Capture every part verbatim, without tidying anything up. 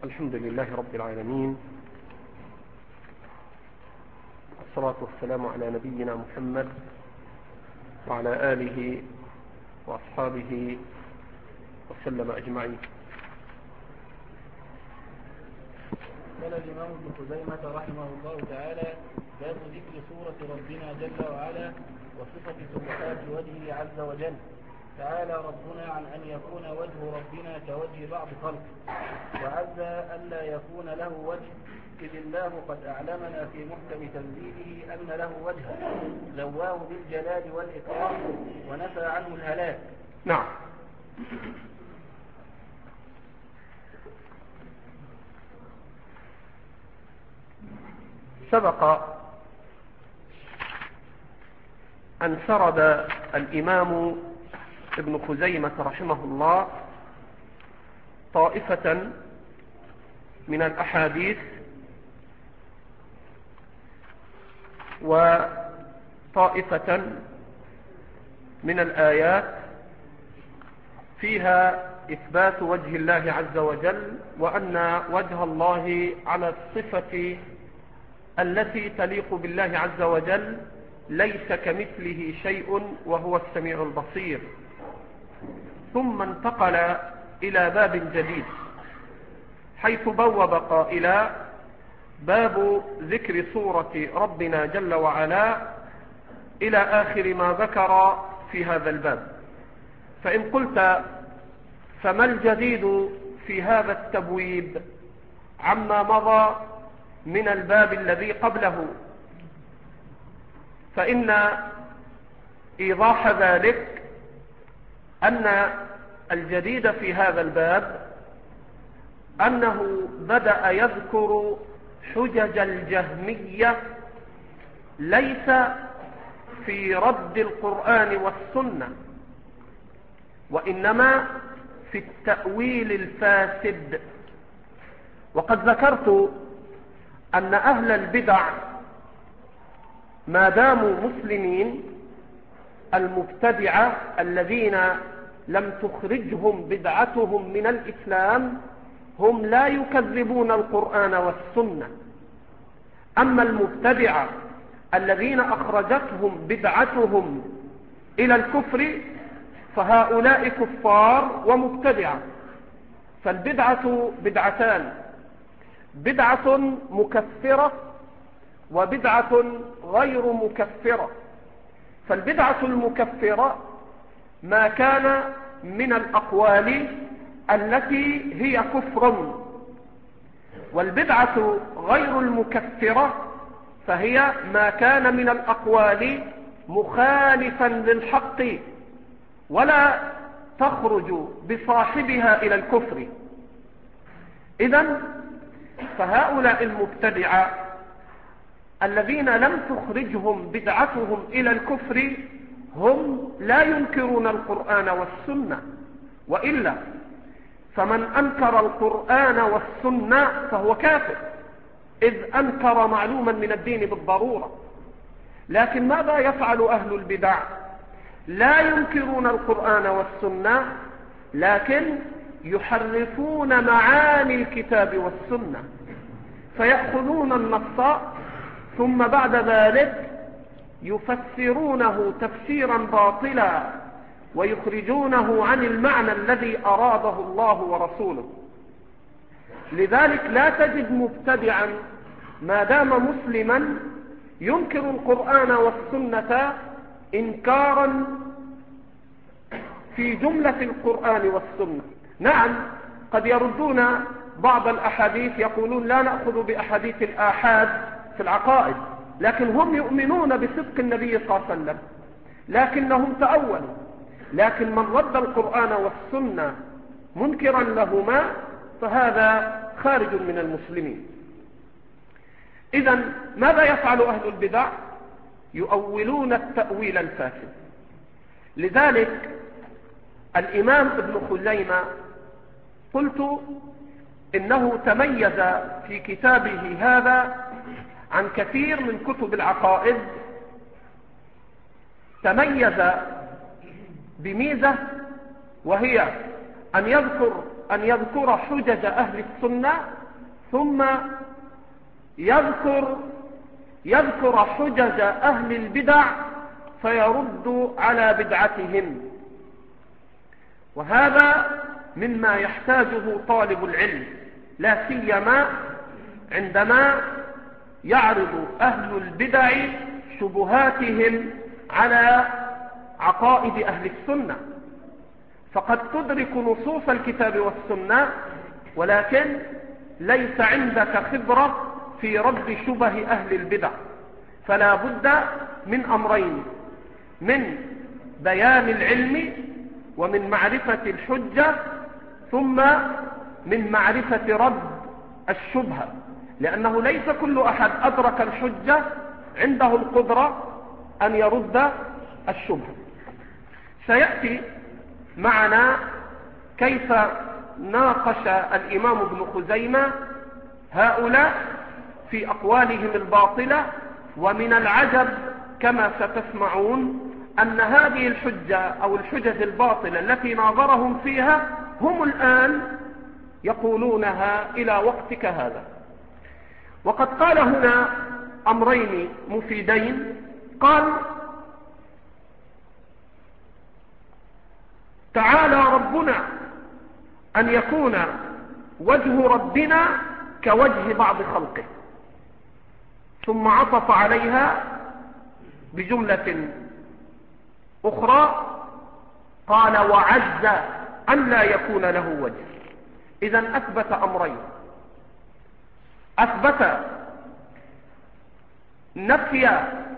الحمد لله رب العالمين، والصلاة والسلام على نبينا محمد وعلى آله وأصحابه وسلم أجمعين. قال الإمام ابن خزيمة رحمه الله تعالى: باب ذكر سورة ربنا جل وعلا وصفة سبحات وجهه عز وجل. تعالى ربنا عن أن يكون وجه ربنا كوجه بعض خلقه، وعز ألا يكون له وجه، إذ الله قد أعلمنا في محكم تنزيله أن له وجها زواه بالجلال والإكرام ونفى عنه الهلاك. نعم. سبق أن سرد الإمام ابن خزيمة رحمه الله طائفة من الأحاديث وطائفة من الآيات فيها إثبات وجه الله عز وجل، وأن وجه الله على الصفة التي تليق بالله عز وجل، ليس كمثله شيء وهو السميع البصير. ثم انتقل إلى باب جديد، حيث بوب قائلا: باب ذكر صورة ربنا جل وعلا، إلى آخر ما ذكر في هذا الباب. فإن قلت فما الجديد في هذا التبويب عما مضى من الباب الذي قبله؟ فإن إيضاح ذلك أن الجديد في هذا الباب أنه بدأ يذكر حجج الجهمية، ليس في رد القرآن والسنة، وإنما في التأويل الفاسد. وقد ذكرت أن أهل البدع ما داموا مسلمين، المبتدعة الذين لم تخرجهم بدعتهم من الإسلام، هم لا يكذبون القرآن والسنة. أما المبتدعة الذين أخرجتهم بدعتهم إلى الكفر، فهؤلاء كفار ومبتدعة. فالبدعة بدعتان: بدعة مكفرة وبدعة غير مكفرة. فالبدعة المكفرة ما كان من الأقوال التي هي كفر، والبدعة غير المكفرة فهي ما كان من الأقوال مخالفا للحق ولا تخرج بصاحبها إلى الكفر. إذن فهؤلاء المبتدعة الذين لم تخرجهم بدعتهم إلى الكفر هم لا ينكرون القرآن والسنة، وإلا فمن أنكر القرآن والسنة فهو كافر، إذ أنكر معلوما من الدين بالضرورة. لكن ماذا يفعل أهل البدع؟ لا ينكرون القرآن والسنة، لكن يحرفون معاني الكتاب والسنة، فيأخذون النص ثم بعد ذلك يفسرونه تفسيرا باطلا ويخرجونه عن المعنى الذي أراده الله ورسوله. لذلك لا تجد مبتدعا ما دام مسلما ينكر القرآن والسنة إنكارا في جملة القرآن والسنة. نعم، قد يردون بعض الأحاديث، يقولون لا نأخذ بأحاديث الآحاد في العقائد، لكن هم يؤمنون بصدق النبي صلى الله عليه وسلم، لكنهم تأولوا. لكن من رد القرآن والسنة منكرا لهما فهذا خارج من المسلمين. إذن ماذا يفعل أهل البدع؟ يؤولون التأويل الفاسد. لذلك الإمام ابن خزيمة قلت إنه تميز في كتابه هذا عن كثير من كتب العقائد، تميز بميزة، وهي أن يذكر أن يذكر حجج أهل السنة ثم يذكر يذكر حجج أهل البدع فيرد على بدعتهم، وهذا مما يحتاجه طالب العلم، لا سيما عندما يعرض أهل البدع شبهاتهم على عقائد أهل السنة. فقد تدرك نصوص الكتاب والسنة ولكن ليس عندك خبرة في رد شبه أهل البدع، فلا بد من أمرين: من بيان العلم ومن معرفة الحجة، ثم من معرفة رد الشبهة، لأنه ليس كل أحد أدرك الحجة عنده القدرة أن يرد الشبهة. سيأتي معنا كيف ناقش الإمام ابن خزيمة هؤلاء في أقوالهم الباطلة، ومن العجب كما ستسمعون أن هذه الحجة أو الحجج الباطلة التي ناظرهم فيها هم الآن يقولونها إلى وقتك هذا. وقد قال هنا أمرين مفيدين. قال: تعالى ربنا أن يكون وجه ربنا كوجه بعض خلقه، ثم عطف عليها بجملة أخرى قال: وعز أن لا يكون له وجه. إذن أثبت أمرين: أثبت نفي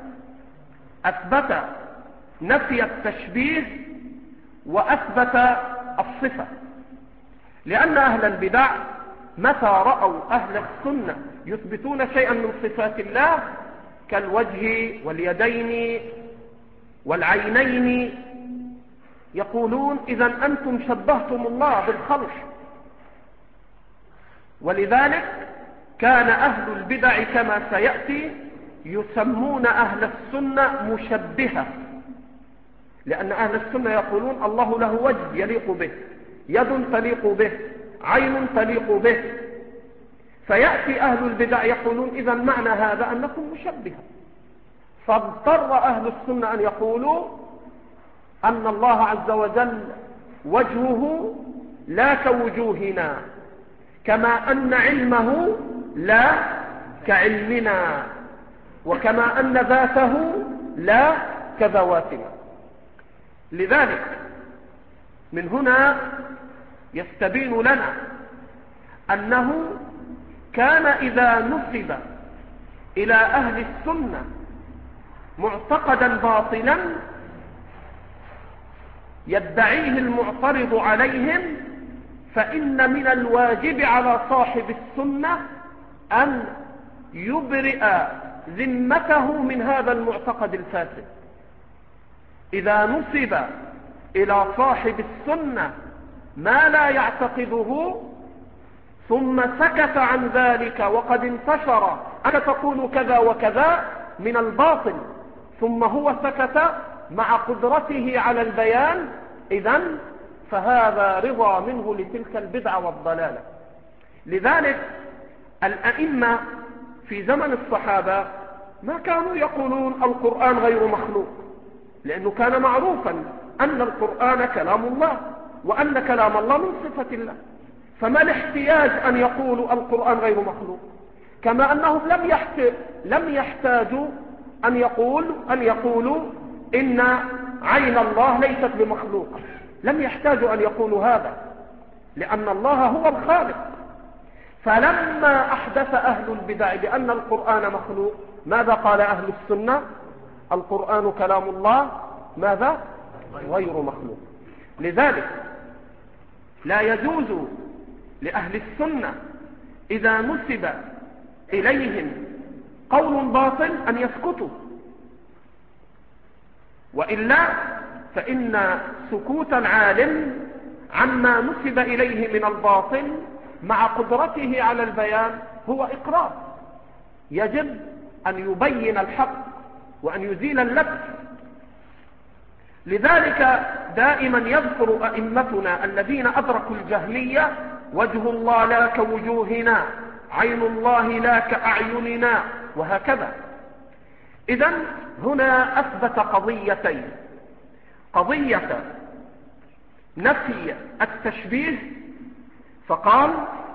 أثبت نفي التشبيه وأثبت الصفة، لأن أهل البدع متى رأوا أهل السنة يثبتون شيئا من صفات الله كالوجه واليدين والعينين يقولون: إذن أنتم شبهتم الله بالخلق. ولذلك كان أهل البدع كما سيأتي يسمون أهل السنة مشبهة، لأن أهل السنة يقولون الله له وجه يليق به، يد تليق به، عين تليق به. فيأتي أهل البدع يقولون: إذن معنى هذا أنكم مشبهة. فاضطر أهل السنة أن يقولوا أن الله عز وجل وجهه لا كوجوهنا، كما أن علمه لا كعلمنا، وكما أن ذاته لا كذواتنا. لذلك من هنا يستبين لنا أنه كان إذا نسب إلى أهل السنة معتقدا باطلا يدعيه المعترض عليهم، فإن من الواجب على صاحب السنة أن يبرئ ذمته من هذا المعتقد الفاسد. إذا نسب إلى صاحب السنة ما لا يعتقده ثم سكت عن ذلك وقد انتشر أن تقول كذا وكذا من الباطل، ثم هو سكت مع قدرته على البيان، إذن فهذا رضا منه لتلك البدعة والضلالة. لذلك الأئمة في زمن الصحابة ما كانوا يقولون القرآن غير مخلوق، لأنه كان معروفا أن القرآن كلام الله وأن كلام الله من صفة الله، فما الاحتياج أن يقولوا القرآن غير مخلوق؟ كما أنهم لم يحت... لم يحتاجوا أن يقول أن يقولوا إن عين الله ليست بمخلوقة، لم يحتاجوا أن يقولوا هذا، لأن الله هو الخالق. فلما أحدث أهل البدع بأن القرآن مخلوق، ماذا قال أهل السنة؟ القرآن كلام الله ماذا؟ غير مخلوق. لذلك لا يجوز لأهل السنة إذا نسب إليهم قول باطل أن يسكتوا، وإلا فإن سكوت العالم عما نسب إليه من الباطل مع قدرته على البيان هو إقرار. يجب أن يبين الحق وأن يزيل اللبس. لذلك دائما يذكر أئمتنا الذين أدركوا الجهمية: وجه الله لا كوجوهنا، عين الله لا كأعيننا، وهكذا. إذن هنا أثبت قضيتين: قضية نفي التشبيه، فقال: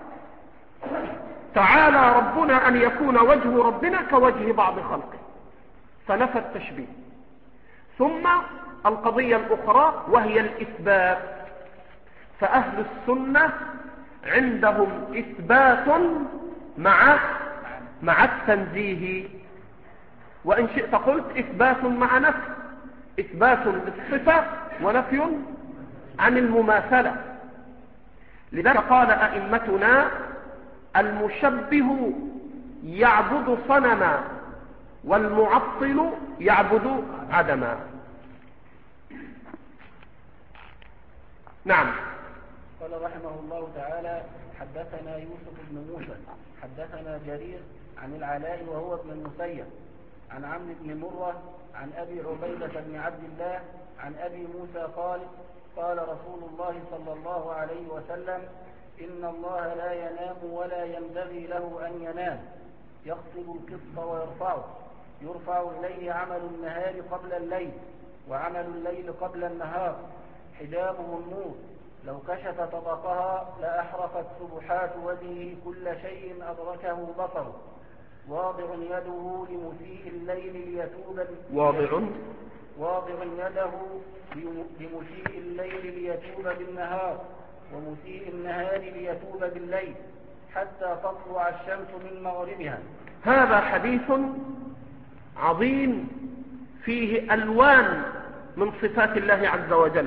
تعالى ربنا أن يكون وجه ربنا كوجه بعض خلقه، فنفى التشبيه. ثم القضية الأخرى وهي الإثبات، فأهل السنة عندهم إثبات مع مع التنزيه، وإن شئت قلت إثبات مع نفي، إثبات للصفة ونفي عن المماثلة. لذلك قال أئمتنا: المشبه يعبد صنما، والمعطل يعبد عدما. نعم. قال رحمه الله تعالى: حدثنا يوسف بن موسى حدثنا جرير عن العلاء وهو ابن المسيب عن عمرو بن مرة عن أبي عبيدة بن عبد الله عن أبي موسى قال: قال رسول الله صلى الله عليه وسلم: إن الله لا ينام ولا ينبغي له أن ينام، يخطب القسط ويرفعه، يرفع إليه عمل النهار قبل الليل، وعمل الليل قبل النهار، حجابه النور، لو كشف طبقها لأحرقت سبحات وجهه كل شيء أدركه بصره، واضع يده لمسيء الليل ليتوب واضع واضع يده لمسيء الليل ليتوب بالنهار، ومسيء النهار ليتوب بالليل، حتى تطلع الشمس من مغربها. هذا حديث عظيم فيه ألوان من صفات الله عز وجل.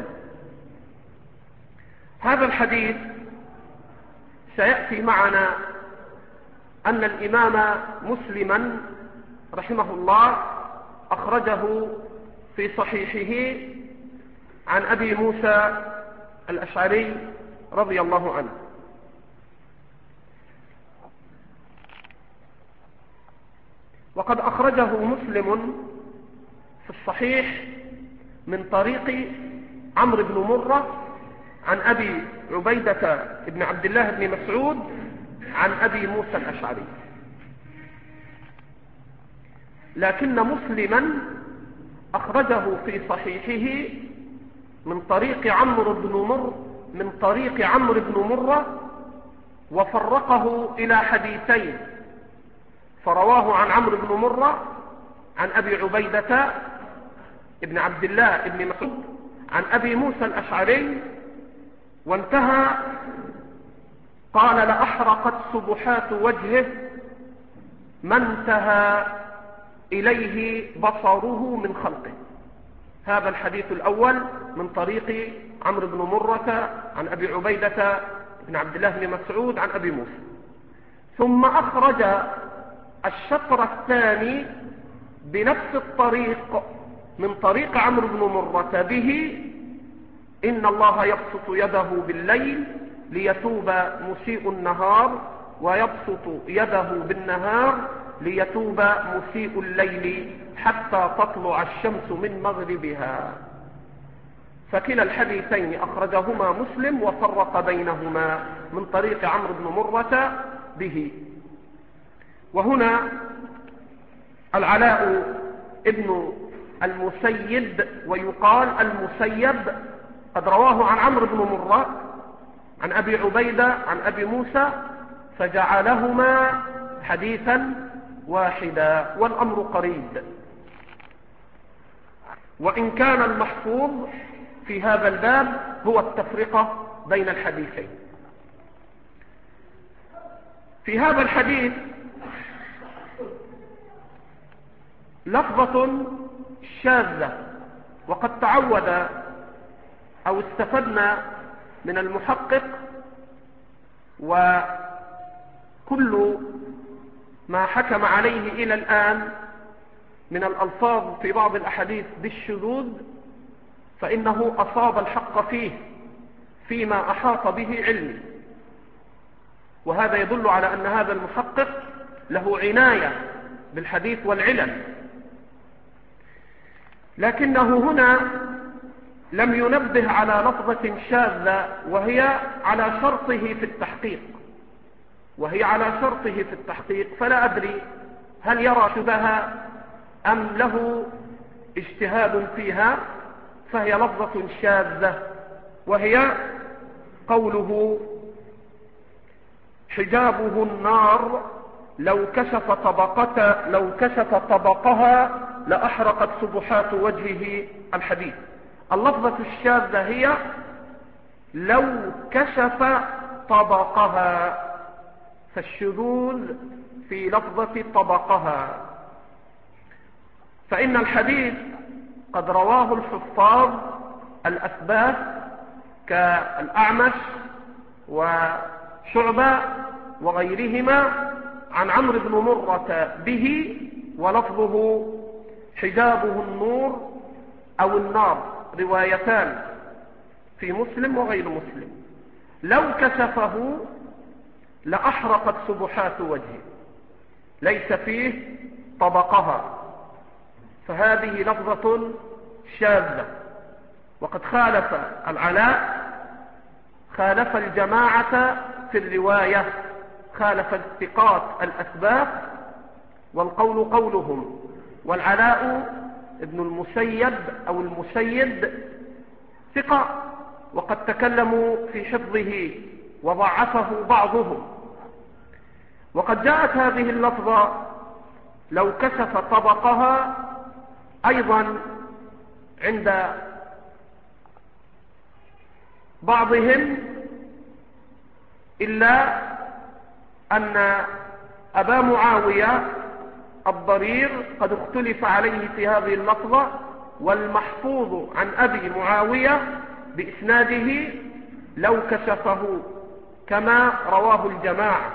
هذا الحديث سيأتي معنا أن الإمام مسلما رحمه الله أخرجه في صحيحه عن أبي موسى الأشعري رضي الله عنه. وقد أخرجه مسلم في الصحيح من طريق عمرو بن مرة عن أبي عبيدة بن عبد الله بن مسعود عن أبي موسى الأشعري، لكن مسلما أخرجه في صحيحه من طريق عمرو بن مر من طريق عمرو بن مرة، وفرقه إلى حديثين، فرواه عن عمرو بن مرة عن أبي عبيدة بن عبد الله بن مسعود عن أبي موسى الأشعري، وانتهى قال: لأحرقت سبحات وجهه ما انتهى إليه بصره من خلقه. هذا الحديث الأول من طريق عمرو بن مرة عن أبي عبيدة بن عبد الله بن مسعود عن أبي موسى. ثم أخرج الشطر الثاني بنفس الطريق من طريق عمرو بن مرة به: إن الله يبسط يده بالليل ليتوب مسيء النهار، ويبسط يده بالنهار ليتوب مسيء الليل حتى تطلع الشمس من مغربها. فكلا الحديثين أخرجهما مسلم وفرق بينهما من طريق عمرو بن مرة به. وهنا العلاء ابن المسيب ويقال المسيب قد رواه عن عمرو بن مرة عن أبي عبيدة عن أبي موسى، فجعلهما حديثا واحدا، والأمر قريب. وإن كان المحفوظ في هذا الباب هو التفرقة بين الحديثين. في هذا الحديث لفظة شاذة، وقد تعود أو استفدنا من المحقق وكل ما حكم عليه إلى الآن من الألفاظ في بعض الأحاديث بالشذوذ، فإنه أصاب الحق فيه فيما أحاط به علمي، وهذا يدل على أن هذا المحقق له عناية بالحديث والعلل. لكنه هنا لم ينبه على لفظة شاذة وهي على شرطه في التحقيق وهي على شرطه في التحقيق فلا أدري هل يرى شبهها أم له اجتهاد فيها، فهي لفظة شاذة وهي قوله حجابه النار لو كشف طبقة لو كشف طبقها لأحرقت سبحات وجهه الحديث. اللفظة الشاذة هي لو كشف طبقها، فالشذوذ في لفظة طبقها. فإن الحديث قد رواه الحفاظ الأثبات كالأعمش وشعبة وغيرهما عن عمرو بن مرة به، ولفظه حجابه النور أو النار، روايتان في مسلم وغير مسلم. لو كشفه لأحرقت سبحات وجهه، ليس فيه طبقها، فهذه لفظة شاذة. وقد خالف العلاء خالف الجماعة في الرواية، خالف الثقات الأثبات، والقول قولهم. والعلاء ابن المسيب أو المسيد ثقة، وقد تكلموا في حفظه وضعفه بعضهم. وقد جاءت هذه اللفظة لو كشف طبقها أيضا عند بعضهم، إلا أن أبا معاوية الضرير قد اختلف عليه في هذه اللفظة، والمحفوظ عن أبي معاوية بإسناده لو كشفه كما رواه الجماعة.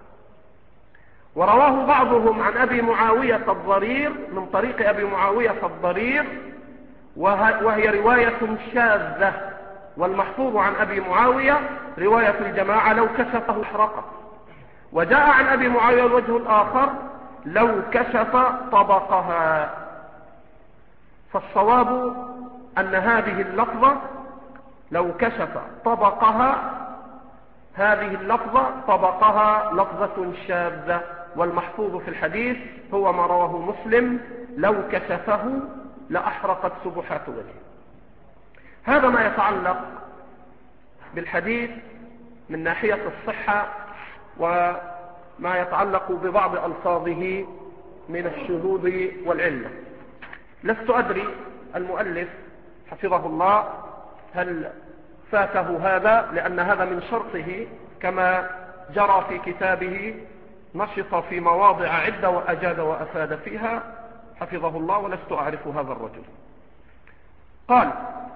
ورواه بعضهم عن أبي معاوية الضرير من طريق أبي معاوية الضرير، وهي رواية شاذة، والمحفوظ عن أبي معاوية رواية الجماعة لو كشفه احرقه. وجاء عن أبي معاوية الوجه الآخر لو كشف طبقها. فالصواب أن هذه اللفظة لو كشف طبقها، هذه اللفظة طبقها لفظة شاذة، والمحفوظ في الحديث هو ما رواه مسلم لو كشفه لأحرقت سبحات وجهه. هذا ما يتعلق بالحديث من ناحية الصحة، وما يتعلق ببعض ألفاظه من الشذوذ والعلة. لست أدري المؤلف حفظه الله هل فاته هذا، لأن هذا من شرطه كما جرى في كتابه، نشط في مواضع عدة وأجاد وأفاد فيها حفظه الله، ولست أعرف هذا الرجل. قال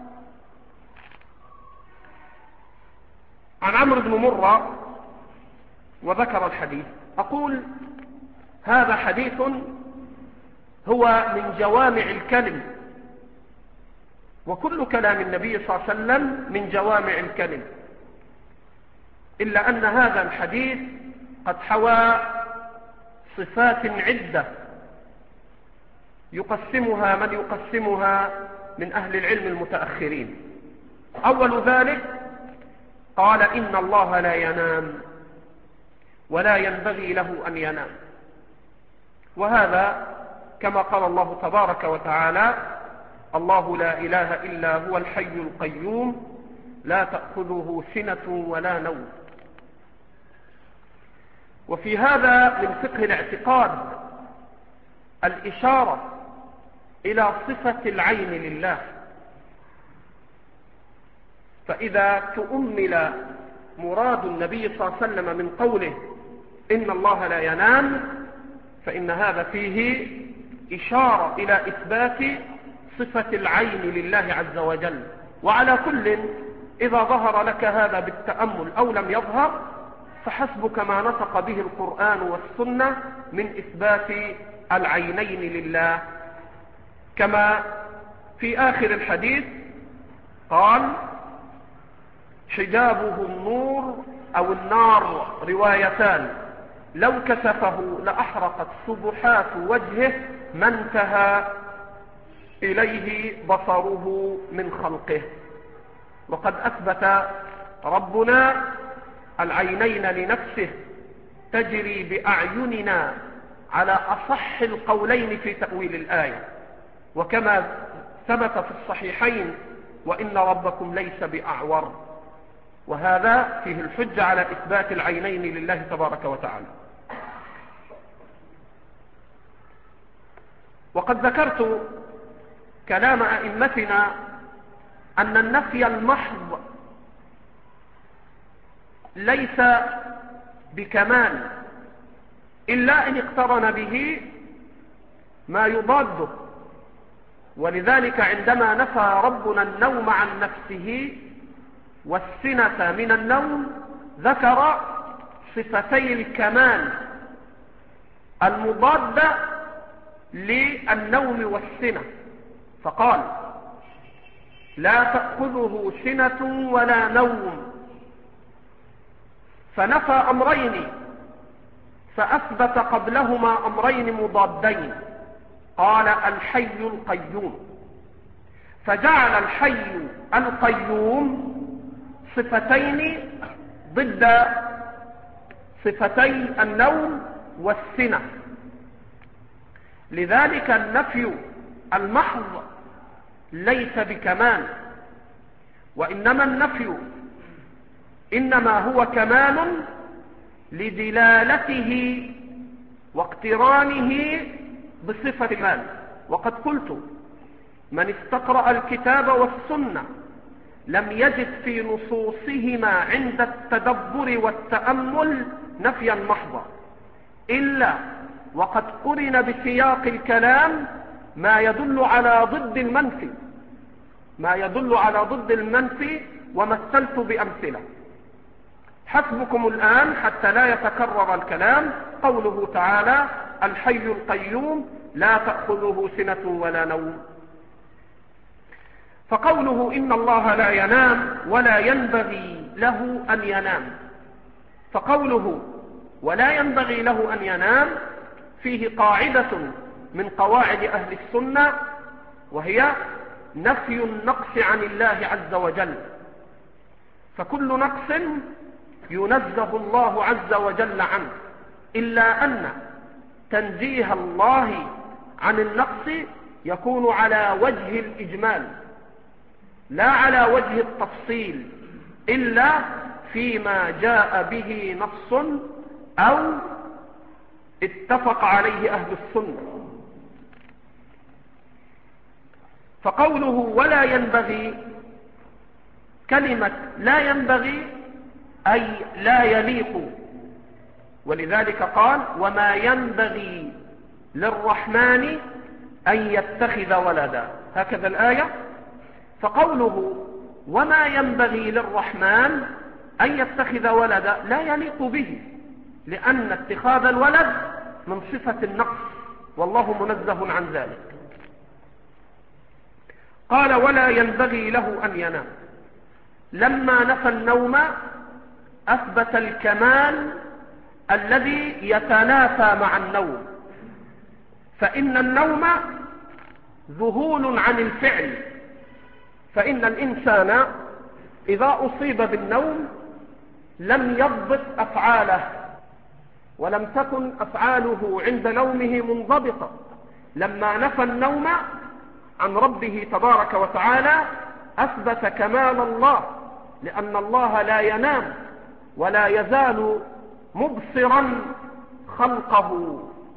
عن عمرو بن مرة وذكر الحديث. أقول هذا حديث هو من جوامع الكلم، وكل كلام النبي صلى الله عليه وسلم من جوامع الكلم، إلا أن هذا الحديث قد حوى صفات عدة يقسمها من يقسمها من أهل العلم المتأخرين. أول ذلك قال إن الله لا ينام ولا ينبغي له أن ينام، وهذا كما قال الله تبارك وتعالى الله لا إله إلا هو الحي القيوم لا تأخذه سنة ولا نوم. وفي هذا من فقه الاعتقاد الإشارة إلى صفة العين لله، فإذا تؤمل مراد النبي صلى الله عليه وسلم من قوله إن الله لا ينام، فإن هذا فيه إشارة إلى إثبات صفة العين لله عز وجل. وعلى كل إذا ظهر لك هذا بالتأمل أو لم يظهر، فحسبك ما نطق به القرآن والسنة من إثبات العينين لله. كما في آخر الحديث قال حجابه النور أو النار، روايتان لو كشفه لأحرقت سبحات وجهه ما انتهى إليه بصره من خلقه. وقد أثبت ربنا العينين لنفسه تجري بأعيننا على أصح القولين في تأويل الآية، وكما ثبت في الصحيحين وإن ربكم ليس بأعور، وهذا فيه الحجة على إثبات العينين لله تبارك وتعالى. وقد ذكرت كلام أئمتنا أن النفي المحض ليس بكمال إلا إن اقترن به ما يضاده، ولذلك عندما نفى ربنا النوم عن نفسه والسنة من النوم ذكر صفتي الكمال المضادة للنوم والسنة، فقال لا تأخذه سنة ولا نوم، فنفى أمرين فأثبت قبلهما أمرين مضادين، قال الحي القيوم، فجعل الحي القيوم صفتين ضد صفتي النوم والسنة. لذلك النفي المحض ليس بكمال، وإنما النفي إنما هو كمال لدلالته واقترانه بصفة المال. وقد قلت من استقرأ الكتاب والسنة لم يجد في نصوصهما عند التدبر والتأمل نفيا محضا، إلا وقد قرن بسياق الكلام ما يدل على ضد المنفي ما يدل على ضد المنفي ومثلت بأمثلة. حسبكم الآن حتى لا يتكرر الكلام قوله تعالى الحي القيوم لا تأخذه سنة ولا نوم. فقوله إن الله لا ينام ولا ينبغي له أن ينام، فقوله ولا ينبغي له أن ينام فيه قاعدة من قواعد أهل السنة، وهي نفي النقص عن الله عز وجل، فكل نقص ينزه الله عز وجل عنه، إلا أن تنزيه الله عن النقص يكون على وجه الإجمال لا على وجه التفصيل، إلا فيما جاء به نص أو اتفق عليه أهل السنة. فقوله ولا ينبغي، كلمة لا ينبغي أي لا يليق، ولذلك قال وما ينبغي للرحمن أن يتخذ ولدا، هكذا الآية. فقوله وما ينبغي للرحمن أن يتخذ ولدا لا يليق به، لأن اتخاذ الولد من صفة النقص والله منزه عن ذلك. قال ولا ينبغي له أن ينام، لما نفى النوم أثبت الكمال الذي يتنافى مع النوم، فإن النوم ذهول عن الفعل، فإن الإنسان إذا أصيب بالنوم لم يضبط أفعاله ولم تكن أفعاله عند نومه منضبطة. لما نفى النوم عن ربه تبارك وتعالى أثبت كمال الله، لأن الله لا ينام ولا يزال مبصرا خلقه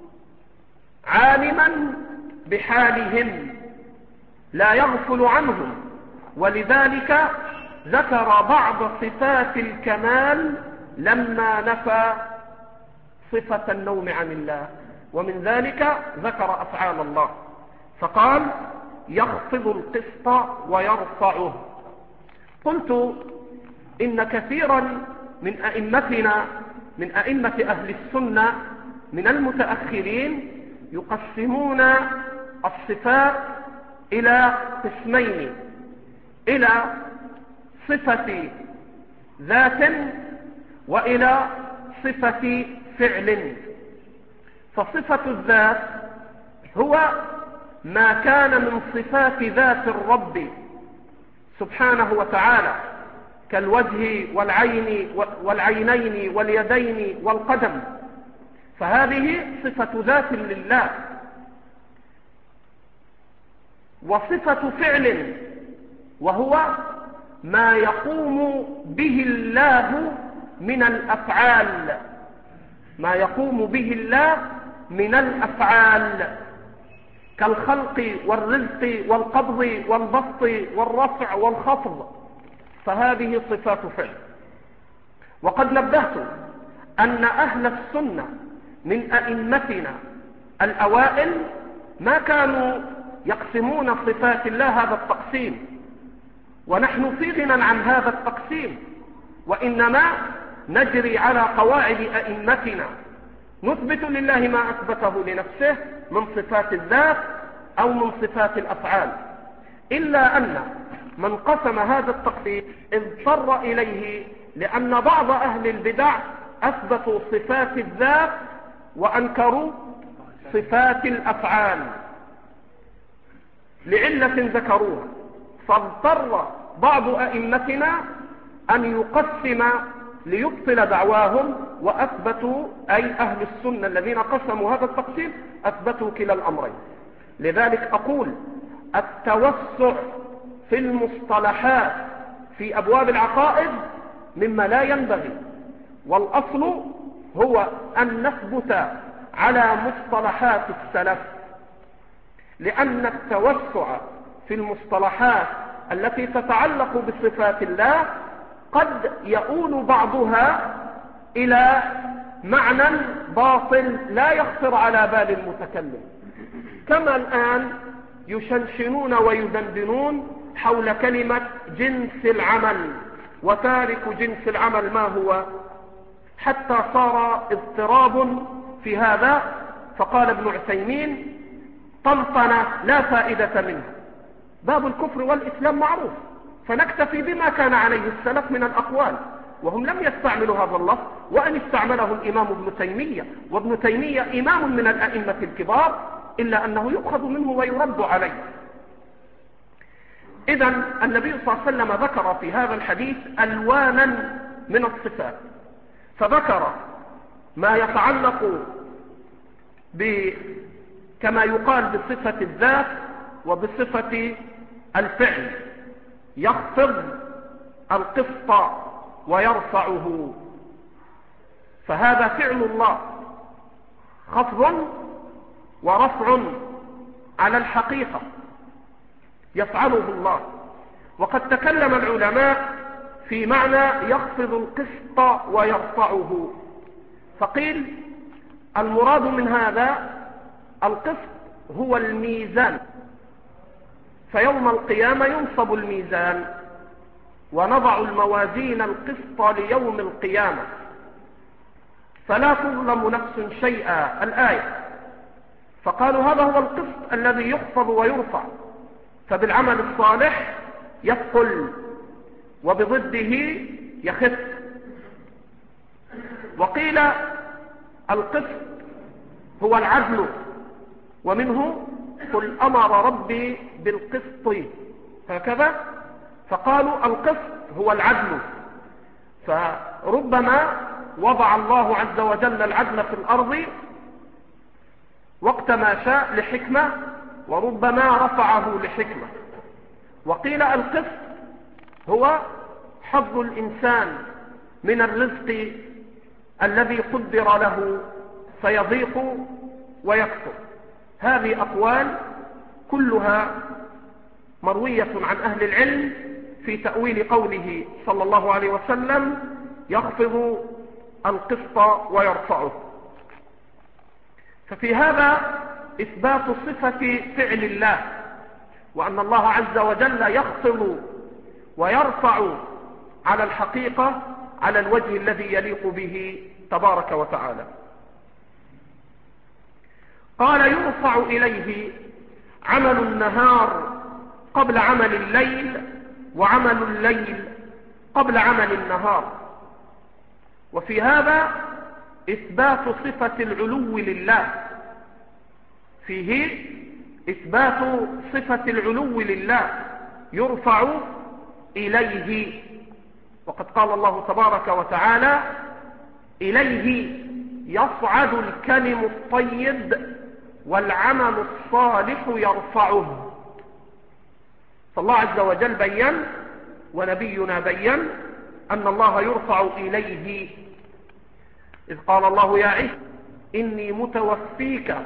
عالما بحالهم لا يغفل عنهم، ولذلك ذكر بعض صفات الكمال لما نفى صفة النوم عن الله، ومن ذلك ذكر أفعال الله فقال يخفض القسط ويرفعه. قلت إن كثيرا من أئمتنا من أئمة أهل السنة من المتأخرين يقسمون الصفات إلى قسمين، إلى صفة ذات وإلى صفة فعل. فصفة الذات هو ما كان من صفات ذات الرب سبحانه وتعالى كالوجه والعين والعينين واليدين والقدم، فهذه صفة ذات لله. وصفة فعل وهو ما يقوم به الله من الأفعال، ما يقوم به الله من الأفعال كالخلق والرزق والقبض والبسط والرفع والخفض، فهذه صفات فعل. وقد نبهت أن أهل السنة من أئمتنا الأوائل ما كانوا يقسمون صفات الله هذا التقسيم، ونحن في غنى عن هذا التقسيم، وإنما نجري على قواعد أئمتنا نثبت لله ما أثبته لنفسه من صفات الذات أو من صفات الأفعال، إلا أن من قسم هذا التقسيم اضطر إليه، لأن بعض أهل البدع أثبتوا صفات الذات وأنكروا صفات الأفعال لعلة ذكروها، فاضطر بعض أئمتنا أن يقسم ليبطل دعواهم، وأثبتوا أي أهل السنة الذين قسموا هذا التقسيم أثبتوا كلا الأمرين. لذلك أقول التوسع في المصطلحات في أبواب العقائد مما لا ينبغي، والأصل هو أن نثبت على مصطلحات السلف، لأن التوسع في المصطلحات التي تتعلق بصفات الله قد يؤول بعضها إلى معنى باطل لا يخطر على بال المتكلم، كما الآن يشنشنون ويدندنون حول كلمة جنس العمل وتارك جنس العمل ما هو، حتى صار اضطراب في هذا. فقال ابن عثيمين طنطنة لا فائدة منه، باب الكفر والإسلام معروف، فنكتفي بما كان عليه السلف من الأقوال، وهم لم يستعملوا هذا اللفظ، وأن استعمله الإمام ابن تيمية، وابن تيمية إمام من الأئمة الكبار، إلا أنه يؤخذ منه ويرد عليه. إذن النبي صلى الله عليه وسلم ذكر في هذا الحديث ألوانا من الصفات، فذكر ما يتعلق ب كما يقال بصفة الذات وبصفة الفعل، يخفض القسط ويرفعه، فهذا فعل الله، خفض ورفع على الحقيقة يفعله الله. وقد تكلم العلماء في معنى يخفض القسط ويرفعه، فقيل المراد من هذا القسط هو الميزان، فيوم القيامة ينصب الميزان ونضع الموازين القسط ليوم القيامة فلا تظلم نفس شيئا، الآية. فقالوا هذا هو القسط الذي يخفض ويرفع، فبالعمل الصالح يثقل وبضده يخف. وقيل القسط هو العدل، ومنه قل أمر ربي بالقسط، هكذا. فقالوا القسط هو العدل، فربما وضع الله عز وجل العدل في الأرض وقت ما شاء لحكمة، وربما رفعه لحكمة. وقيل القسط هو حظ الإنسان من الرزق الذي قدر له فيضيق ويكثر. هذه أقوال كلها مروية عن أهل العلم في تأويل قوله صلى الله عليه وسلم يخفض القسط ويرفعه. ففي هذا إثبات صفة فعل الله، وأن الله عز وجل يخفض ويرفع على الحقيقة على الوجه الذي يليق به تبارك وتعالى. قال يرفع إليه عمل النهار قبل عمل الليل، وعمل الليل قبل عمل النهار. وفي هذا إثبات صفة العلو لله، فيه إثبات صفة العلو لله، يرفع إليه، وقد قال الله تبارك وتعالى: إليه يصعد الكلم الطيب والعمل الصالح يرفعه. فالله عز وجل بيّن ونبينا بيّن أن الله يرفع إليه، إذ قال الله: يا عيسى إني متوفيك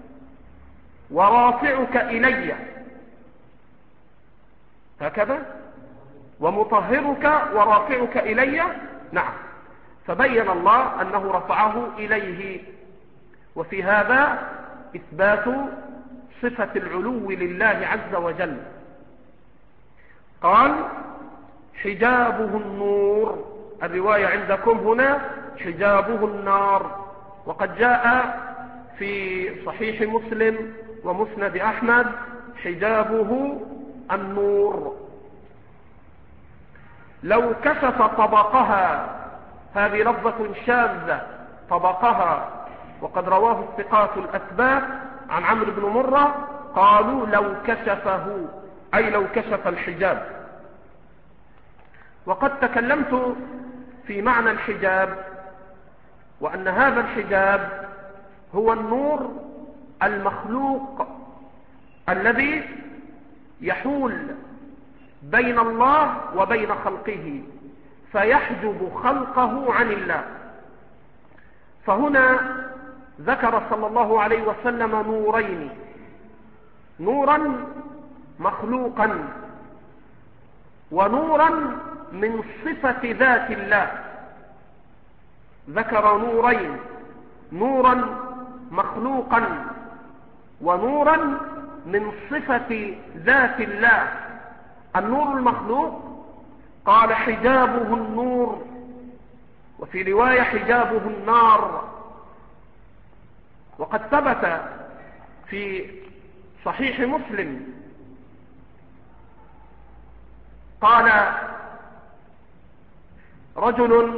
ورافعك إلي، هكذا، ومطهرك ورافعك إلي. نعم، فبين الله أنه رفعه إليه. وفي هذا إثبات صفة العلو لله عز وجل. قال: حجابه النور، الرواية عندكم هنا حجابه النار، وقد جاء في صحيح مسلم ومسند أحمد حجابه النور. لو كشف طبقها، هذه لفظة شاذة، طبقها، وقد رواه الثقات الأثبات عن عمرو بن مرة، قالوا لو كشفه، أي لو كشف الحجاب. وقد تكلمت في معنى الحجاب، وأن هذا الحجاب هو النور المخلوق الذي يحول بين الله وبين خلقه، فيحجب خلقه عن الله. فهنا ذكر صلى الله عليه وسلم نورين: نورا مخلوقا، ونورا من صفة ذات الله. ذكر نورين: نورا مخلوقا ونورا من صفة ذات الله. النور المخلوق قال حجابه النور، وفي رواية حجابه النار. وقد ثبت في صحيح مسلم قال رجل: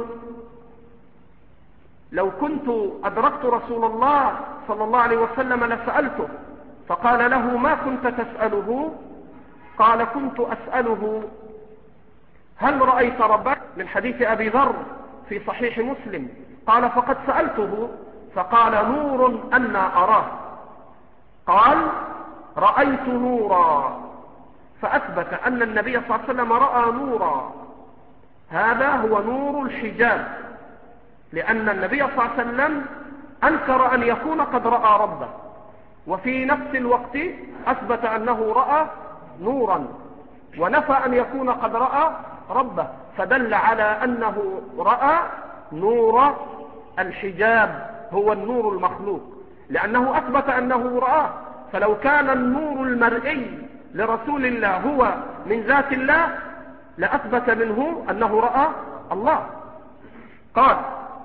لو كنت أدركت رسول الله صلى الله عليه وسلم لسألته. فقال له: ما كنت تسأله؟ قال: كنت أسأله هل رأيت ربك؟ من حديث أبي ذر في صحيح مسلم. قال: فقد سألته، فقال: نور أنا أراه. قال: رأيت نورا، فأثبت أن النبي صلى الله عليه وسلم رأى نورا. هذا هو نور الحجاب، لأن النبي صلى الله عليه وسلم أنكر أن يكون قد رأى ربه، وفي نفس الوقت أثبت أنه رأى نورا، ونفى أن يكون قد رأى ربه، فدل على أنه رأى نور الحجاب، هو النور المخلوق، لأنه أثبت أنه رآه. فلو كان النور المرئي لرسول الله هو من ذات الله لأثبت منه أنه رأى الله. قال: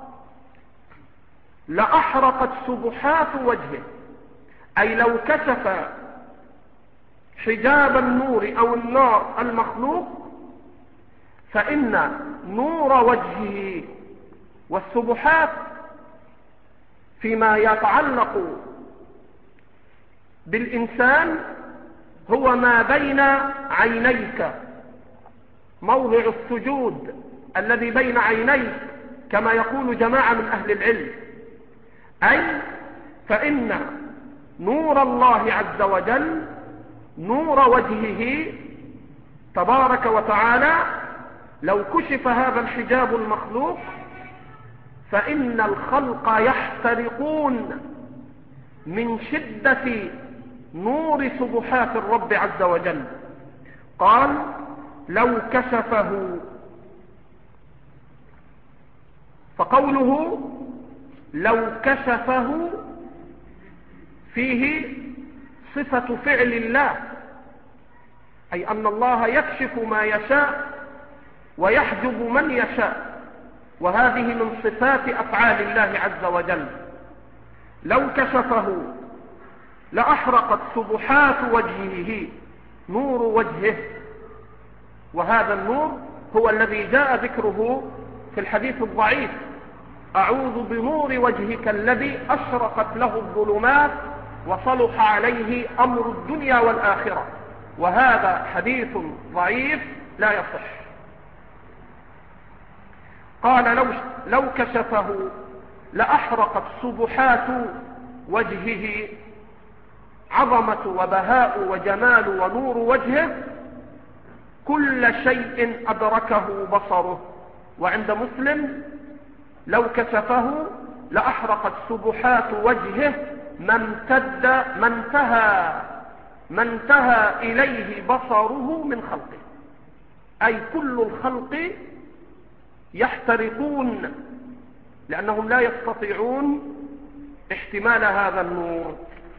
لأحرقت سبحات وجهه، أي لو كشف حجاب النور أو النار المخلوق، فإن نور وجهه والسبحات فيما يتعلق بالإنسان هو ما بين عينيك، موضع السجود الذي بين عينيك، كما يقول جماعة من أهل العلم. أي فإن نور الله عز وجل، نور وجهه تبارك وتعالى، لو كشف هذا الحجاب المخلوق فإن الخلق يحترقون من شدة نور سبحات الرب عز وجل. قال: لو كشفه. فقوله لو كشفه فيه صفة فعل الله، أي أن الله يكشف ما يشاء ويحجب من يشاء، وهذه من صفات أفعال الله عز وجل. لو كشفه لأحرقت سبحات وجهه، نور وجهه، وهذا النور هو الذي جاء ذكره في الحديث الضعيف: أعوذ بنور وجهك الذي أشرقت له الظلمات وصلح عليه أمر الدنيا والآخرة، وهذا حديث ضعيف لا يصح. قال لو, لو كشفه لأحرقت سبحات وجهه، عظمة وبهاء وجمال ونور وجهه كل شيء أدركه بصره. وعند مسلم لو كشفه لأحرقت سبحات وجهه ما امتد ما انتهى ما انتهى إليه بصره من خلقه، أي كل الخلق يحترقون لأنهم لا يستطيعون احتمال هذا النور.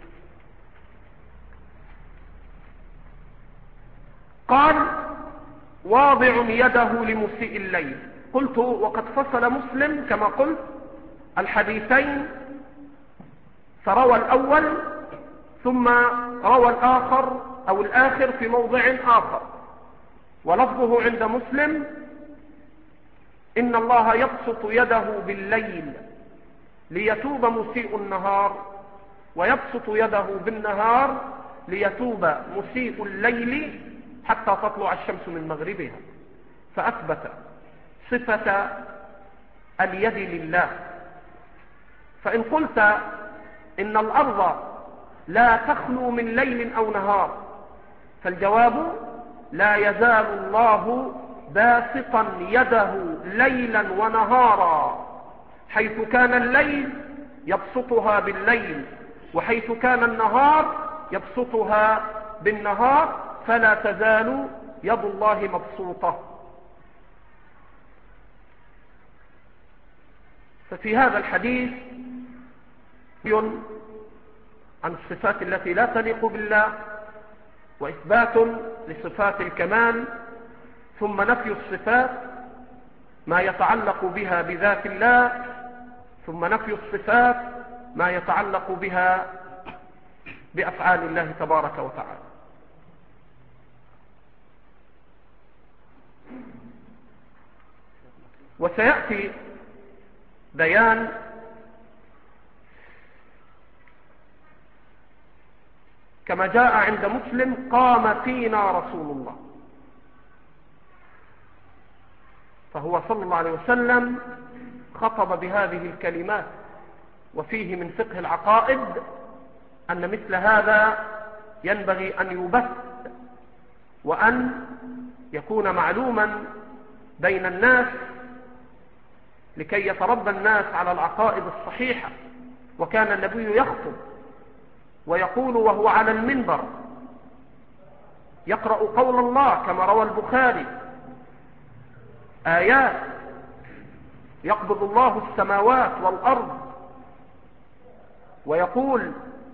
قال واضع يده لمسيء الليل. قلت وقد فصل مسلم كما قلت الحديثين، فروى الأول ثم روى الآخر أو الآخر في موضع آخر، ولفظه عند مسلم إن الله يبسط يده بالليل ليتوب مسيء النهار، ويبسط يده بالنهار ليتوب مسيء الليل حتى تطلع الشمس من مغربها، فأثبت صفة اليد لله. فإن قلت إن الأرض لا تخلو من ليل أو نهار، فالجواب لا يزال الله باسطا يده ليلا ونهارا، حيث كان الليل يبسطها بالليل، وحيث كان النهار يبسطها بالنهار، فلا تزال يد الله مبسوطة. ففي هذا الحديث عن الصفات التي لا تليق بالله، وإثبات لصفات الكمال، ثم نفي الصفات ما يتعلق بها بذات الله، ثم نفي الصفات ما يتعلق بها بأفعال الله تبارك وتعالى. وسيأتي بيان كما جاء عند مسلم قام فينا رسول الله، فهو صلى الله عليه وسلم خطب بهذه الكلمات. وفيه من فقه العقائد أن مثل هذا ينبغي أن يبث وأن يكون معلوما بين الناس لكي يتربى الناس على العقائد الصحيحة. وكان النبي يخطب ويقول وهو على المنبر يقرأ قول الله كما روى البخاري آيات يقبض الله السماوات والأرض، ويقول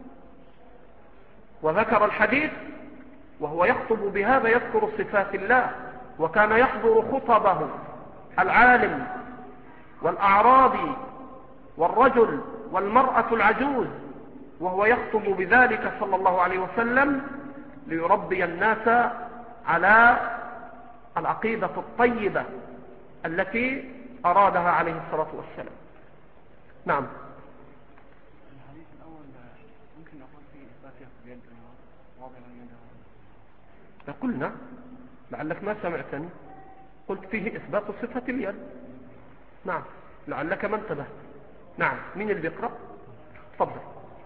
وذكر الحديث وهو يخطب بهذا يذكر صفات الله. وكان يحضر خطبه العالم والأعرابي والرجل والمرأة العجوز، وهو يخطب بذلك صلى الله عليه وسلم ليربي الناس على العقيدة الطيبة التي أرادها عليه الصلاة والسلام. نعم. الحديث الأول ممكن أقول فيه إثبات اليد واضع اليد. قلنا لعلك ما سمعتني، قلت فيه إثبات صفة اليد. نعم، لعلك ما انتبهت. نعم. مين اللي بيقرأ؟ تفضل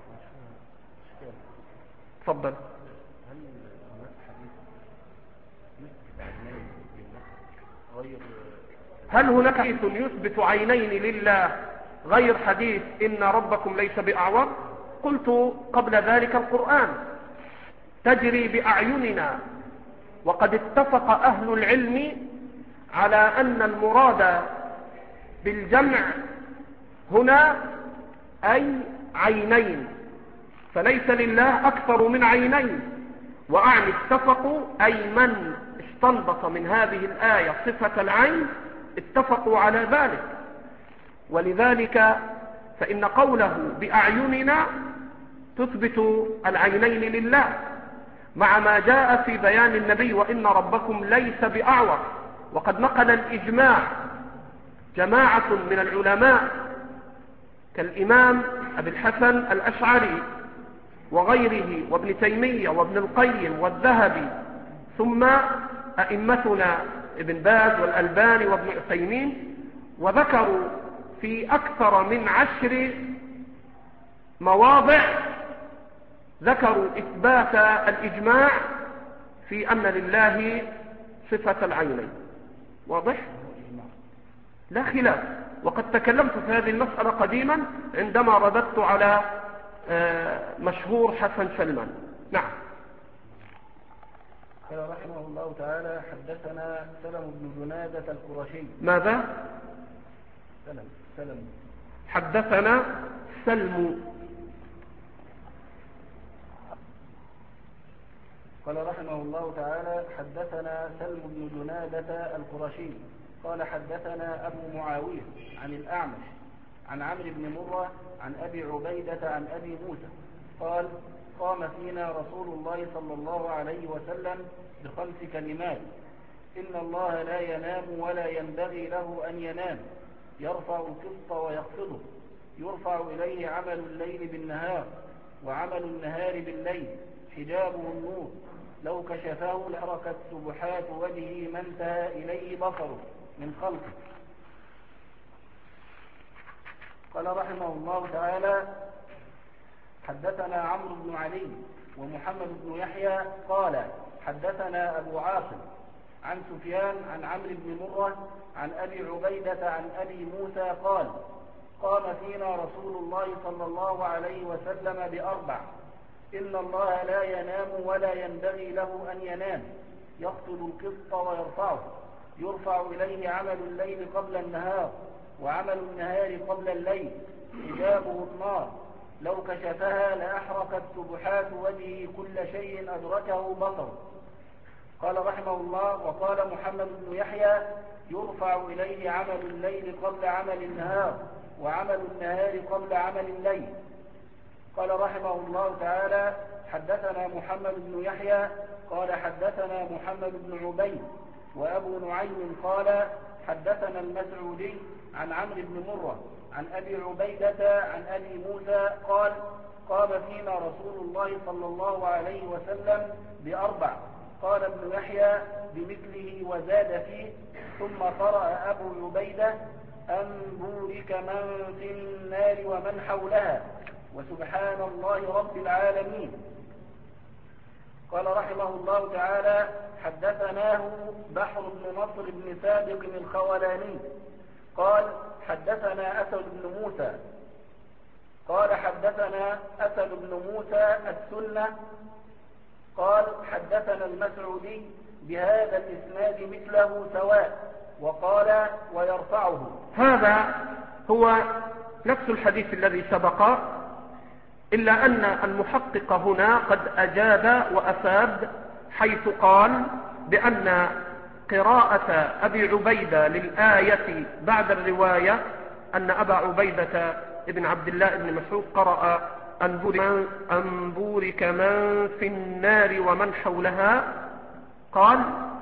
تفضل. هل هناك حديث يثبت عينين لله غير هل هناك حديث يثبت عينين لله غير حديث إن ربكم ليس بأعور؟ قلت قبل ذلك القرآن تجري بأعيننا، وقد اتفق أهل العلم على أن المراد بالجمع هنا أي عينين، فليس لله أكثر من عينين. وأعني اتفقوا أي من استنبط من هذه الآية صفة العين اتفقوا على ذلك. ولذلك فإن قوله بأعيننا تثبت العينين لله، مع ما جاء في بيان النبي وإن ربكم ليس بأعور. وقد نقل الإجماع جماعة من العلماء كالإمام أبي الحسن الأشعري وغيره وابن تيمية وابن القيم والذهبي، ثم أئمتنا ابن باز والألباني وابن عثيمين، وذكروا في أكثر من عشر مواضع ذكروا إثبات الإجماع في أن لله صفة العينين. واضح؟ لا خلاف. وقد تكلمت في هذه المسألة قديما عندما رددت على مشهور حسن سلمان. نعم. قال رحمه الله تعالى: حدثنا سلم بن جنادة القرشي. ماذا؟ سلم سلم حدثنا سلم. قال رحمه الله تعالى: حدثنا سلم بن جنادة القرشي قال حدثنا أبو معاوية عن الأعمش عن عمرو بن مرة عن أبي عبيدة عن أبي موسى قال: قام فينا رسول الله صلى الله عليه وسلم بخمس كلمات: إن الله لا ينام ولا ينبغي له أن ينام، يرفع القسط ويخفضه، يرفع إليه عمل الليل بالنهار وعمل النهار بالليل، حجابه النور، لو كشفه لحركت سبحات وجهه ما انتهى إليه بصره من خلقه. قال رحمه الله تعالى: حدثنا عمرو بن علي ومحمد بن يحيى قال حدثنا أبو عاصم عن سفيان عن عمرو بن مرة عن أبي عبيدة عن أبي موسى قال: قام فينا رسول الله صلى الله عليه وسلم بأربع: إن الله لا ينام ولا ينبغي له أن ينام، يخطب القسط ويرفعه، يرفع إليه عمل الليل قبل النهار وعمل النهار قبل الليل، حجابه النار، لو كشفها لأحرقت سبحات وجهه كل شيء أدركه بصره. قال رحمه الله: وقال محمد بن يحيى: يرفع إليه عمل الليل قبل عمل النهار وعمل النهار قبل عمل الليل. قال رحمه الله تعالى: حدثنا محمد بن يحيى قال حدثنا محمد بن عبيد وأبو نعيم قال حدثنا المسعودي عن عمرو بن مرة عن أبي عبيدة عن أبي موسى قال: قام فينا رسول الله صلى الله عليه وسلم بأربع. قال ابن يحيى بمثله وزاد فيه: ثم قرأ أبو عبيدة: أن بورك من في النار ومن حولها، وسبحان الله رب العالمين. قال رحمه الله تعالى: حدثناه بحر بن نصر بن سابق الخولاني قال حدثنا أسد بن موسى قال حدثنا أسد بن موسى السنة قال حدثنا المسعودي بهذا الإسناد مثله سواء، وقال: ويرفعه. هذا هو نفس الحديث الذي سبق، إلا أن المحقق هنا قد أجاد وأفاد، حيث قال بأن قراءة أبي عبيدة للآية بعد الرواية أن أبا عبيدة ابن عبد الله بن مسعود قرأ: أن بورك من في النار ومن حولها. قال: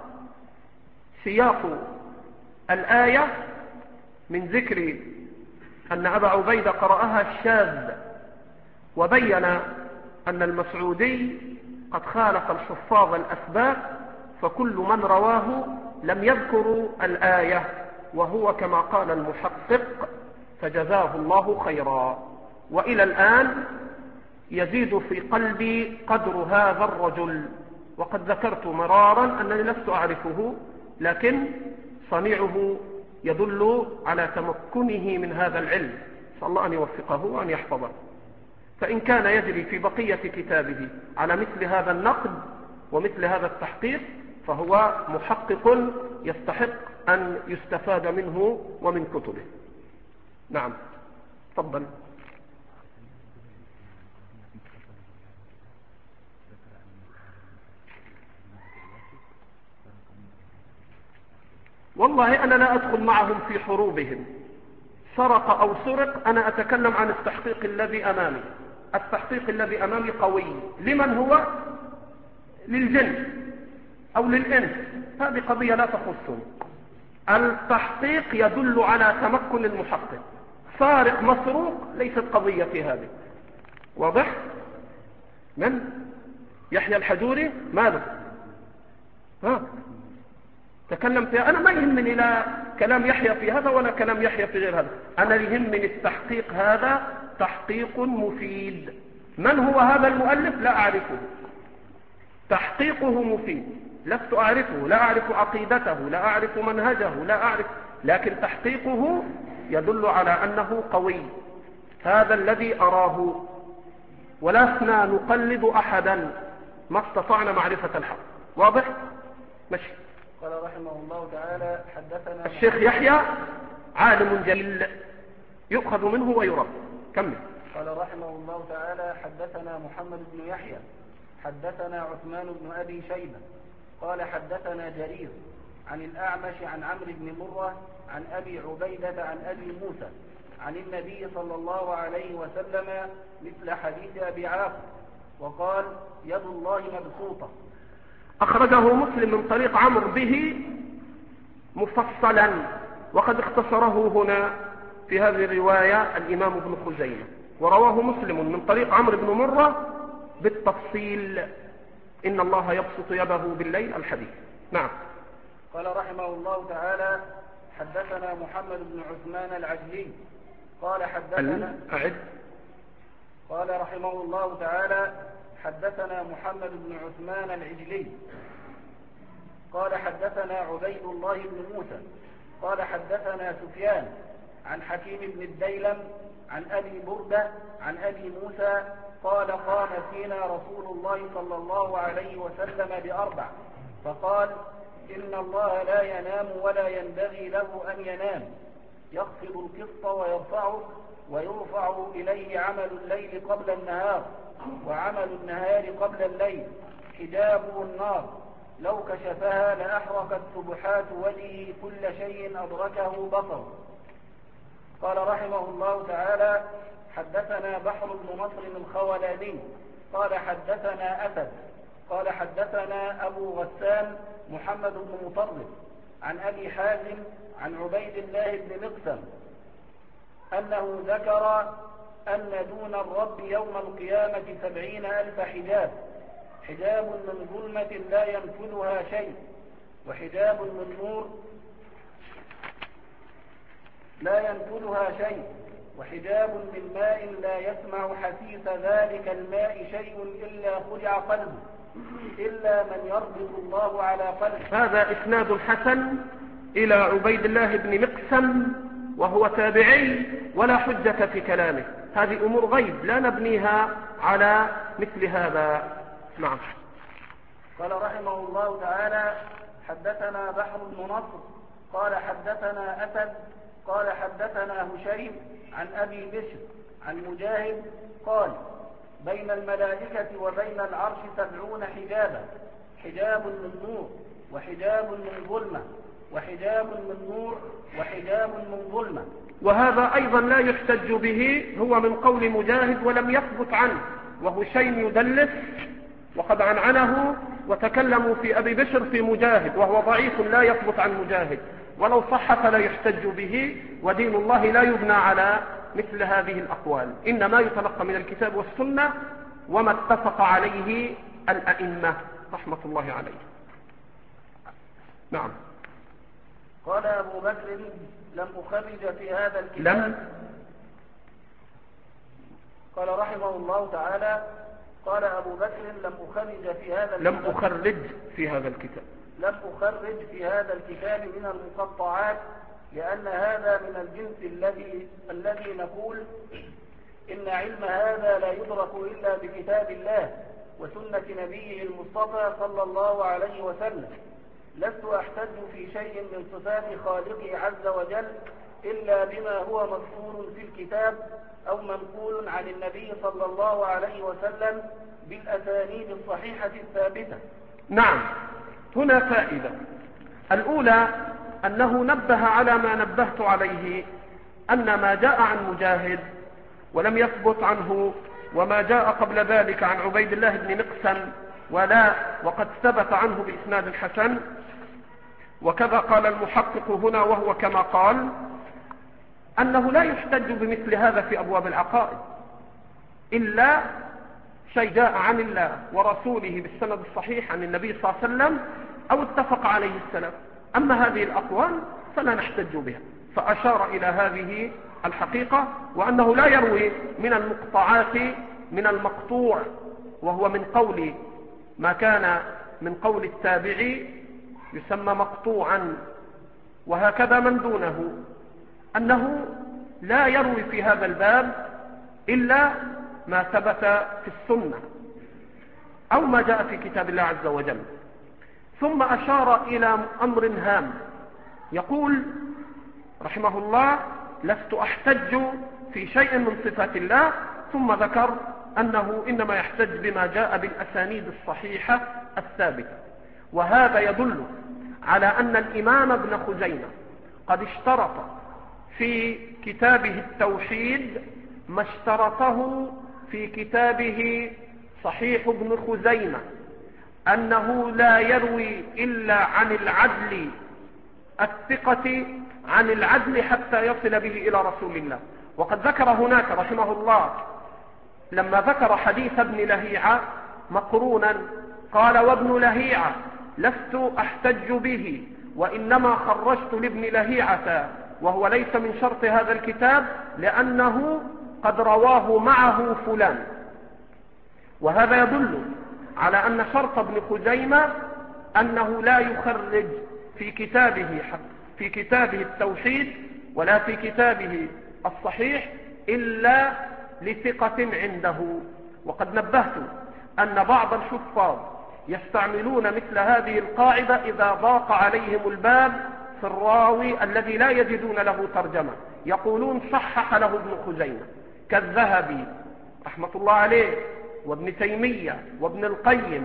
سياق الآية من ذكر أن أبا عبيدة قرأها الشاذ، وبين أن المسعودي قد خالف الحفاظ الأثبات، فكل من رواه لم يذكروا الآية، وهو كما قال المحقق فجزاه الله خيرا. وإلى الآن يزيد في قلبي قدر هذا الرجل، وقد ذكرت مرارا أنني لست أعرفه، لكن صنيعه يدل على تمكنه من هذا العلم، نسأل الله أن يوفقه وأن يحفظه. فإن كان يجري في بقية كتابه على مثل هذا النقد ومثل هذا التحقيق فهو محقق يستحق أن يستفاد منه ومن كتبه. نعم، تفضل. والله أنا لا أدخل معهم في حروبهم، سرق أو سرق، أنا أتكلم عن التحقيق الذي أمامي. التحقيق الذي أمامي قوي. لمن هو؟ للجن أو للإنس، هذه قضية لا تخصني. التحقيق يدل على تمكن المحقق، سارق مسروق ليست قضيتي هذه. واضح؟ من؟ يحيى الحجوري؟ ماذا؟ ها تكلم فيها. أنا ما يهمني لا كلام يحيى في هذا ولا كلام يحيى في غير هذا، أنا يهمني التحقيق، هذا تحقيق مفيد. من هو هذا المؤلف؟ لا أعرفه، تحقيقه مفيد، لست أعرفه، لا أعرف عقيدته، لا أعرف منهجه، لا أعرف، لكن تحقيقه يدل على أنه قوي. هذا الذي أراه، ولسنا نقلد أحدا، ما استطعنا معرفة الحق. واضح؟ ماشي. قال رحمه الله تعالى حدثنا الشيخ يحيى عالم جليل يؤخذ منه ويرد. كمل. قال رحمه الله تعالى حدثنا محمد بن يحيى حدثنا عثمان بن أبي شيبة قال حدثنا جرير عن الأعمش عن عمرو بن مرة عن أبي عبيدة عن أبي موسى عن النبي صلى الله عليه وسلم مثل حديث أبي عاصم، وقال يد الله مبسوطة. أخرجه مسلم من طريق عمرو به مفصلا، وقد اختصره هنا في هذه الرواية الإمام ابن خزيمة، ورواه مسلم من طريق عمرو بن مرة بالتفصيل، إن الله يبسط يده بالليل الحديث. نعم. قال رحمه الله تعالى حدثنا محمد بن عثمان العجلي قال حدثنا أعد. قال رحمه الله تعالى حدثنا محمد بن عثمان العجلي قال حدثنا عبيد الله بن موسى قال حدثنا سفيان عن حكيم بن الديلم عن أبي بردة عن أبي موسى قال قام فينا رسول الله صلى الله عليه وسلم بأربع فقال إن الله لا ينام ولا ينبغي له أن ينام، يخفض القسط ويرفعه، ويرفع إليه عمل الليل قبل النهار وعمل النهار قبل الليل، حجابه النار، لو كشفها لأحرقت سبحات وجهه كل شيء أدركه بصر. قال رحمه الله تعالى حدثنا بحر بن نصر الخولاني قال حدثنا أسد قال حدثنا أبو غسان محمد بن مطرف عن أبي حازم عن عبيد الله بن مقسم أنه ذكر أن دون الرب يوم القيامة سبعين ألف حجاب، حجاب من ظلمة لا ينفذها شيء، وحجاب من نور لا ينفذها شيء، وحجاب من ماء لا يسمع حسيس ذلك الماء شيء إلا خدع قلبه إلا من يربط الله على قلبه. هذا إسناد حسن إلى عبيد الله بن مقسم وهو تابعي ولا حجة في كلامه، هذه أمور غيب لا نبنيها على مثل هذا. نعم. قال رحمه الله تعالى حدثنا بحر بن نصر قال حدثنا أسد قال حدثنا هشيم عن أبي بشر عن مجاهد قال بين الملائكة وبين العرش سبعون حجابا، حجاب من نور وحجاب من ظلمة وحجاب من نور وحجاب من ظلمة. وهذا أيضا لا يحتج به، هو من قول مجاهد ولم يثبت عنه، وهشيم يدلس وقد عنعنه وتكلموا في أبي بشر في مجاهد وهو ضعيف لا يثبت عن مجاهد، ولو صح فلا يحتج به، ودين الله لا يبنى على مثل هذه الأقوال، إنما يتلقى من الكتاب والسنة وما اتفق عليه الأئمة رحمة الله عليه. نعم. قال أبو بكر لم أخرج في هذا الكتاب لم قال رحمه الله تعالى قال أبو بكر لم أخرج في هذا الكتاب لم أخرج في هذا الكتاب لم أخرج في هذا الكتاب من المقطعات، لأن هذا من الجنس الذي الذي نقول إن علم هذا لا يدرك إلا بكتاب الله وسنة نبيه المصطفى صلى الله عليه وسلم. لست أحتج في شيء من صفات خالقي عز وجل إلا بما هو مذكور في الكتاب أو منقول عن النبي صلى الله عليه وسلم بالأسانيد الصحيحة الثابتة. نعم. هنا فائدة. الأولى أنه نبه على ما نبهت عليه، أن ما جاء عن مجاهد ولم يثبت عنه، وما جاء قبل ذلك عن عبيد الله بن مقسم ولا وقد ثبت عنه بإسناد حسن، وكذا قال المحقق هنا وهو كما قال، أنه لا يحتج بمثل هذا في أبواب العقائد إلا شيء جاء عن الله ورسوله بالسند الصحيح عن النبي صلى الله عليه وسلم أو اتفق عليه السلف. أما هذه الأقوال فلا نحتج بها. فأشار إلى هذه الحقيقة، وأنه لا يروي من المقطعات من المقطوع، وهو من قول ما كان من قول التابعي يسمى مقطوعا، وهكذا من دونه، أنه لا يروي في هذا الباب إلا ما ثبت في السنة أو ما جاء في كتاب الله عز وجل. ثم أشار إلى أمر هام، يقول رحمه الله: لست أحتج في شيء من صفات الله. ثم ذكر أنه إنما يحتج بما جاء بالأسانيد الصحيحة الثابتة. وهذا يدل على أن الإمام ابن خزيمة قد اشترط في كتابه التوحيد ما اشترطه في كتابه صحيح ابن خزيمة، أنه لا يروي إلا عن العدل الثقة عن العدل حتى يصل به إلى رسول الله. وقد ذكر هناك رحمه الله لما ذكر حديث ابن لهيعة مقرونا قال: وابن لهيعة لست أحتج به، وإنما خرجت لابن لهيعة وهو ليس من شرط هذا الكتاب لأنه قد رواه معه فلان. وهذا يدل على أن شرط ابن خزيمة أنه لا يخرج في كتابه في كتابه التوحيد ولا في كتابه الصحيح إلا لثقة عنده. وقد نبهت أن بعض الحفاظ يستعملون مثل هذه القاعدة إذا ضاق عليهم الباب في الراوي الذي لا يجدون له ترجمة، يقولون صحح له ابن خزيمة كالذهبي رحمة الله عليه وابن تيمية وابن القيم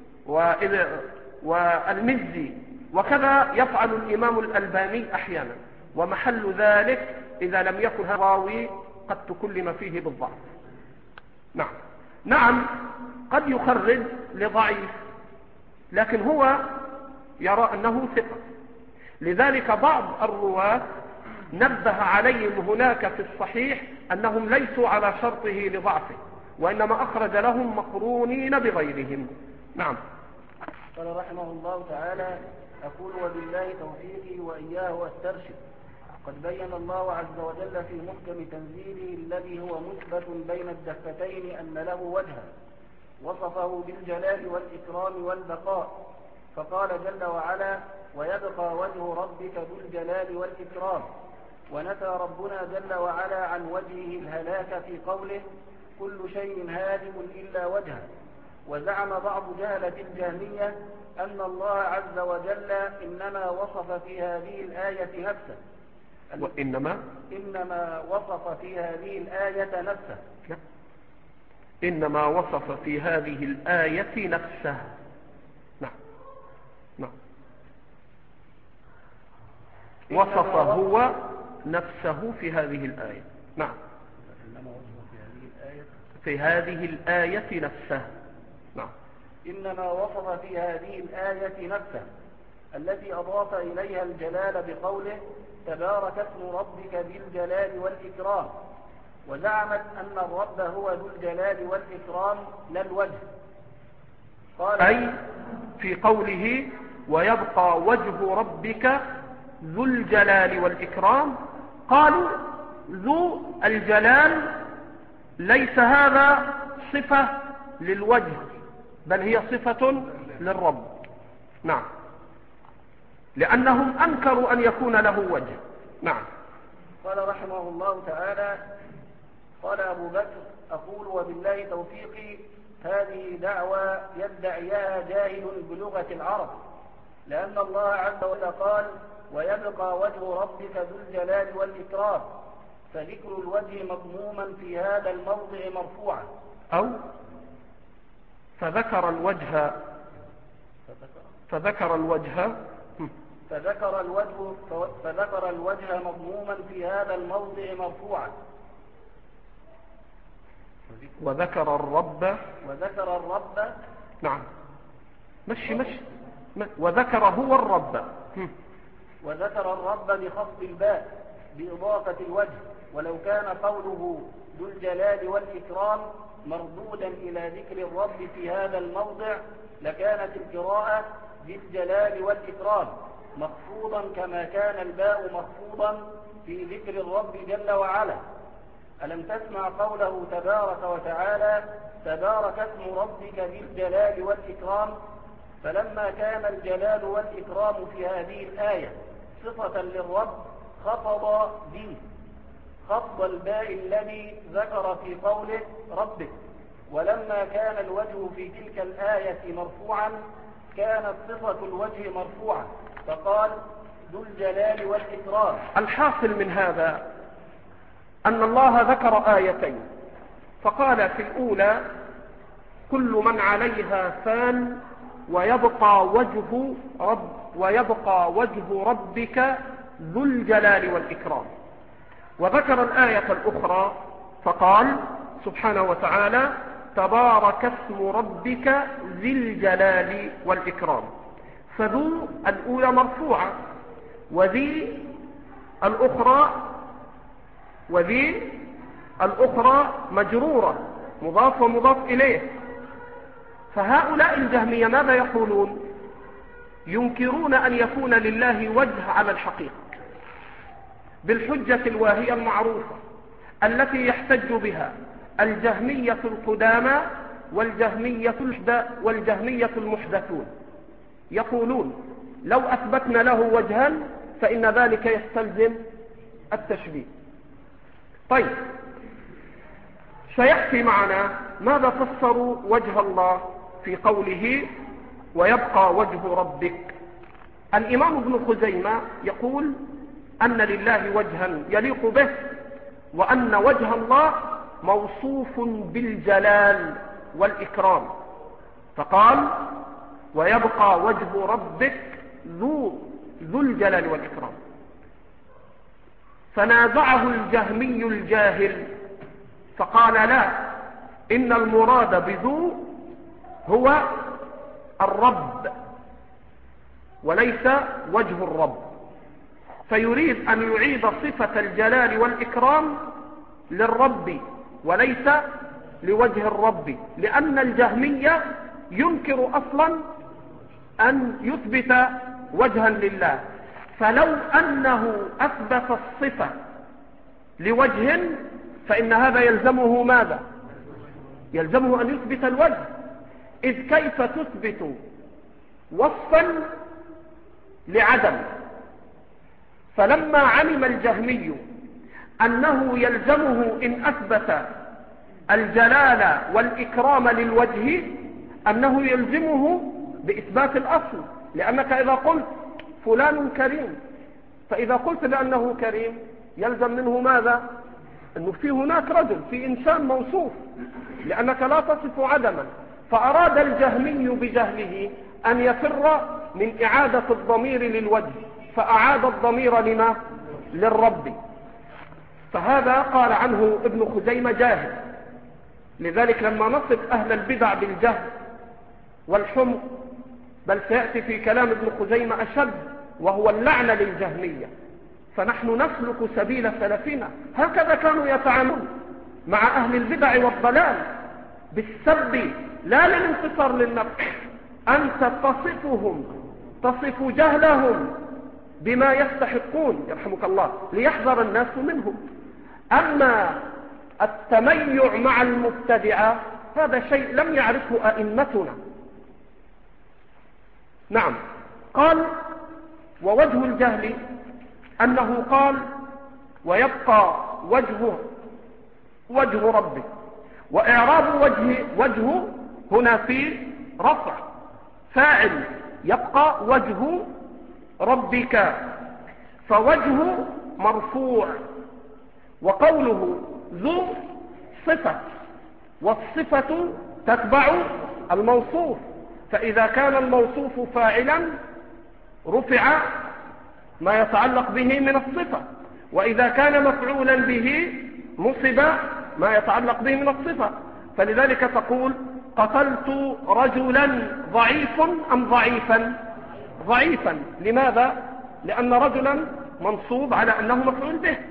والمزي، وكذا يفعل الإمام الألباني أحيانا، ومحل ذلك إذا لم يكن هذا الراوي قد تكلم فيه بالضعف. نعم نعم قد يخرج لضعيف، لكن هو يرى أنه ثقة. لذلك بعض الرواة نبه عليهم هناك في الصحيح أنهم ليسوا على شرطه لضعفه، وإنما أخرج لهم مقرونين بغيرهم. نعم. قال رحمه الله تعالى: أقول وبالله توفيقي وإياه أسترشد. قد بين الله عز وجل في محكم تنزيله الذي هو مثبت بين الدفتين أن له وجها، وصفه بالجلال والإكرام والبقاء، فقال جل وعلا: ويبقى وجه ربك ذو الجلال والإكرام. ونفى ربنا جل وعلا عن وجهه الهلاك في قوله: كل شيء هادم إلا وجهه. وزعم بعض جهلة الجهمية أن الله عز وجل إنما وصف في هذه الآية نفسه وإنما إنما وصف في هذه الآية نفسه لا. إنما وصف في هذه الآية نفسه. نعم نعم وصف هو نفسه في هذه الآية. نعم إنما وصف في هذه الآية في هذه الآية نفسه. نعم إنما وصف في هذه الآية نفسه التي أضاف إليها الجلال بقوله: تبارك اسم ربك ذي الجلال والإكرام. وزعمت أن الرب هو ذو الجلال والإكرام لا الوجه. قال أي في قوله: ويبقى وجه ربك ذو الجلال والإكرام، قالوا ذو الجلال ليس هذا صفة للوجه، بل هي صفة للرب. نعم لأنهم أنكروا أن يكون له وجه. نعم. قال رحمه الله تعالى: قال أبو بكر: أقول وبالله توفيقي هذه دعوى يدعيها جاهل بلغة العرب، لأن الله عز وجل قال: ويبقى وجه ربك ذو الجلال والإكرام، فذكر الوجه مضموما في هذا الموضع مرفوعا. أو فذكر الوجه فذكر الوجه فذكر الوجه فذكر الوجه مضموما في هذا الموضع مرفوعا. وذكر الرب وذكر الرب نعم مشي مشي وذكر هو الرب وذكر الرب بخفض الباء بإضافة الوجه، ولو كان قوله ذو الجلال والإكرام مردودا إلى ذكر الرب في هذا الموضع لكانت القراءة ذي الجلال والإكرام مخفوضا كما كان الباء مخفوضا في ذكر الرب جل وعلا. ألم تسمع قوله تبارك وتعالى تبارك اسم ربك ذي الجلال والإكرام؟ فلما كان الجلال والإكرام في هذه الآية صفة للرب خفض ذي خفض الباء الذي ذكر في قوله ربك، ولما كان الوجه في تلك الآية مرفوعا كانت صفة الوجه مرفوعا فقال ذو الجلال والإكرام. الحاصل من هذا أن الله ذكر آيتين، فقال في الأولى كل من عليها فان ويبقى وجه رب ويبقى وجه ربك ذو الجلال والإكرام، وذكر الآية الأخرى فقال سبحانه وتعالى تبارك اسم ربك ذي الجلال والإكرام. فذو الأولى مرفوعة وذي الأخرى وذي الأخرى مجرورة مضاف ومضاف إليه. فهؤلاء الجهمية ماذا يقولون؟ ينكرون أن يكون لله وجه على الحقيقة بالحجة الواهية المعروفة التي يحتج بها الجهمية القدامى والجهمية والجهمية المحدثون. يقولون لو أثبتنا له وجها فإن ذلك يستلزم التشبيه. طيب سيأتي معنا ماذا فسروا وجه الله في قوله ويبقى وجه ربك. الإمام ابن خزيمة يقول أن لله وجها يليق به، وأن وجه الله موصوف بالجلال والإكرام، فقال ويبقى وجه ربك ذو ذو الجلال والإكرام. فنازعه الجهمي الجاهل فقال لا، إن المراد بذو هو الرب وليس وجه الرب، فيريد أن يعيد صفة الجلال والإكرام للرب وليس لوجه الرب، لأن الجهمية ينكر أصلا أن يثبت وجها لله. فلو أنه أثبت الصفة لوجه فإن هذا يلزمه ماذا؟ يلزمه أن يثبت الوجه، إذ كيف تثبت وصفا لعدم؟ فلما علم الجهمي أنه يلزمه إن أثبت الجلال والإكرام للوجه أنه يلزمه بإثبات الأصل، لأنك إذا قلت فلان كريم فإذا قلت بأنه كريم يلزم منه ماذا؟ أنه في هناك رجل، في إنسان موصوف، لأنك لا تصف عدما. فأراد الجهمي بجهله أن يفر من إعادة الضمير للوجه، فأعاد الضمير لما؟ للرب. فهذا قال عنه ابن خزيمة جاهل. لذلك لما نصف أهل البدع بالجهل والحمق، بل سيأتي في كلام ابن خزيمة أشد وهو اللعنة للجهمية، فنحن نسلك سبيل سلفنا. هكذا كانوا يتعاملون مع أهل البدع والضلال، بالسب لا للانتصار للنفس. أنت تصفهم تصف جهلهم بما يستحقون يرحمك الله ليحذر الناس منهم. أما التميع مع المبتدعة هذا شيء لم يعرفه أئمتنا. نعم، قال ووجه الجهل أنه قال ويبقى وجهه وجه ربك، وإعراب وجه وجه هنا في رفع فاعل يبقى وجه ربك، فوجه مرفوع، وقوله ذو صفة، والصفة تتبع الموصوف، فإذا كان الموصوف فاعلا رفع ما يتعلق به من الصفة، وإذا كان مفعولا به نصب ما يتعلق به من الصفة. فلذلك تقول قتلت رجلا ضعيف أم ضعيفا؟ ضعيفا. لماذا؟ لأن رجلا منصوب على أنه مفعول به.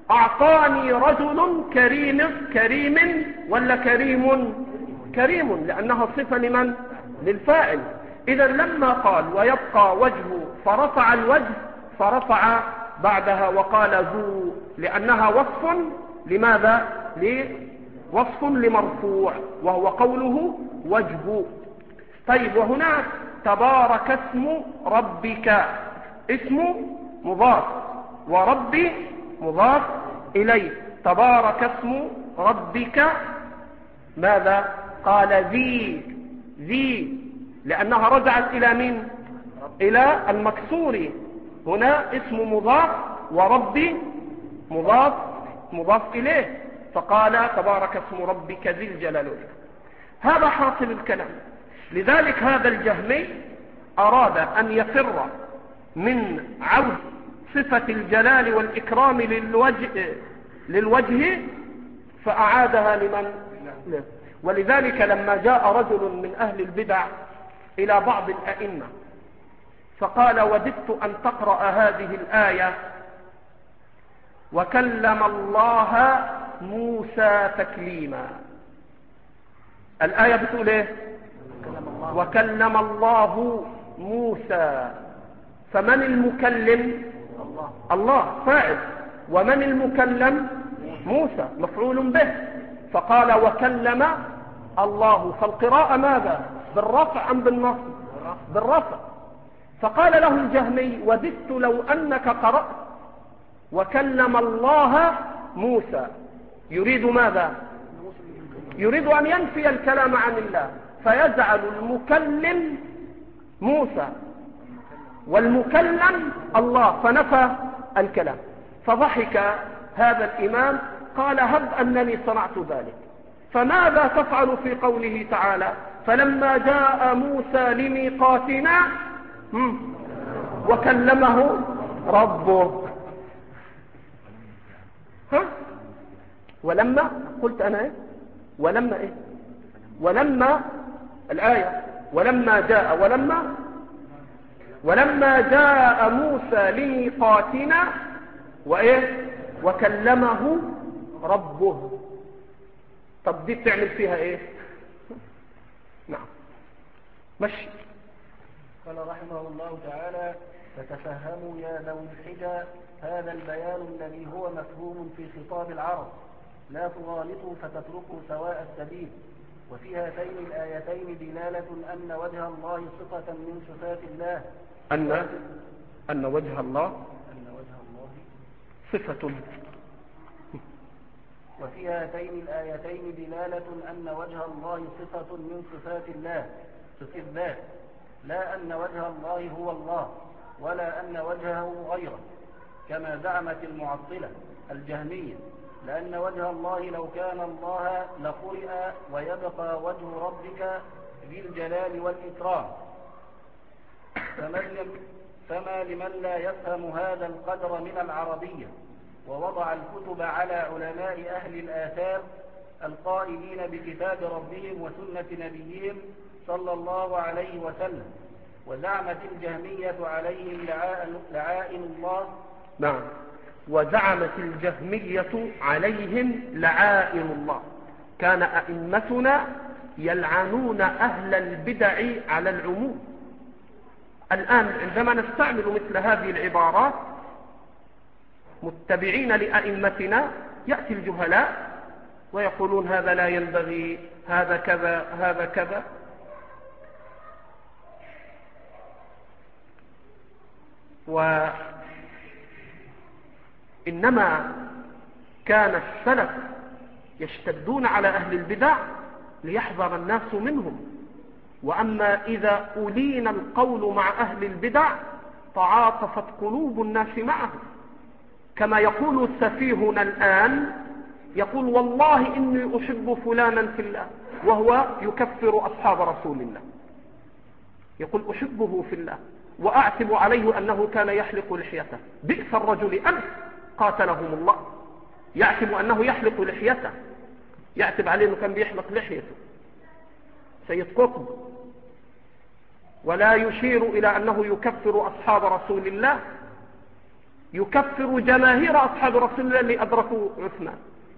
أعطاني رجل كريم كريم ولا كريم كريم، لأنها صفة لمن؟ للفاعل. إذا لما قال ويبقى وجهه فرفع الوجه، فرفع بعدها وقال ذو، لأنها وصف لماذا؟ وصف لمرفوع، وهو قوله وجه. طيب، وهنا تبارك اسم ربك، اسم مضاف وربي مضاف إليه. تبارك اسم ربك ماذا؟ قال ذي ذي، لأنها رجعت إلى من؟ إلى المكسور. هنا اسم مضاف وربي مضاف مضاف إليه، فقال تبارك اسم ربك ذي الجلال والإكرام. هذا حاصل الكلام. لذلك هذا الجهمي أراد أن يفر من عود صفة الجلال والإكرام للوجه, للوجه فأعادها لمن؟ ولذلك لما جاء رجل من أهل البدع إلى بعض الأئمة فقال وددت أن تقرأ هذه الآية وكلم الله موسى تكليما. الآية بتقول ايه؟ وكلم الله موسى. فمن المكلم؟ الله, الله فاعل. ومن المكلم؟ موسى مفعول به. فقال وكلم الله، فالقراءة ماذا؟ بالرفع أم بالنصب؟ بالرفع. فقال له الجهمي وددت لو أنك قرأت وكلم الله موسى. يريد ماذا؟ يريد أن ينفي الكلام عن الله، فيجعل المكلم موسى والمكلم الله، فنفى الكلام. فضحك هذا الإمام قال هب أنني صنعت ذلك. فماذا تفعل في قوله تعالى فلما جاء موسى لميقاتنا وكلمه ربه؟ ها؟ ولما قلت أنا إيه؟ ولما إيه؟ ولما الآية ولما جاء ولما ولما جاء موسى لميقاتنا وإيه؟ وكلمه ربه. طب دي بتعمل فيها إيه؟ نعم مشي. قال رحمه الله تعالى فتفهموا يا ذوي الحجى هذا البيان الذي هو مفهوم في خطاب العرب، لا تغالطوا فتتركوا سواء السبيل. وفي هاتين الآيتين دلالة أن وجه الله صفة من صفات الله، أن أن وجه الله أن وجه الله صفة. وفي هاتين الآيتين دلالة أن وجه الله صفة من صفات الله في الذات، لا أن وجه الله هو الله ولا أن وجهه غيره كما زعمت المعطلة الجهمية، لأن وجه الله لو كان الله لقرئ ويبقى وجه ربك ذي الجلال والإكرام. فما لمن لا يفهم هذا القدر من العربية ووضع الكتب على علماء أهل الآثار القائلين بكتاب ربهم وسنة نبيهم صلى الله عليه وسلم، وزعمت الجهمية عليهم لعائن الله. نعم، وزعمت الجهمية عليهم لعائن الله. كان أئمتنا يلعنون أهل البدع على العموم. الآن عندما نستعمل مثل هذه العبارات متبعين لأئمتنا يأتي الجهلاء ويقولون هذا لا ينبغي، هذا كذا، هذا كذا. وإنما كان السلف يشتدون على أهل البدع ليحذر الناس منهم. وأما إذا ألين القول مع أهل البدع تعاطفت قلوب الناس معه، كما يقول سفيهنا الآن، يقول والله إني أحب فلانا في الله وهو يكفر أصحاب رسول الله. يقول أحبه في الله وأعتب عليه أنه كان يحلق لحيته. بئس الرجل أنت قاتلهم الله، يعتب أنه يحلق لحيته، يعتب عليه أنه كان بيحلق لحيته سيد قطب، ولا يشير إلى أنه يكفر أصحاب رسول الله. يكفر جماهير أصحاب رسول الله اللي أدركوا عثمان.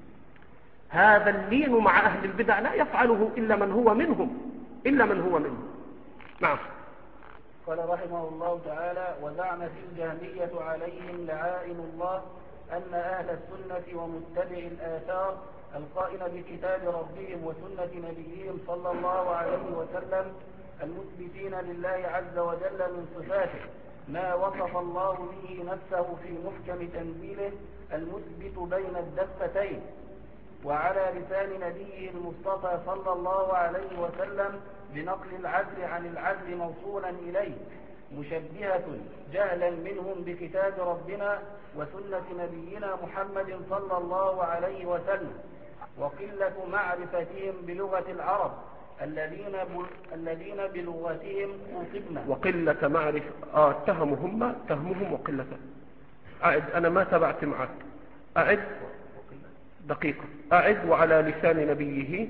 هذا اللين مع أهل البدع لا يفعله إلا من هو منهم إلا من هو منهم. نعم. قال رحمه الله تعالى: وزعمت الجهمية عليهم لعائن الله أن أهل السنة ومتبع الآثار القائل بكتاب ربهم وسنة نبيهم صلى الله عليه وسلم المثبتين لله عز وجل من صفاته ما وصف الله به نفسه في محكم تنزيله المثبت بين الدفتين، وعلى لسان نبيه المصطفى صلى الله عليه وسلم بنقل العدل عن العدل موصولا إليه، مشبهة جهلا منهم بكتاب ربنا وسنة نبينا محمد صلى الله عليه وسلم، وقلة معرفتهم بلغة العرب الذين الذين بلغتهم خوطبنا. وقلة معرفة آه تهمهم تهمهم وقلة. أعد، أنا ما تبعت معك. أعد دقيقة. أعد. وعلى لسان نبيه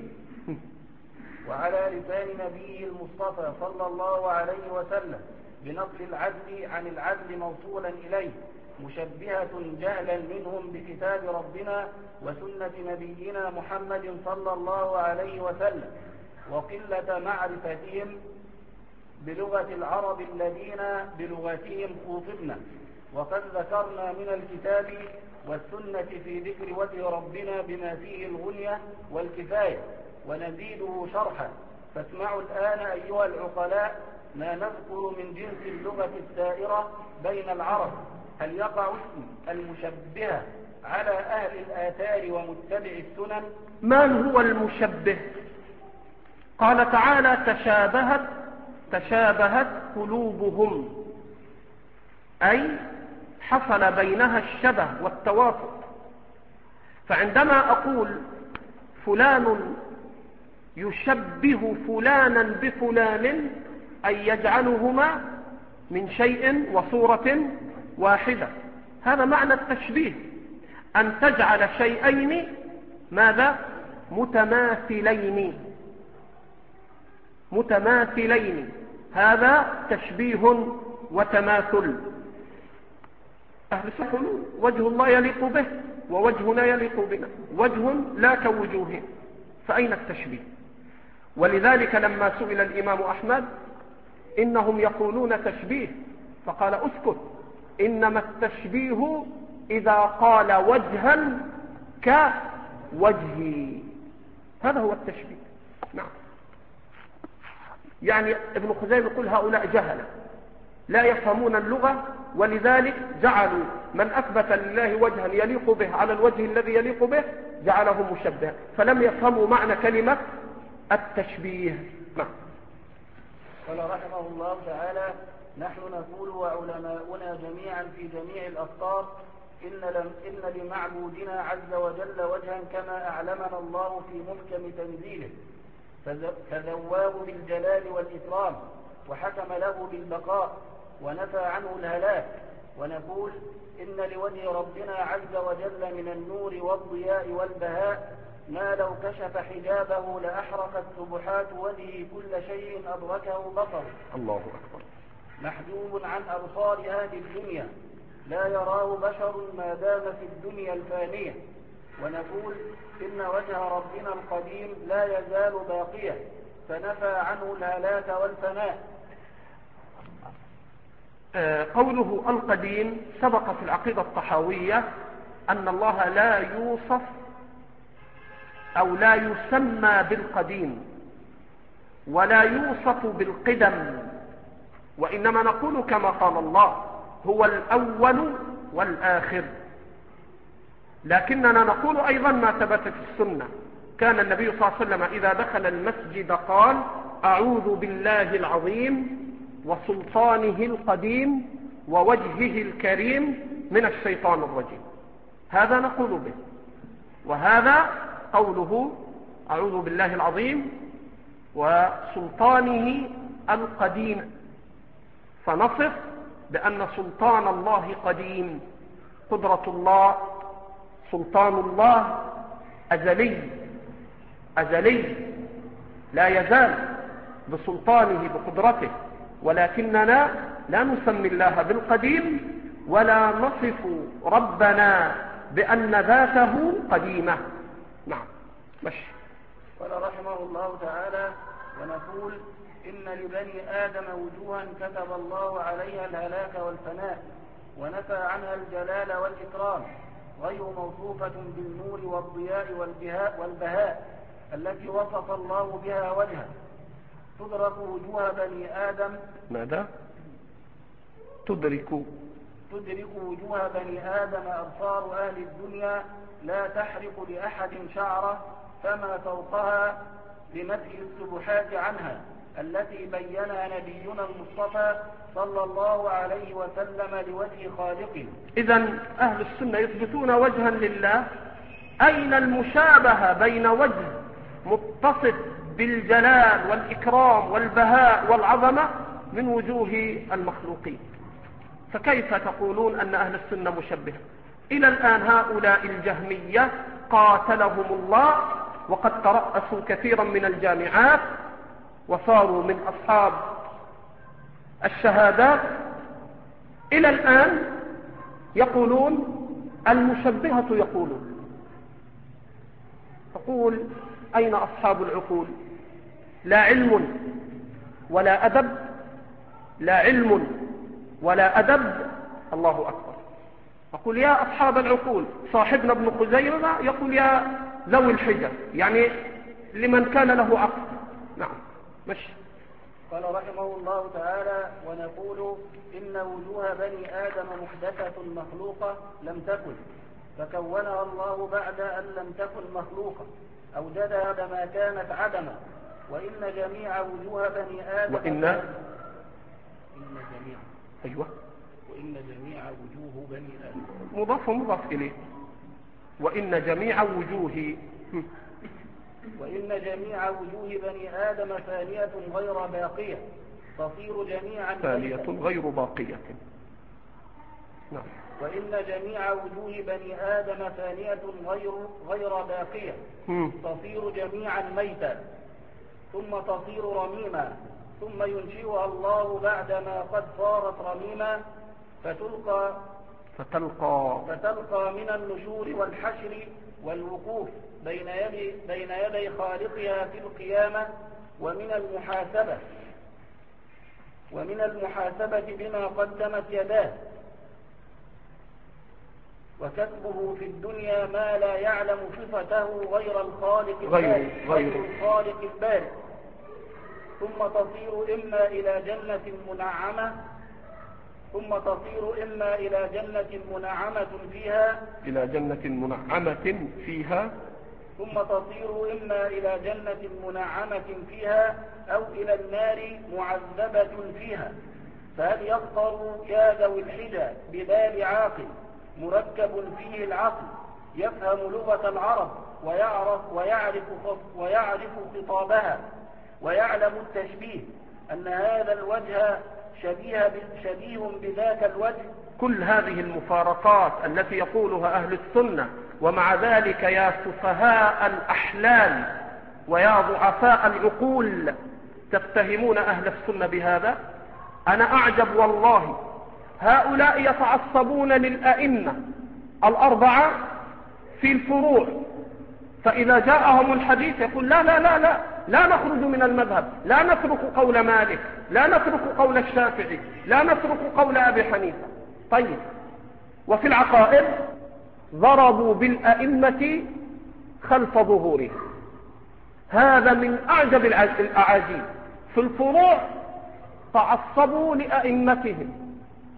وعلى لسان نبيه المصطفى صلى الله عليه وسلم بنقل العدل عن العدل موصولا إليه، مشبهة جهلا منهم بكتاب ربنا وسنة نبينا محمد صلى الله عليه وسلم، وقلة معرفتهم بلغة العرب الذين بلغتهم خوطبنا. وقد ذكرنا من الكتاب والسنة في ذكر وجه ربنا بما فيه الغنية والكفاية، ونزيده شرحا، فاسمعوا الآن أيها العقلاء ما نذكر من جنس اللغة السائرة بين العرب. هل يقع اسم المشبهة على أهل الآثار ومتبع السنن؟ من هو المشبه؟ قال تعالى: تشابهت تشابهت قلوبهم، أي حصل بينها الشبه والتوافق. فعندما أقول فلان يشبه فلانا بفلان أي يجعلهما من شيء وصورة واحدة، هذا معنى التشبيه، أن تجعل شيئين ماذا؟ متماثلين متماثلين هذا تشبيه وتماثل. أهل السنة وجه الله يليق به ووجهنا يليق بنا، وجه لا كوجوههم، فأين التشبيه؟ ولذلك لما سئل الإمام أحمد إنهم يقولون تشبيه، فقال: اسكت، إنما التشبيه إذا قال وجها كوجهي، هذا هو التشبيه. نعم. يعني ابن خزيمة يقول هؤلاء جهلة لا يفهمون اللغة، ولذلك جعلوا من أثبت لله وجها يليق به على الوجه الذي يليق به جعله مشبه، فلم يفهموا معنى كلمة التشبيه. نعم. قال رحمه الله تعالى: نحن نقول وعلماؤنا جميعا في جميع الأقطار إن, لم إن لمعبودنا عز وجل وجها كما أعلمنا الله في محكم تنزيله، فذواه بالجلال والإكرام، وحكم له بالبقاء، ونفى عنه الهلاك. ونقول إن لوجه ربنا عز وجل من النور والضياء والبهاء ما لو كشف حجابه لأحرقت سبحات وجهه كل شيء أدركه بصره. الله أكبر. محجوب عن أبصار هذه الدنيا لا يراه بشر ما دام في الدنيا الفانية. ونقول إن وجه ربنا القديم لا يزال باقيا، فنفى عنه الهلاك والفناء. قوله القديم سبق في العقيدة الطحاوية أن الله لا يوصف أو لا يسمى بالقديم ولا يوصف بالقدم، وإنما نقول كما قال الله: هو الأول والآخر. لكننا نقول أيضا ما ثبت في السنة. كان النبي صلى الله عليه وسلم إذا دخل المسجد قال: أعوذ بالله العظيم وسلطانه القديم ووجهه الكريم من الشيطان الرجيم. هذا نقول به، وهذا قوله أعوذ بالله العظيم وسلطانه القديم، فنصف بأن سلطان الله قديم، قدرة الله، سلطان الله أزلي أزلي لا يزال بسلطانه بقدرته، ولكننا لا نسمي الله بالقديم ولا نصف ربنا بأن ذاته قديمة. نعم ماشي. قال رحمه الله تعالى: ونقول إن لبني آدم وجوها كتب الله عليها الهلاك والفناء ونفى عنها الجلال والإكرام، غير موصوفة بالنور والضياء والبهاء, والبهاء التي وصف الله بها وجهه. تدرك وجوه بني آدم ماذا؟ تدرك تدرك وجوه بني آدم أبصار أهل الدنيا لا تحرق لأحد شعره، فما فوقها لمدح السبحات عنها التي بينها نبينا المصطفى صلى الله عليه وسلم لوجه خالقه. إذن أهل السنة يثبتون وجها لله. أين المشابهة بين وجه متصف بالجلال والإكرام والبهاء والعظمة من وجوه المخلوقين؟ فكيف تقولون أن أهل السنة مشبهة؟ إلى الآن هؤلاء الجهمية قاتلهم الله، وقد ترأسوا كثيرا من الجامعات وصاروا من أصحاب الشهادات، إلى الآن يقولون المشبهة. يقولون تقول أين أصحاب العقول؟ لا علم ولا أدب، لا علم ولا أدب. الله أكبر. أقول يا أصحاب العقول. صاحبنا ابن خزيمة يقول يا ذوي الحجة، يعني لمن كان له عقل. نعم مش. قال رحمه الله تعالى: ونقول إن وجوه بني آدم محدثة مخلوقة لم تكن، فكونها الله بعد أن لم تكن مخلوقة، أوجدها بعدما كانت عدما. وإن جميع وجوه بني آدم وإن إن جميع أيوة وإن جميع وجوه بني آدم مضاف مضاف إليه. وإن جميع وجوه وإن جميع وجوه بني آدم ثانية غير باقية، تصير جميعا ثانية غير باقية. نعم. وإن جميع وجوه بني آدم ثانية غير غير باقية، تصير جميعا ميتا، ثم تصير رميما، ثم ينشئها الله بعدما قد صارت رميما، فتلقى فتلقى فتلقى من النشور والحشر والوقوف بين يدي بين يدي خالقها في القيامة، ومن المحاسبة ومن المحاسبة بما قدمت يداه، وكسبه في الدنيا ما لا يعلم صفته غير الخالق البارئ غير الخالق البارئ ثم تصير إما إلى جنة منعمة ثم تصير إما إلى جنة منعمة فيها إلى جنة منعمة فيها ثم تصير إما إلى جنة منعمة فيها أو إلى النار معذبة فيها. فهل يخطر يا ذوي الحجى ببال عاقل مركب فيه العقل يفهم لغة العرب ويعرف ويعرف ويعرف خطابها ويعلم التشبيه أن هذا الوجه شبيه شبيه بذاك الوجه؟ كل هذه المفارقات التي يقولها أهل السنة، ومع ذلك يا سفهاء الأحلام ويا ضعفاء العقول تتهمون أهل السنة بهذا. أنا أعجب والله. هؤلاء يتعصبون للأئمة الأربعة في الفروع، فإذا جاءهم الحديث يقول لا لا لا لا لا نخرج من المذهب، لا نترك قول مالك، لا نترك قول الشافعي، لا نترك قول أبي حنيفة. طيب، وفي العقائد ضربوا بالأئمة خلف ظهورهم. هذا من أعجب الأعاجيب. في الفروع تعصبوا لأئمتهم،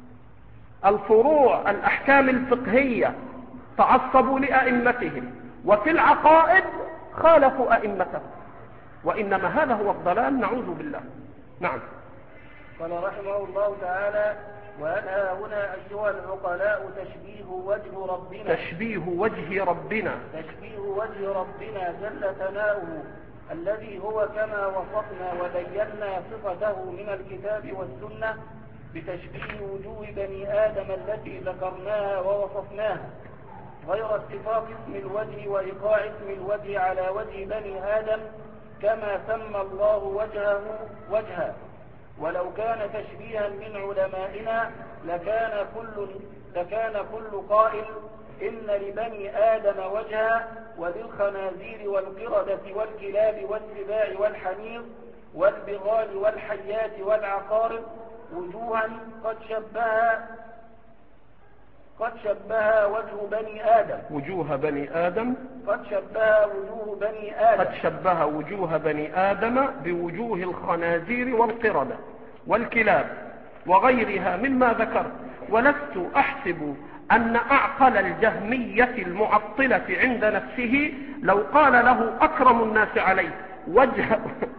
الفروع الأحكام الفقهية تعصبوا لأئمتهم، وفي العقائد خالفوا أئمتهم، وإنما هذا هو الضلال، نعوذ بالله. نعم. قال رحمه الله تعالى: وأنا هنا أيها العقلاء تشبيه وجه ربنا تشبيه وجه ربنا تشبيه وجه ربنا جل ثناؤه الذي هو كما وصفنا وبينا صفته من الكتاب والسنة بتشبيه وجوه بني آدم التي ذكرناها ووصفناها، غير اتفاق اسم الوجه وإيقاع اسم الوجه على وجه بني آدم كما سمى الله وجهه وجها، ولو كان تشبيها من علمائنا لكان كل, لكان كل قائل إن لبني آدم وجها وللخنازير والقردة والكلاب والسباع والحمير والبغال والحيات والعقارب وجوها قد شبها قد شبه وجه بني آدم وجوه بني آدم قد شبه وجوه بني آدم قد شبه وجوه بني آدم بوجوه الخنازير والقردة والكلاب وغيرها مما ذكرت. ولست أحسب أن أعقل الجهمية المعطلة عند نفسه لو قال له أكرم الناس عليه وجه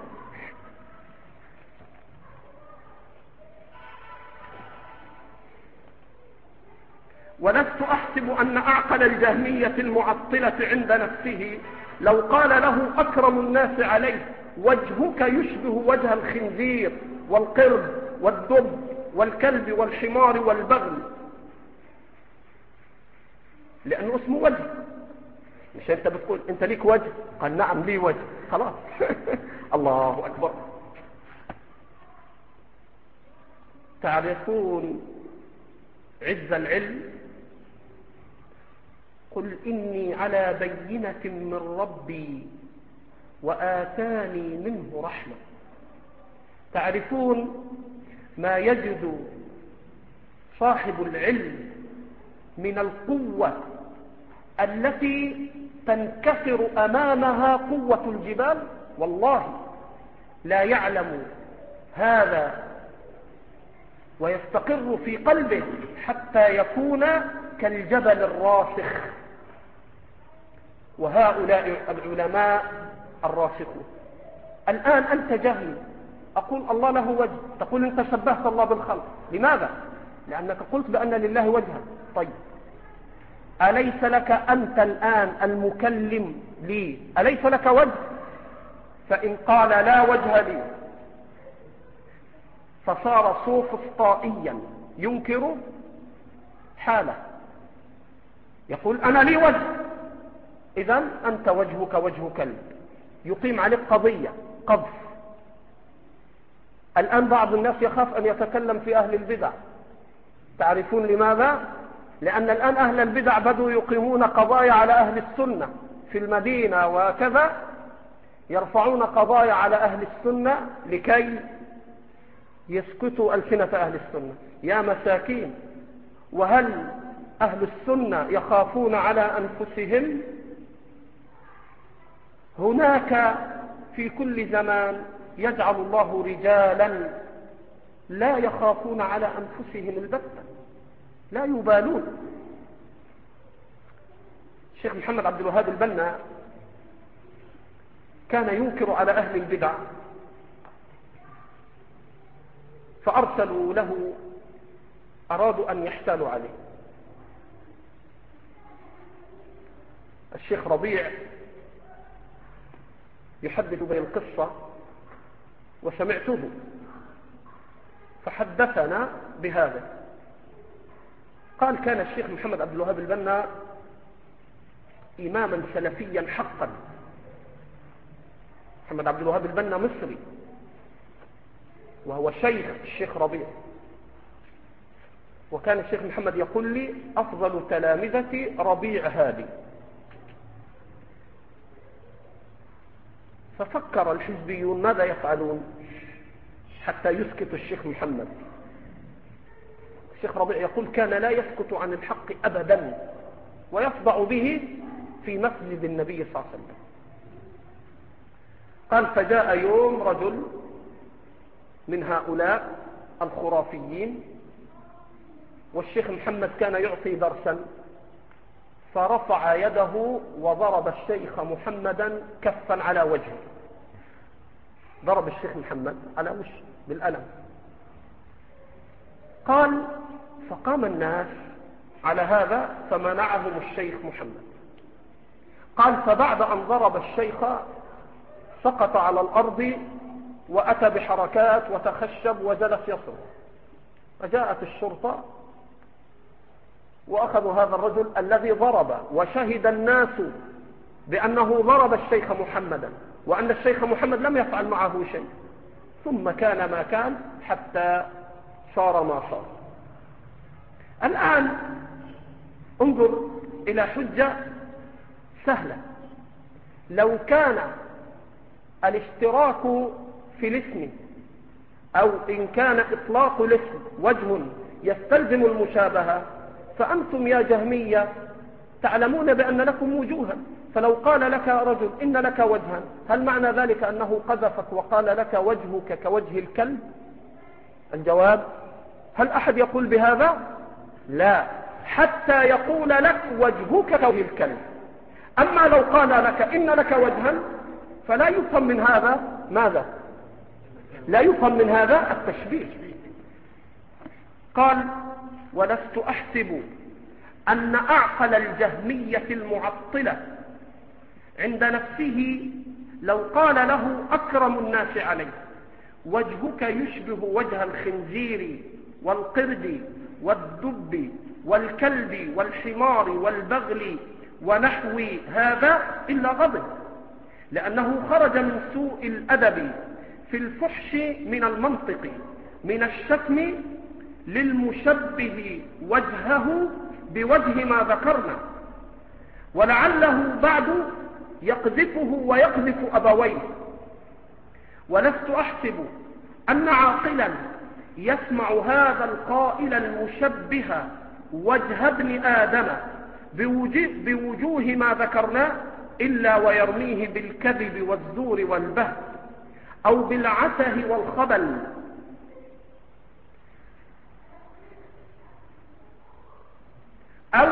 ولست أحسب أن أعقل الجهمية المعطلة عند نفسه لو قال له أكرم الناس عليه وجهك يشبه وجه الخنزير والقرد والدب والكلب والحمار والبغل، لأنه اسمه وجه. مش أنت بتقول أنت ليك وجه؟ قال نعم لي وجه، خلاص. الله أكبر. تعرفون عز العلم؟ قل إني على بينة من ربي وآتاني منه رحمة. تعرفون ما يجد صاحب العلم من القوة التي تنكسر أمامها قوة الجبال؟ والله لا يعلم هذا ويستقر في قلبه حتى يكون كالجبل الراسخ. وهؤلاء العلماء الراسخون. الآن أنت جهل، أقول الله له وجه، تقول أنت شبهت الله بالخلق. لماذا؟ لأنك قلت بأن لله وجها. طيب أليس لك أنت الآن المكلم لي أليس لك وجه؟ فإن قال لا وجه لي فصار سوفسطائيا ينكر حاله، يقول أنا لي وجه، إذن أنت وجهك وجه كلب، يقيم عليك قضية قذف. الآن بعض الناس يخاف أن يتكلم في أهل البدع. تعرفون لماذا؟ لأن الآن أهل البدع بدوا يقيمون قضايا على أهل السنة في المدينة وكذا، يرفعون قضايا على أهل السنة لكي يسكتوا ألسنة أهل السنة. يا مساكين، وهل أهل السنة يخافون على أنفسهم؟ هناك في كل زمان يجعل الله رجالا لا يخافون على أنفسهم البتة، لا يبالون. الشيخ محمد عبد الوهاب البنا كان ينكر على أهل البدع، فأرسلوا له، أرادوا أن يحتالوا عليه. الشيخ ربيع يحدث بين القصة وسمعته، فحدثنا بهذا. قال كان الشيخ محمد عبد الوهاب البنا إماما سلفيا حقا. محمد عبد الوهاب البنا مصري، وهو شيخ الشيخ ربيع. وكان الشيخ محمد يقول لي أفضل تلامذتي ربيع هادي. ففكر الحزبيون ماذا يفعلون حتى يسكت الشيخ محمد. الشيخ ربيع يقول كان لا يسكت عن الحق أبدا، ويصدع به في مسجد النبي صلى الله عليه وسلم. قال فجاء يوم رجل من هؤلاء الخرافيين، والشيخ محمد كان يعطي درسا، فرفع يده وضرب الشيخ محمدا كفا على وجهه. ضرب الشيخ محمد على وجهه بالألم. قال فقام الناس على هذا فمنعهم الشيخ محمد. قال فبعد أن ضرب الشيخ سقط على الأرض وأتى بحركات وتخشب وجلس يصرخ. فجاءت الشرطة وأخذوا هذا الرجل الذي ضرب، وشهد الناس بأنه ضرب الشيخ محمدا، وأن الشيخ محمد لم يفعل معه شيء. ثم كان ما كان حتى صار ما صار. الآن انظر إلى حجة سهلة. لو كان الاشتراك في الاسم أو إن كان إطلاق الاسم وجه يستلزم المشابهة، فأنتم يا جهمية تعلمون بأن لكم وجوها، فلو قال لك رجل إن لك وجها، هل معنى ذلك أنه قذفك وقال لك وجهك كوجه الكلب؟ الجواب: هل أحد يقول بهذا؟ لا، حتى يقول لك وجهك كوجه الكلب. أما لو قال لك إن لك وجها فلا يفهم من هذا ماذا؟ لا يفهم من هذا التشبيه. قال: ولست أحسب أن أعقل الجهمية المعطلة عند نفسه لو قال له أكرم الناس عليه وجهك يشبه وجه الخنزير والقرد والدب والكلب والحمار والبغل ونحو هذا إلا غضب، لأنه خرج من سوء الأدب في الفحش من المنطق من الشتم للمشبه وجهه بوجه ما ذكرنا، ولعله بعد يقذفه ويقذف أبويه. ولست أحسب أن عاقلا يسمع هذا القائل المشبه وجه ابن آدم بوجوه ما ذكرنا إلا ويرميه بالكذب والزور والبهت أو بالعته والخبل، أو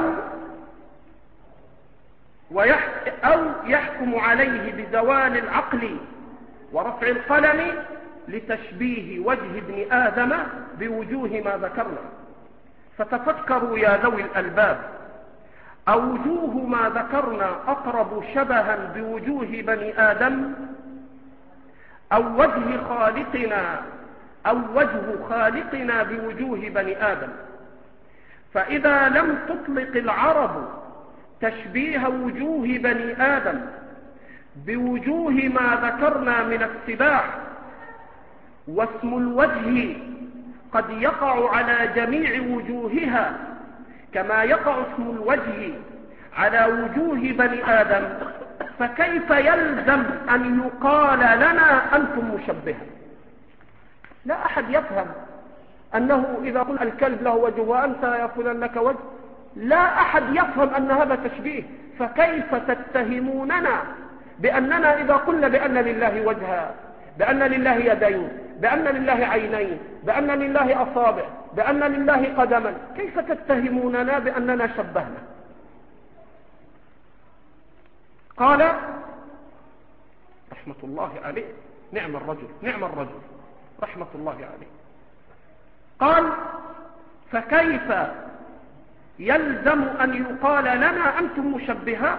أو يحكم عليه بزوال العقل ورفع القلم لتشبيه وجه ابن آدم بوجوه ما ذكرنا. فتفكروا يا ذوي الألباب، أوجوه ما ذكرنا أقرب شبها بوجوه بني آدم أو وجه خالقنا أو وجه خالقنا بوجوه بني آدم؟ فإذا لم تطلق العرب تشبيه وجوه بني آدم بوجوه ما ذكرنا من السباع، واسم الوجه قد يقع على جميع وجوهها كما يقع اسم الوجه على وجوه بني آدم، فكيف يلزم أن يقال لنا أنتم مشبهة؟ لا أحد يفهم أنه إذا قلنا الكلب له وجه وأنت يا فلان لك وجه، لا أحد يفهم أن هذا تشبيه. فكيف تتهموننا بأننا إذا قلنا بأن لله وجها، بأن لله يدين، بأن لله عينين، بأن لله أصابع، بأن لله قدما، كيف تتهموننا بأننا شبهنا؟ قال رحمة الله عليه: نعم الرجل نعم الرجل رحمة الله عليه. قال: فكيف يلزم أن يقال لنا أنتم مشبهة؟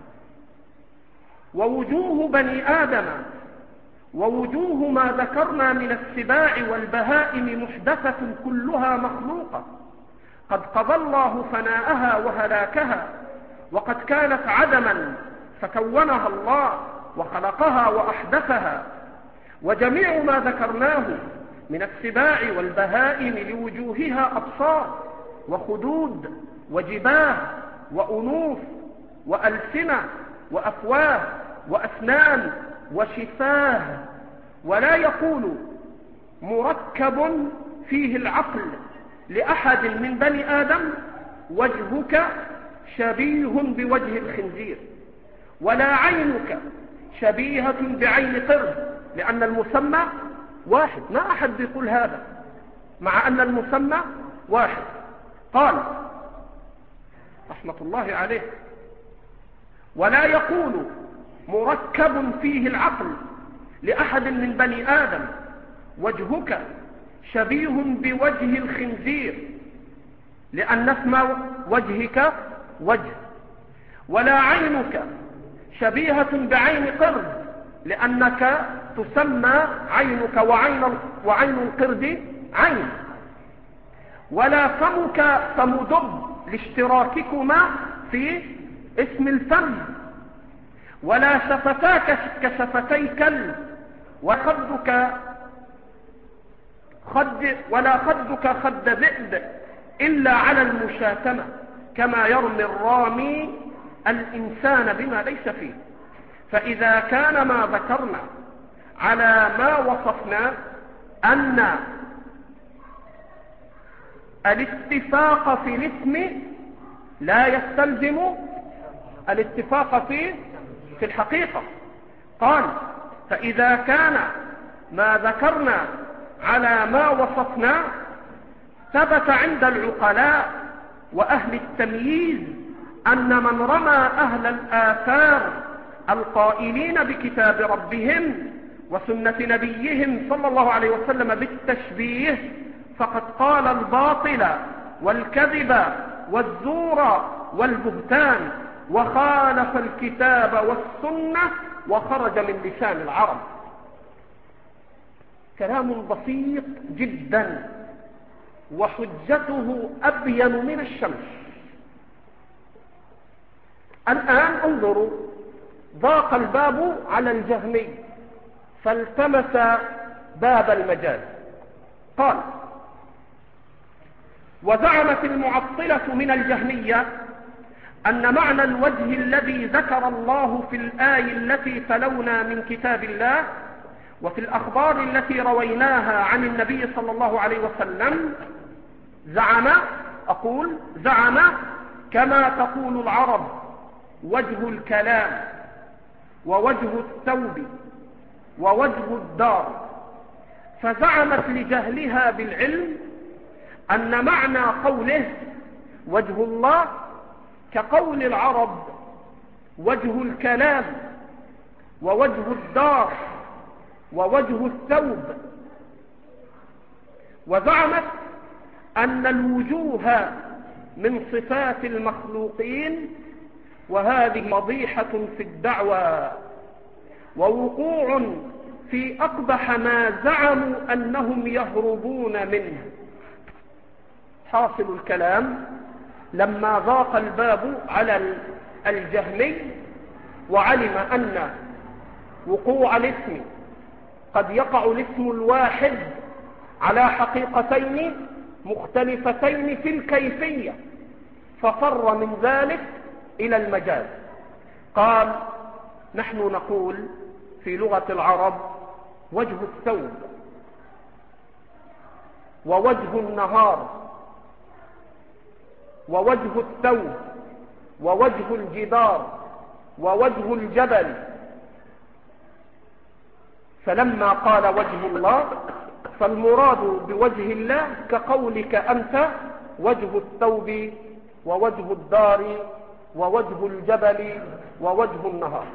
ووجوه بني آدم ووجوه ما ذكرنا من السباع والبهائم محدثة كلها مخلوقة، قد قضى الله فناءها وهلاكها، وقد كانت عدما فكونها الله وخلقها وأحدثها. وجميع ما ذكرناه من السباع والبهائم لوجوهها أبصار وخدود وجباه وأنوف وألسنة وأفواه وأسنان وشفاه، ولا يقول مركب فيه العقل لأحد من بني آدم وجهك شبيه بوجه الخنزير، ولا عينك شبيهة بعين قرد، لأن المسمى واحد. ما أحد يقول هذا مع أن المسمى واحد. قال رحمة الله عليه: ولا يقول مركب فيه العقل لأحد من بني آدم وجهك شبيه بوجه الخنزير، لأن اسم وجهك وجه، ولا عينك شبيهة بعين قرد، لأنك تسمى عينك وعين وعين القرد عين، ولا فمك فم دب لاشتراككما في اسم الفم، ولا شفتاك كشفتي كلب، وخدك خد ولا خدك خد ذئب إلا على المشاتمة، كما يرمي الرامي الإنسان بما ليس فيه. فإذا كان ما ذكرنا على ما وصفنا أن الاتفاق في الاسم لا يستلزم الاتفاق في في الحقيقة. قال فإذا كان ما ذكرنا على ما وصفنا ثبت عند العقلاء وأهل التمييز أن من رمى أهل الآثار القائلين بكتاب ربهم وسنة نبيهم صلى الله عليه وسلم بالتشبيه فقد قال الباطل والكذب والزور والبهتان وخالف الكتاب والسنة وخرج من لسان العرب. كلام بسيط جدا وحجته أبين من الشمس. الآن انظروا، ضاق الباب على الجهمي فالتمس باب المجاز. قال وزعمت المعطلة من الجهمية أن معنى الوجه الذي ذكر الله في الآية التي تلونا من كتاب الله وفي الأخبار التي رويناها عن النبي صلى الله عليه وسلم زعم أقول زعم كما تقول العرب وجه الكلام ووجه الثوب ووجه الدار، فزعمت لجهلها بالعلم أن معنى قوله وجه الله كقول العرب وجه الكلام ووجه الدار ووجه الثوب، وزعمت أن الوجوه من صفات المخلوقين، وهذه فضيحة في الدعوى ووقوع في أقبح ما زعموا أنهم يهربون منه. حاصل الكلام لما ضاق الباب على الجهمي وعلم أن وقوع الاسم قد يقع الاسم الواحد على حقيقتين مختلفتين في الكيفية، ففر من ذلك إلى المجاز. قال نحن نقول في لغة العرب وجه الثوب ووجه النهار ووجه الثوب ووجه الجدار ووجه الجبل. فلما قال وجه الله فالمراد بوجه الله كقولك أنت وجه الثوب ووجه الدار ووجه الجبل ووجه النهار.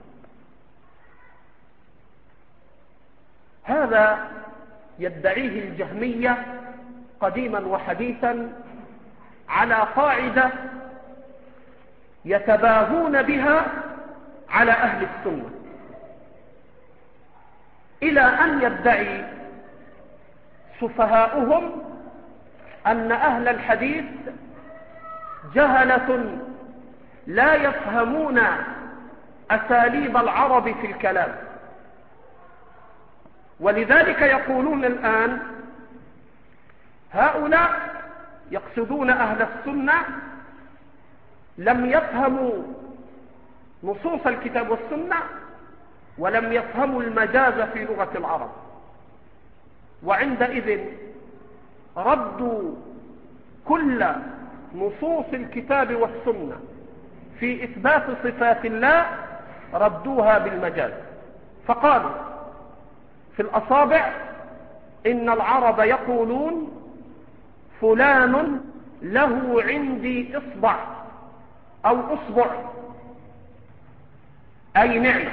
هذا يدعيه الجهمية قديما وحديثا على قاعدة يتباهون بها على أهل السنة، إلى أن يدعي سفهاؤهم أن أهل الحديث جهلة لا يفهمون أساليب العرب في الكلام، ولذلك يقولون الآن هؤلاء يقصدون أهل السنة لم يفهموا نصوص الكتاب والسنة ولم يفهموا المجاز في لغة العرب، وعندئذ ردوا كل نصوص الكتاب والسنة في إثبات صفات الله ردوها بالمجاز. فقالوا في الأصابع إن العرب يقولون فلان له عندي إصبع أو أصبع أي نعمة،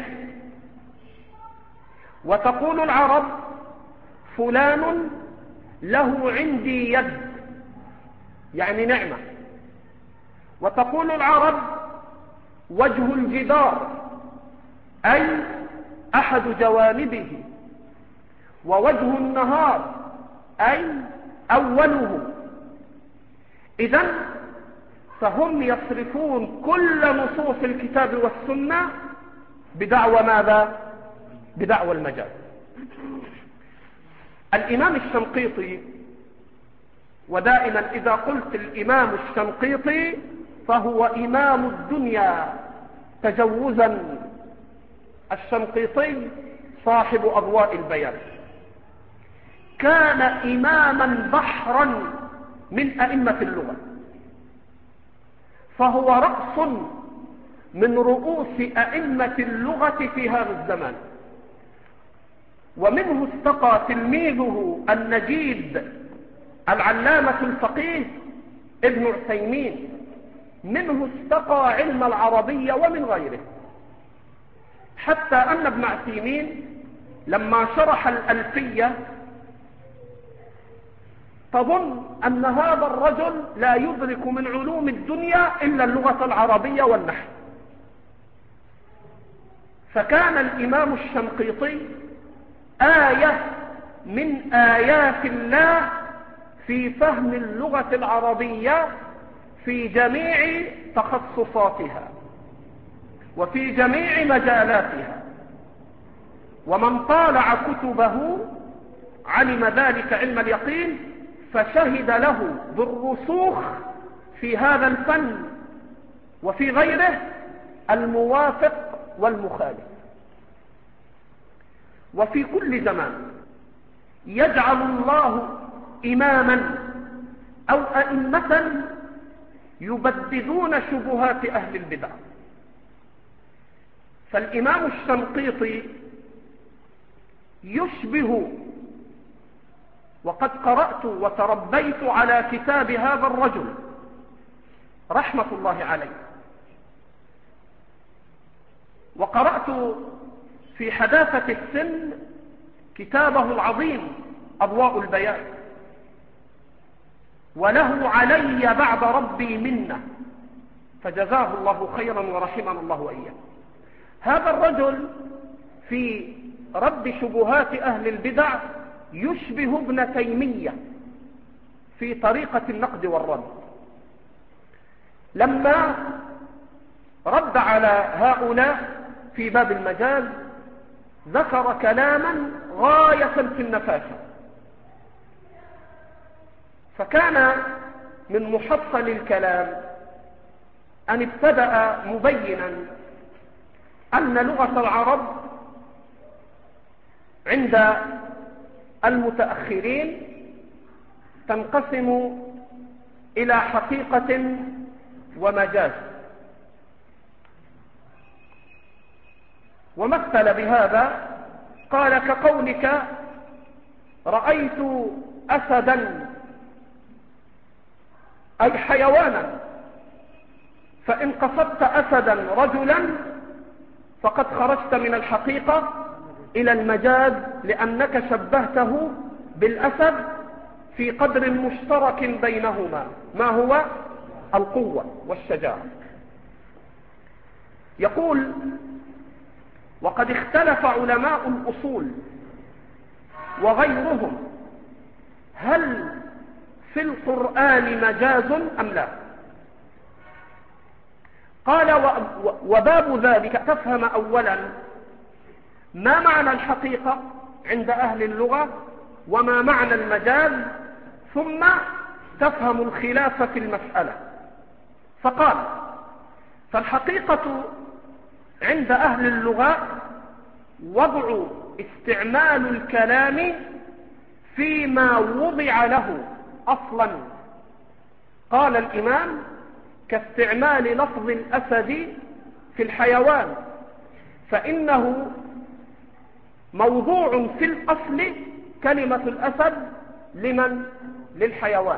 وتقول العرب فلان له عندي يد يعني نعمة، وتقول العرب وجه الجدار أي أحد جوانبه، ووجه النهار أي أوله. إذن فهم يصرفون كل نصوص الكتاب والسنة بدعوى ماذا؟ بدعوى المجاز. الإمام الشنقيطي، ودائما إذا قلت الإمام الشنقيطي فهو إمام الدنيا تجوزا، الشنقيطي صاحب أضواء البيان، كان إماما بحرا من أئمة اللغة، فهو رأس من رؤوس أئمة اللغة في هذا الزمان، ومنه استقى تلميذه النجيد العلامة الفقيه ابن عثيمين، منه استقى علم العربية ومن غيره، حتى أن ابن عثيمين لما شرح الألفية تظن أن هذا الرجل لا يدرك من علوم الدنيا إلا اللغة العربية والنحو. فكان الإمام الشنقيطي آية من آيات الله في فهم اللغة العربية في جميع تخصصاتها وفي جميع مجالاتها، ومن طالع كتبه علم ذلك علم اليقين، فشهد له بالرسوخ في هذا الفن وفي غيره الموافق والمخالف. وفي كل زمان يجعل الله إماما أو أئمة يبددون شبهات أهل البدع. فالإمام الشنقيطي يشبه، وقد قرأت وتربيت على كتاب هذا الرجل رحمة الله عليه، وقرأت في حداثة السن كتابه العظيم أضواء البيان، وله علي بعد ربي منة، فجزاه الله خيرا ورحمنا الله وإياه. هذا الرجل في رد شبهات أهل البدع يشبه ابن تيمية في طريقة النقد والرد. لما رد على هؤلاء في باب المجاز ذكر كلاما غاية في النفاسة، فكان من محصل الكلام أن ابتدأ مبينا أن لغة العرب عند المتأخرين تنقسم إلى حقيقة ومجاز، ومثل بهذا قال كقولك رأيت أسدا أي حيوانا، فإن قصدت أسدا رجلا فقد خرجت من الحقيقة إلى المجاز، لأنك شبهته بالأسد في قدر مشترك بينهما، ما هو القوة والشجاعة. يقول وقد اختلف علماء الأصول وغيرهم هل في القرآن مجاز أم لا؟ قال وباب ذلك تفهم أولا ما معنى الحقيقة عند أهل اللغة وما معنى المجاز، ثم تفهم الخلاف في المسألة. فقال فالحقيقة عند أهل اللغة وضع استعمال الكلام فيما وضع له أصلا. قال الإمام كاستعمال لفظ الأسد في الحيوان، فإنه موضوع في الأصل كلمة الأسد لمن؟ للحيوان.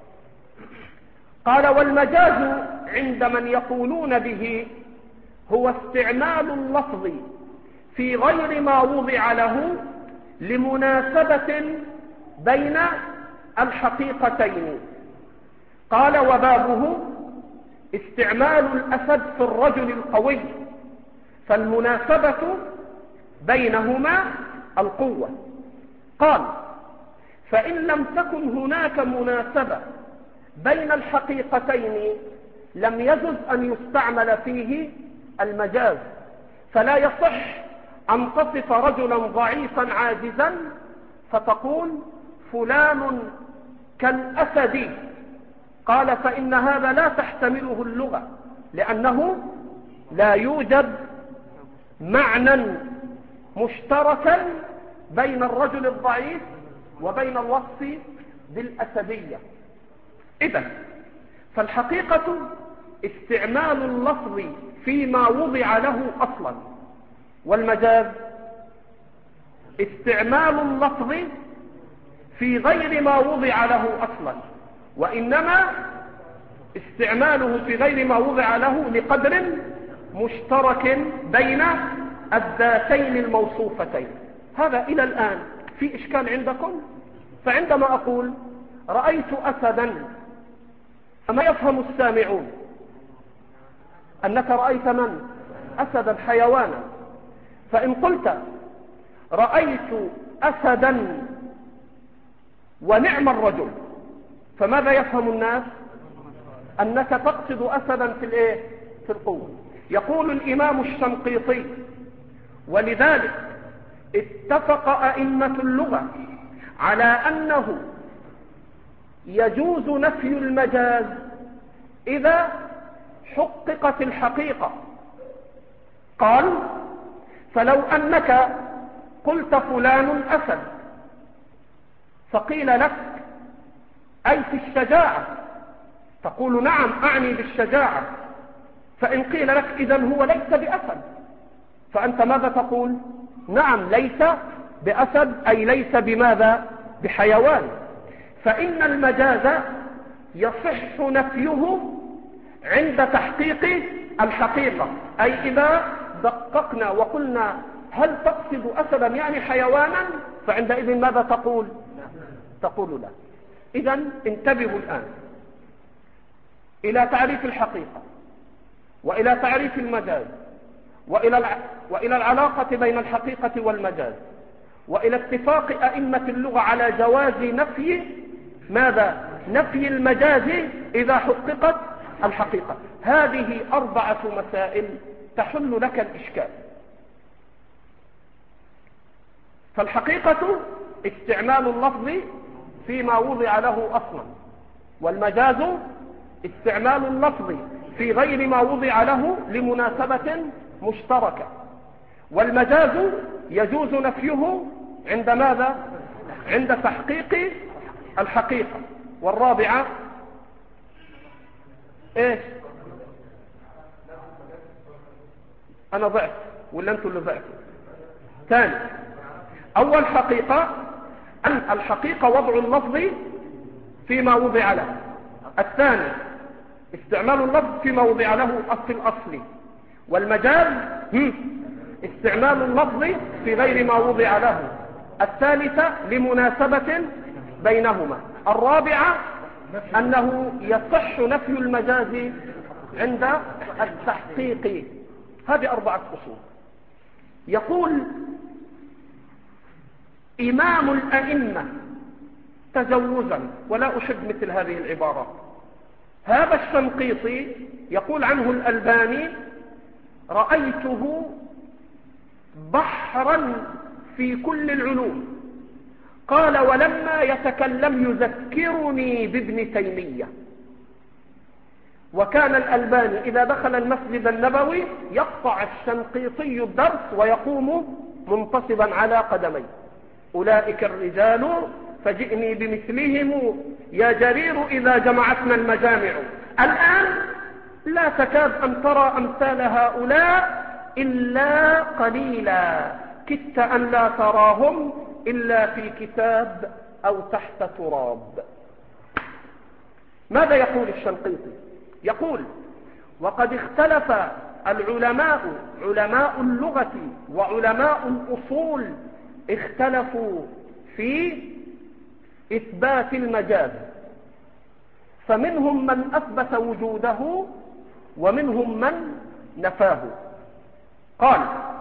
قال والمجاز عند من يقولون به هو استعمال اللفظ في غير ما وضع له لمناسبة بين الحقيقتين. قال وبابه استعمال الأسد في الرجل القوي، فالمناسبة بينهما القوة. قال فإن لم تكن هناك مناسبة بين الحقيقتين لم يجوز أن يستعمل فيه المجاز، فلا يصح أن تصف رجلا ضعيفا عاجزا فتقول فلان كالأسد، قال فإن هذا لا تحتمله اللغة، لأنه لا يوجد معنى مشتركا بين الرجل الضعيف وبين الوصف بالأسدية. إذن فالحقيقة استعمال اللفظ فيما وضع له أصلا، والمجاز استعمال اللفظ في غير ما وضع له أصلا، وإنما استعماله في غير ما وضع له لقدر مشترك بين الذاتين الموصوفتين. هذا إلى الآن في إشكال عندكم؟ فعندما أقول رأيت أسدا، فما يفهم السامعون أنك رأيت من؟ أسدا حيوانا. فإن قلت رأيت أسدا ونعم الرجل، فماذا يفهم الناس؟ أنك تقصد أسدا في الإيه؟ في القوة. يقول الإمام الشنقيطي: ولذلك اتفق أئمة اللغة على أنه يجوز نفي المجاز إذا حققت الحقيقة. قال: فلو أنك قلت فلان أسد، فقيل لك أي في الشجاعة، تقول نعم أعني بالشجاعة، فإن قيل لك إذن هو ليس بأسد، فأنت ماذا تقول؟ نعم ليس بأسد، أي ليس بماذا؟ بحيوان. فإن المجاز يصح نفيه عند تحقيق الحقيقة، أي إذا دققنا وقلنا هل تقصد أسدا يعني حيوانا، فعندئذ ماذا تقول؟ تقول لا. إذن انتبهوا الآن إلى تعريف الحقيقة، وإلى تعريف المجاز، وإلى وإلى العلاقة بين الحقيقة والمجاز، وإلى اتفاق أئمة اللغة على جواز نفي ماذا؟ نفي المجاز إذا حققت الحقيقة. هذه أربعة مسائل تحل لك الإشكال. فالحقيقة استعمال اللفظ فيما وضع له أصلا، والمجاز استعمال اللفظ في غير ما وضع له لمناسبة مشتركة، والمجاز يجوز نفيه عند ماذا؟ عند تحقيق الحقيقة. والرابعة ايش؟ انا ضعت ولا انتوا اللي ضعتوا؟ ثاني، اول حقيقة ان الحقيقة وضع اللفظ فيما وضع له. الثاني استعمال اللفظ فيما وضع له في الاصل. والمجاز استعمال اللفظ في غير ما وضع له. الثالثة لمناسبة بينهما. الرابعة أنه يصح نفي المجاز عند التحقيق. هذه أربعة أصول. يقول إمام الأئمة تجوزا، ولا أحب مثل هذه العبارات، هذا الشنقيطي يقول عنه الألباني: رأيته بحرا في كل العلوم. قال: ولما يتكلم يذكرني بابن تيمية. وكان الألباني إذا دخل المسجد النبوي يقطع الشنقيطي الدرس ويقوم منتصبا على قدميه: أولئك الرجال فجئني بمثلهم يا جرير إذا جمعتنا المجامع. الآن لا تكاد أن ترى أمثال هؤلاء إلا قليلا، كدت أن لا تراهم إلا في كتاب أو تحت تراب. ماذا يقول الشنقيطي؟ يقول: وقد اختلف العلماء، علماء اللغة وعلماء الأصول، اختلفوا في إثبات المجاز، فمنهم من أثبت وجوده ومنهم من نفاه. قال: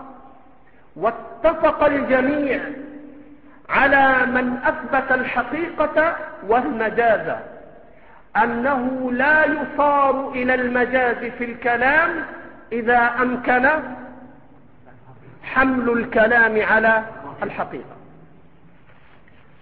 واتفق الجميع على من أثبت الحقيقة والمجاز أنه لا يصار إلى المجاز في الكلام إذا أمكن حمل الكلام على الحقيقة.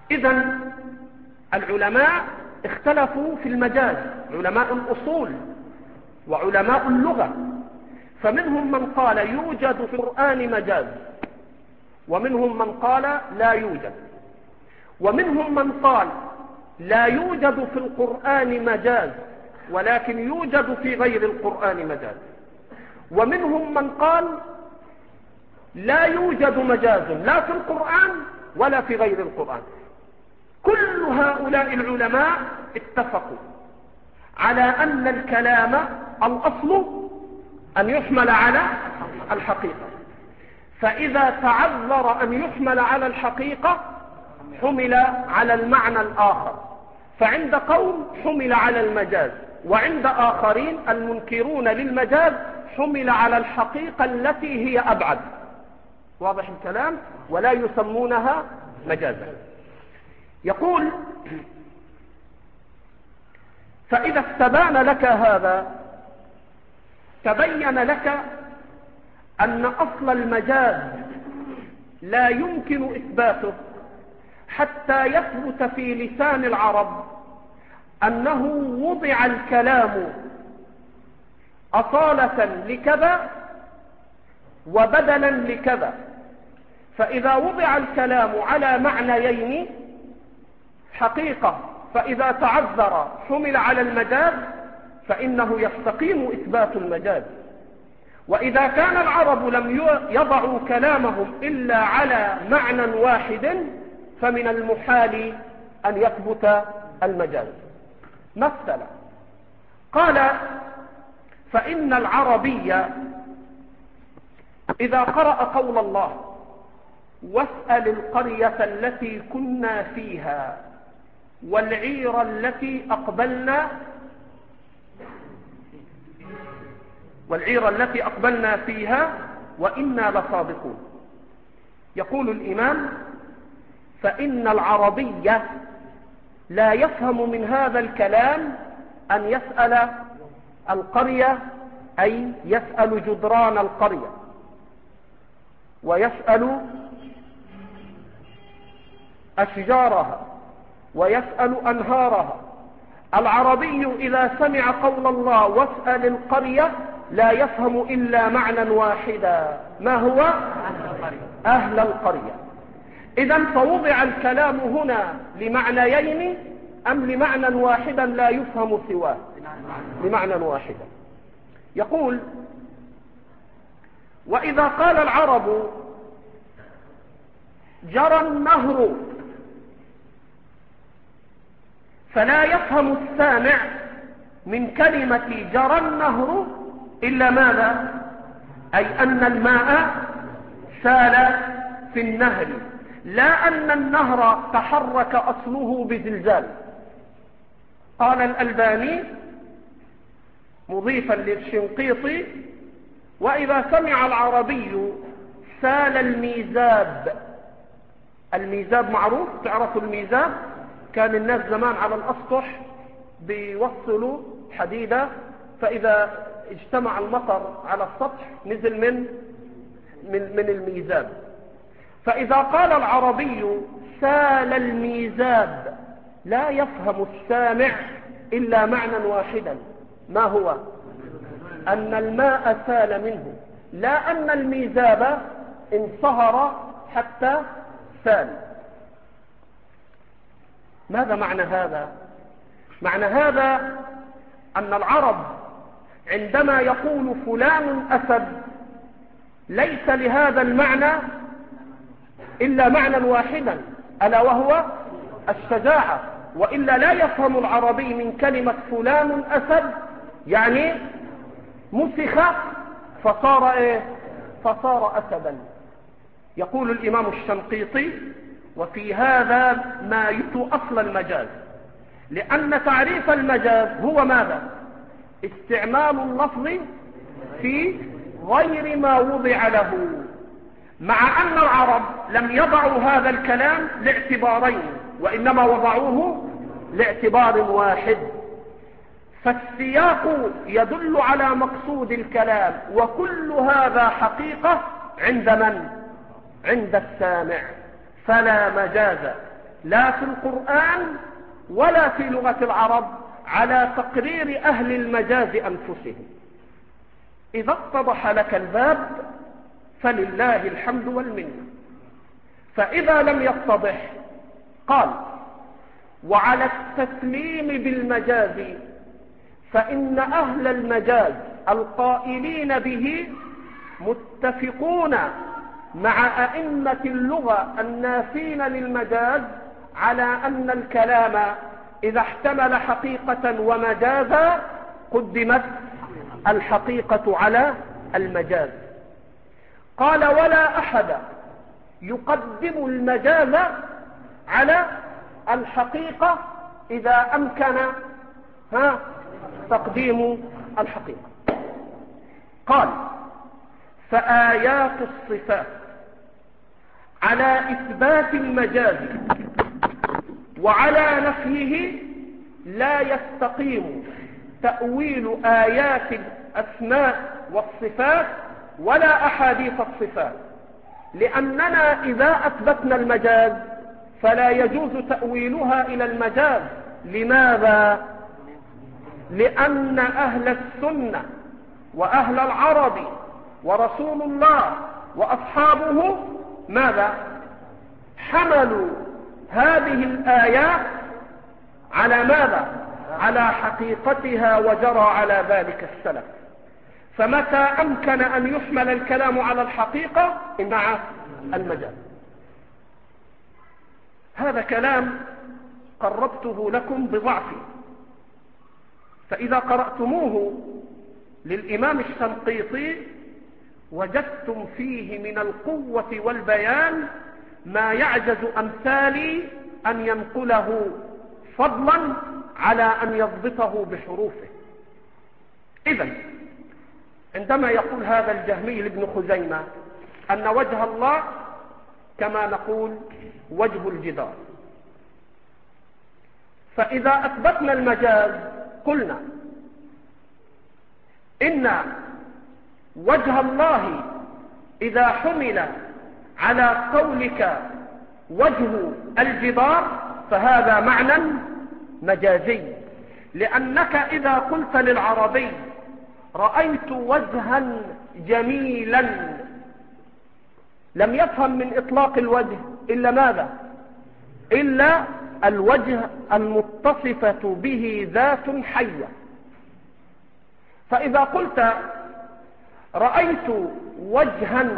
إذن العلماء اختلفوا في المجاز، علماء الأصول وعلماء اللغة، فمنهم من قال يوجد في القرآن مجاز، ومنهم من قال لا يوجد، ومنهم من قال لا يوجد في القرآن مجاز ولكن يوجد في غير القرآن مجاز، ومنهم من قال لا يوجد مجاز لا في القرآن ولا في غير القرآن. كل هؤلاء العلماء اتفقوا على أن الكلام الأصل أن يحمل على الحقيقة، فإذا تعذر أن يحمل على الحقيقة حمل على المعنى الآخر، فعند قوم حمل على المجاز، وعند آخرين المنكرون للمجاز حمل على الحقيقة التي هي أبعد. واضح الكلام؟ ولا يسمونها مجازا. يقول: فإذا استبان لك هذا تبين لك أن أصل المجاز لا يمكن إثباته حتى يثبت في لسان العرب أنه وضع الكلام أصالة لكذا وبدلا لكذا. فإذا وضع الكلام على معنيين حقيقة، فإذا تعذر حمل على المجاز فإنه يستقيم إثبات المجاز. وإذا كان العرب لم يضعوا كلامهم إلا على معنى واحد فمن المحال أن يثبت المجاز. مثلا قال: فإن العربي إذا قرأ قول الله واسأل القرية التي كنا فيها والعير التي أقبلنا والعير التي أقبلنا فيها وإنا لصادقون. يقول الإمام: فإن العربي لا يفهم من هذا الكلام أن يسأل القرية، أي يسأل جدران القرية ويسأل أشجارها ويسأل أنهارها. العربي إذا سمع قول الله واسأل القرية لا يفهم إلا معنى واحدا، ما هو؟ أهل القرية. إذن فوضع الكلام هنا لمعنيين أم لمعنى واحدا لا يفهم سواه؟ لمعنى واحدا. يقول: وإذا قال العرب جرى النهر فلا يفهم السامع من كلمة جرى النهر إلا ماذا؟ أي أن الماء سال في النهر، لا أن النهر تحرك أصله بزلزال. قال الألباني مضيفا للشنقيطي: وإذا سمع العربي سال الميزاب. الميزاب معروف، تعرفوا الميزاب؟ كان الناس زمان على الأسطح بيوصلوا حديدة، فإذا اجتمع المطر على السطح نزل من من, من الميزاب. فإذا قال العربي سال الميزاب لا يفهم السامع إلا معنى واحدا، ما هو؟ أن الماء سال منه، لا أن الميزاب انصهر حتى سال. ماذا معنى هذا؟ معنى هذا أن العرب عندما يقول فلان أسد ليس لهذا المعنى إلا معنى واحدا، ألا وهو الشجاعة، وإلا لا يفهم العربي من كلمة فلان أسد يعني مسخ فصار إيه؟ فصار أسدا. يقول الإمام الشنقيطي: وفي هذا ما يثبت أصل المجاز، لأن تعريف المجاز هو ماذا؟ استعمال اللفظ في غير ما وضع له، مع أن العرب لم يضعوا هذا الكلام لاعتبارين، وإنما وضعوه لاعتبار واحد. فالسياق يدل على مقصود الكلام، وكل هذا حقيقة عند من؟ عند السامع، فلا مجاز. لا في القرآن ولا في لغة العرب على تقرير أهل المجاز أنفسهم. إذا اتضح لك الباب فلله الحمد والمنة. فإذا لم يتضح قال: وعلى التسليم بالمجاز فإن أهل المجاز القائلين به متفقون مع أئمة اللغة النافين للمجاز على أن الكلام إذا احتمل حقيقة ومجازا قدمت الحقيقة على المجاز. قال: ولا أحد يقدم المجاز على الحقيقة إذا أمكن ها تقديم الحقيقة. قال: فآيات الصفات على إثبات المجاز وعلى نفيه لا يستقيم تأويل آيات الأسماء والصفات ولا أحاديث الصفات، لأننا إذا أثبتنا المجاز فلا يجوز تأويلها إلى المجاز. لماذا؟ لأن أهل السنة وأهل العرب ورسول الله وأصحابه ماذا؟ حملوا هذه الآيات على ماذا؟ على حقيقتها، وجرى على ذلك السلف. فمتى أمكن أن يحمل الكلام على الحقيقة مع المجاز. هذا كلام قربته لكم بضعفه، فإذا قرأتموه للإمام الشنقيطي وجدتم فيه من القوة والبيان ما يعجز أمثالي أن ينقله، فضلا على أن يضبطه بحروفه. إذن عندما يقول هذا الجهمي لابن خزيمة أن وجه الله كما نقول وجه الجدار، فإذا أثبتنا المجاز قلنا إن وجه الله إذا حمل على قولك وجه الجدار فهذا معنى مجازي، لأنك إذا قلت للعربي رأيت وجها جميلا لم يفهم من إطلاق الوجه إلا ماذا؟ إلا الوجه المتصفة به ذات حية. فإذا قلت رأيت وجها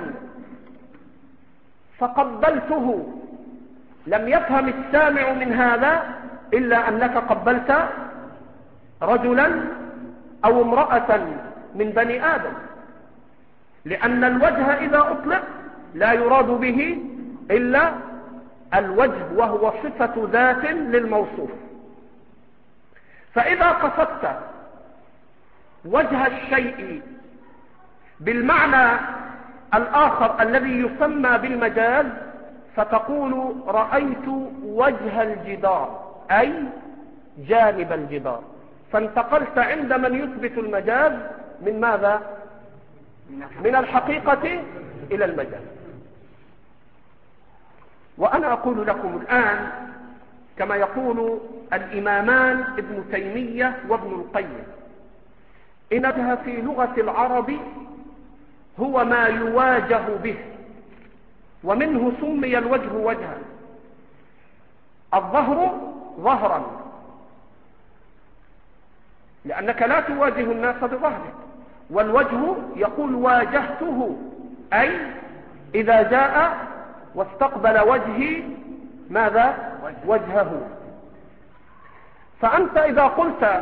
فقبلته لم يفهم السامع من هذا إلا أنك قبلت رجلا أو امرأة من بني آدم، لأن الوجه إذا أطلق لا يراد به إلا الوجه وهو صفة ذات للموصوف. فإذا قصدت وجه الشيء بالمعنى الآخر الذي يسمى بالمجاز فتقول رأيت وجه الجدار أي جانب الجدار، فانتقلت عند من يثبت المجاز من ماذا؟ من الحقيقة إلى المجاز. وأنا أقول لكم الآن كما يقول الإمامان ابن تيمية وابن القيم إن وجه في لغة العرب هو ما يواجه به، ومنه سمي الوجه وجها. الظهر ظهرا لأنك لا تواجه الناس بظهرك، والوجه يقول واجهته أي إذا جاء واستقبل وجهي ماذا؟ وجهه. فأنت إذا قلت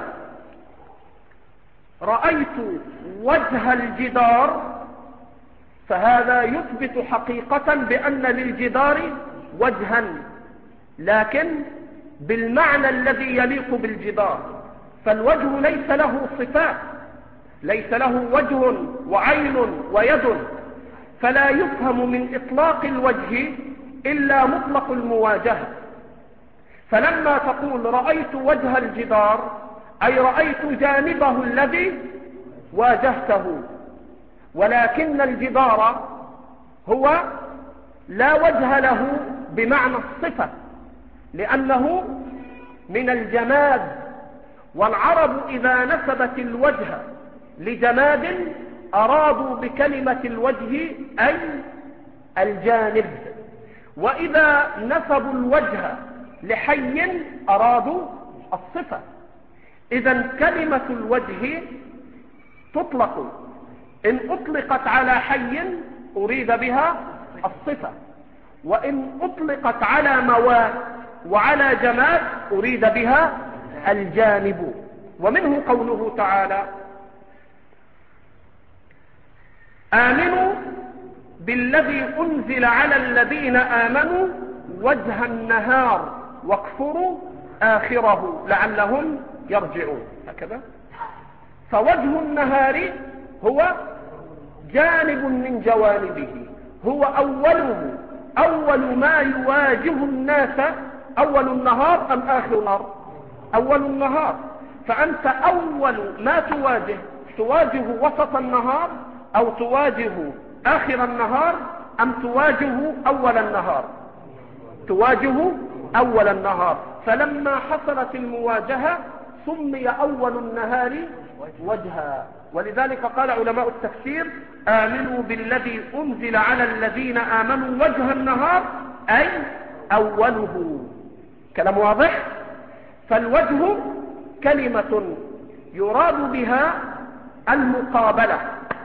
رأيت وجه الجدار فهذا يثبت حقيقة بأن للجدار وجها، لكن بالمعنى الذي يليق بالجدار. فالوجه ليس له صفات، ليس له وجه وعين ويد، فلا يفهم من إطلاق الوجه إلا مطلق المواجهة. فلما تقول رأيت وجه الجدار أي رأيت جانبه الذي واجهته، ولكن الجدار هو لا وجه له بمعنى الصفة، لأنه من الجماد، والعرب إذا نسبت الوجه لجماد أرادوا بكلمة الوجه أي الجانب، وإذا نسبوا الوجه لحي أرادوا الصفة. إذن كلمة الوجه تطلق، إن أطلقت على حي أريد بها الصفة، وإن أطلقت على مواد وعلى جماد أريد بها الجانب. ومنه قوله تعالى: آمنوا بالذي أنزل على الذين آمنوا وجه النهار واكفروا آخره لعلهم يرجعون. هكذا. فوجه النهار هو جانب من جوانبه، هو أوله، أول ما يواجه الناس. أول النهار أم آخر النهار؟ أول النهار. فأنت أول ما تواجه، تواجه وسط النهار أو تواجه آخر النهار أم تواجه أول النهار؟ تواجه أول النهار. فلما حصلت المواجهة سمي أول النهار وجها. ولذلك قال علماء التفسير: آمنوا بالذي أنزل على الذين آمنوا وجه النهار أي أوله. كلام واضح؟ فالوجه كلمة يراد بها المقابلة،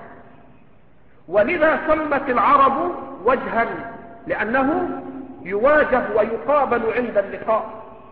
ولذا سمت العرب وجها، لأنه يواجه ويقابل عند اللقاء.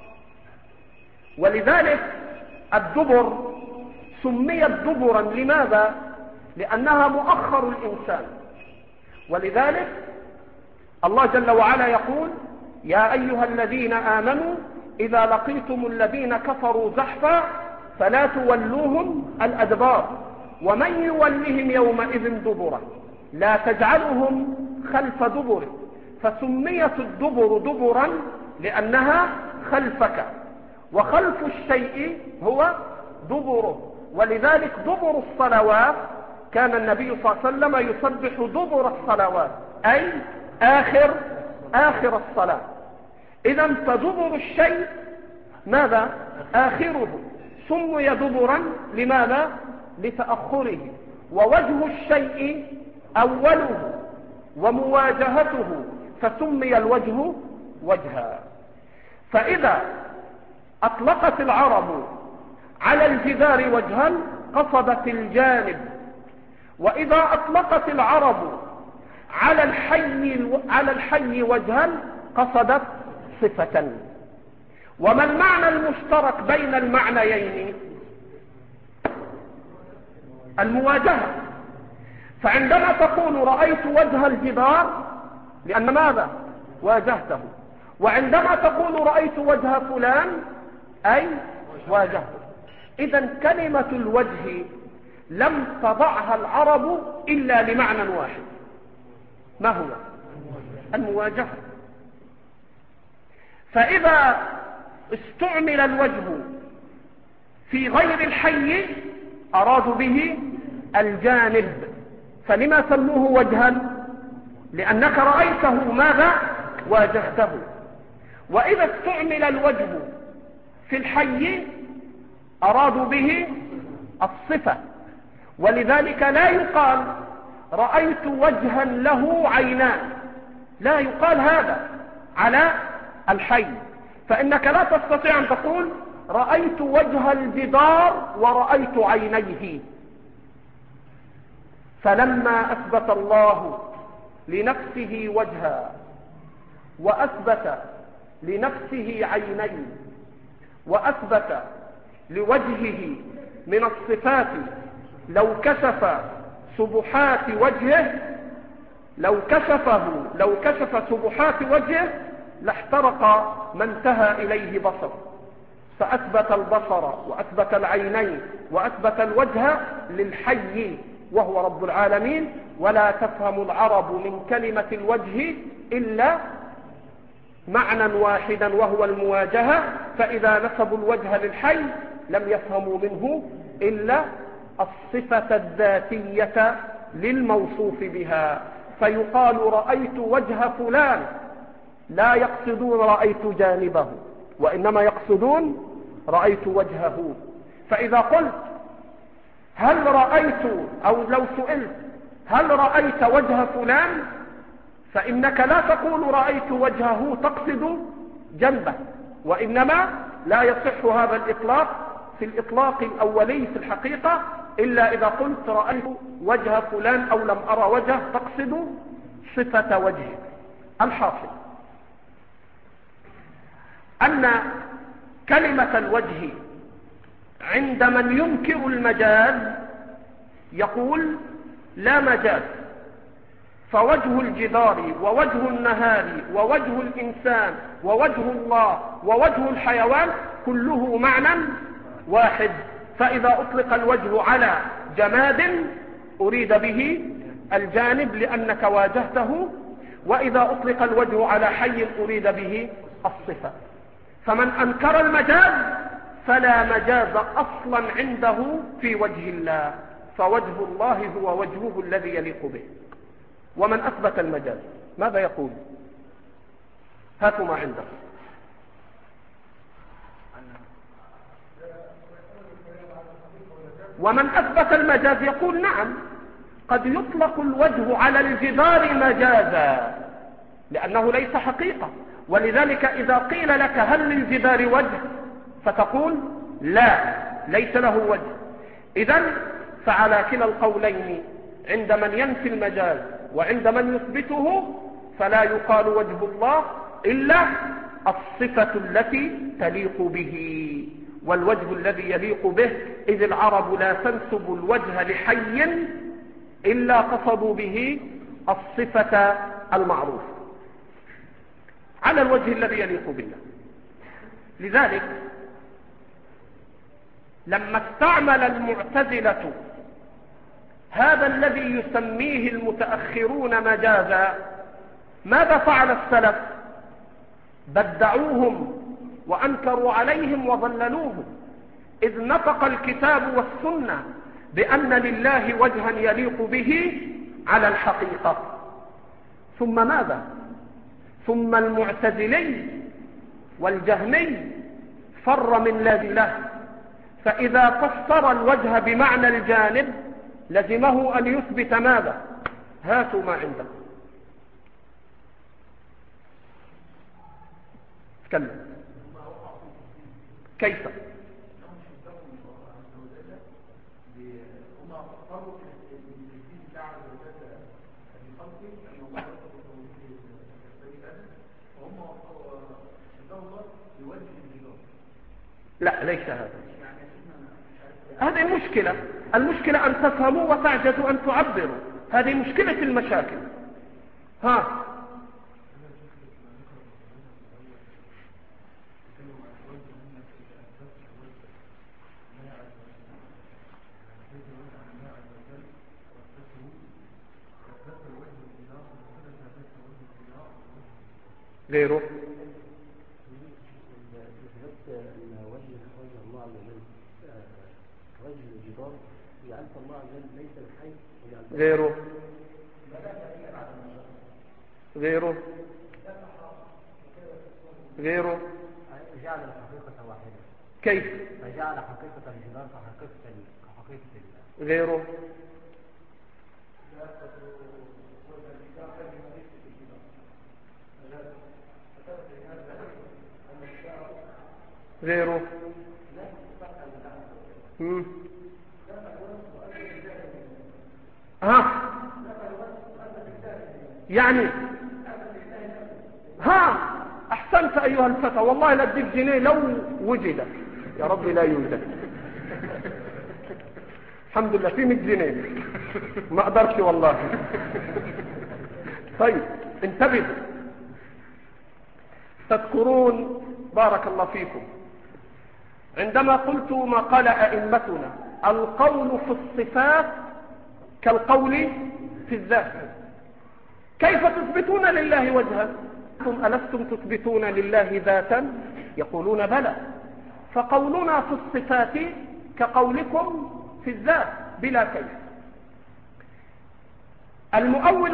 ولذلك الدبر سميت دبرا. لماذا؟ لأنها مؤخر الإنسان. ولذلك الله جل وعلا يقول: يا أيها الذين آمنوا إذا لقيتم الذين كفروا زحفا فلا تولوهم الأدبار ومن يولهم يومئذ دبره لا تجعلهم خلف دبر. فسميت الدبر دبرا لأنها خلفك، وخلف الشيء هو دبره. ولذلك دبر الصلوات كان النبي صلى الله عليه وسلم يسبح دبر الصلوات أي آخر آخر الصلاة. إذا فدبر الشيء ماذا؟ آخره. سمي دبرا لماذا؟ لتأخره. ووجه الشيء أوله ومواجهته، فسمي الوجه وجها. فإذا أطلقت العرب على الجدار وجها قصدت الجانب، وإذا أطلقت العرب على الحي على الحي وجها قصدت صفة. وما المعنى المشترك بين المعنيين؟ المواجهة. فعندما تقول رأيت وجه الجدار لأن ماذا؟ واجهته. وعندما تقول رأيت وجه فلان أي واجهته. إذن كلمة الوجه لم تضعها العرب إلا لمعنى واحد. ما هو؟ المواجهة. فإذا استعمل الوجه في غير الحي أرادوا به الجانب. فلما سموه وجها؟ لأنك رأيته ماذا؟ واجهته. وإذا استعمل الوجه في الحي أرادوا به الصفة. ولذلك لا يقال رأيت وجها له عينان، لا يقال هذا على الحي. فإنك لا تستطيع أن تقول رأيت وجه الجدار ورأيت عينيه. فلما أثبت الله لنفسه وجها وأثبت لنفسه عينين وأثبت لوجهه من الصفات، لو كشف سبحات وجهه لو كشفه لو كشف سبحات وجهه لاحترق ما انتهى إليه بصر. فأثبت البصر وأثبت العينين وأثبت الوجه للحي وهو رب العالمين. ولا تفهم العرب من كلمة الوجه إلا معنى واحدا وهو المواجهة. فإذا نسبوا الوجه للحي لم يفهموا منه إلا الصفة الذاتية للموصوف بها. فيقال رأيت وجه فلان لا يقصدون رأيت جانبه، وإنما يقصدون رأيت وجهه. فإذا قلت هل رأيت، أو لو سئلت هل رأيت وجه فلان، فإنك لا تقول رأيت وجهه تقصد جنبه، وإنما لا يصح هذا الإطلاق في الإطلاق الأولي في الحقيقة إلا إذا قلت رأيت وجه فلان أو لم أرى وجه تقصد صفة وجهه. الحاصل أن كلمة الوجه عند من ينكر المجاز يقول لا مجاز، فوجه الجدار ووجه النهار ووجه الإنسان ووجه الله ووجه الحيوان كله معنى واحد. فإذا أطلق الوجه على جماد أريد به الجانب لأنك واجهته، وإذا أطلق الوجه على حي أريد به الصفة. فمن أنكر المجاز فلا مجاز أصلا عنده في وجه الله، فوجه الله هو وجهه الذي يليق به. ومن أثبت المجاز ماذا يقول؟ هاتوا ما عنده. ومن أثبت المجاز يقول نعم قد يطلق الوجه على الجدار مجازا لأنه ليس حقيقة، ولذلك إذا قيل لك هل للجدار وجه فتقول لا ليس له وجه. إذن فعلى كلا القولين عند من ينفي المجاز وعند من يثبته فلا يقال وجه الله إلا الصفة التي تليق به، والوجه الذي يليق به، إذ العرب لا تنسب الوجه لحي إلا قصدوا به الصفة المعروفة على الوجه الذي يليق بالله. لذلك لما استعمل المعتزلة هذا الذي يسميه المتأخرون مجازا ماذا فعل السلف؟ بدعوهم وأنكروا عليهم وضللوهم، إذ نطق الكتاب والسنة بأن لله وجها يليق به على الحقيقة. ثم ماذا؟ ثم المعتزلي والجهمي فر من الله، فإذا فسر الوجه بمعنى الجانب لزمه أن يثبت ماذا؟ هاتوا ما عنده. تكلم. كيف؟ لا ليس هذا. هذه المشكلة، المشكلة أن تفهموا وتعجزوا أن تعبروا، هذه مشكلة المشاكل. ها غيره غيره غيره غيره جعل الحقيقة واحدة. كيف؟ فجعل حقيقة الجدار كحقيقة كحقيقة الله. غيره غيره مم. ها يعني ها احسنت ايها الفتى، والله لا اديك جنيه لو وجد، يا رب لا يوجد. الحمد لله في مية جنيه ما اقدرش والله. طيب انتبهوا، تذكرون بارك الله فيكم عندما قلت ما قال ائمتنا القول في الصفات كالقول في الذات، كيف تثبتون لله وجها؟ أنتم ألستم تثبتون لله ذاتا؟ يقولون بلى. فقولنا في الصفات كقولكم في الذات بلا كيف. المؤول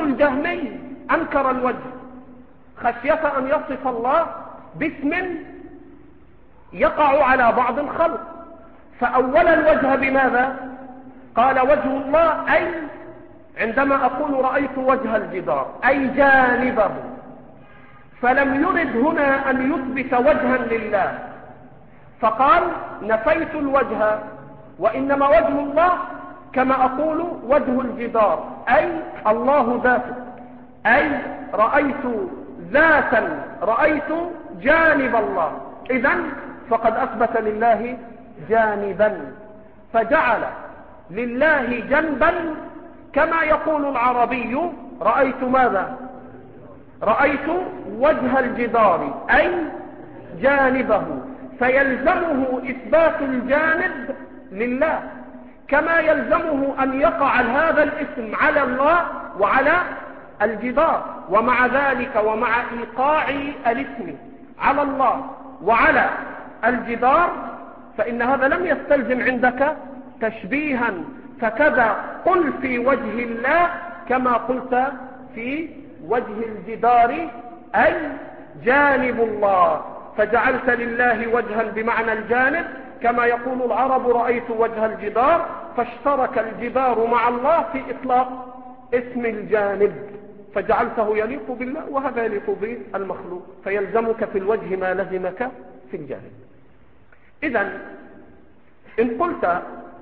يقع على بعض الخلق. فأول الوجه بماذا؟ قال وجه الله، أي عندما أقول رأيت وجه الجدار أي جانبه، فلم يرد هنا أن يثبت وجها لله، فقال نفيت الوجه، وإنما وجه الله كما أقول وجه الجدار أي الله ذاته، أي رأيت ذاتا، رأيت جانب الله. إذن فقد أثبت لله جانبا، فجعل لله جنبا كما يقول العربي رأيت ماذا؟ رأيت وجه الجدار أي جانبه، فيلزمه إثبات الجانب لله، كما يلزمه أن يقع هذا الاسم على الله وعلى الجدار. ومع ذلك ومع إيقاع الاسم على الله وعلى الجدار فإن هذا لم يستلزم عندك تشبيها، فكذا قل في وجه الله كما قلت في وجه الجدار أي جانب الله، فجعلت لله وجها بمعنى الجانب كما يقول العرب رأيت وجه الجدار، فاشترك الجدار مع الله في إطلاق اسم الجانب، فجعلته يليق بالله وهذا يليق بالمخلوق، فيلزمك في الوجه ما لزمك في الجانب. إذن إن قلت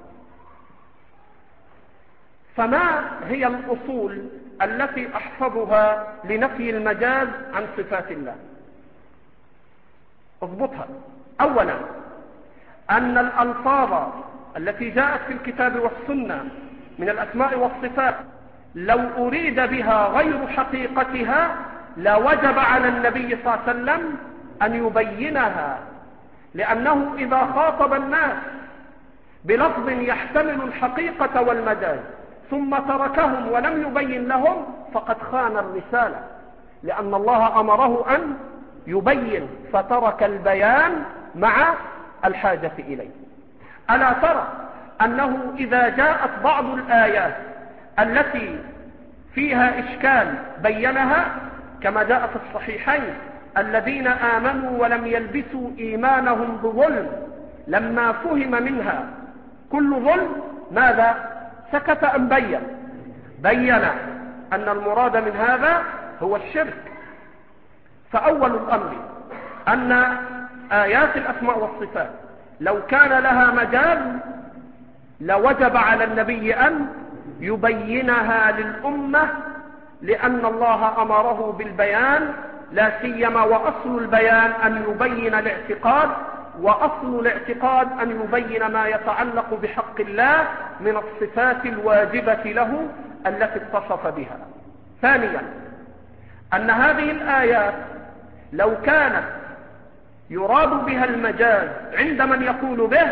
فما هي الأصول التي أحفظها لنفي المجاز عن صفات الله؟ اضبطها. أولا أن الألفاظ التي جاءت في الكتاب والسنة من الأسماء والصفات لو أريد بها غير حقيقتها لوجب على النبي صلى الله عليه وسلم أن يبينها، لأنه إذا خاطب الناس بلفظ يحتمل الحقيقة والمجاز ثم تركهم ولم يبين لهم فقد خان الرسالة، لأن الله أمره أن يبين فترك البيان مع الحاجة إليه. ألا ترى أنه إذا جاءت بعض الآيات التي فيها إشكال بينها، كما جاء في الصحيحين الذين آمنوا ولم يلبسوا إيمانهم بظلم، لما فهم منها كل ظلم ماذا؟ سكت أم بين؟ بين أن المراد من هذا هو الشرك. فأول الأمر أن آيات الأسماء والصفات لو كان لها مجال لوجب على النبي أن يبينها للأمة، لأن الله أمره بالبيان، لا سيما وأصل البيان أن يبين الاعتقاد، وأصل الاعتقاد أن يبين ما يتعلق بحق الله من الصفات الواجبة له التي اتصف بها. ثانيا أن هذه الآيات لو كانت يراد بها المجاز عند من يقول به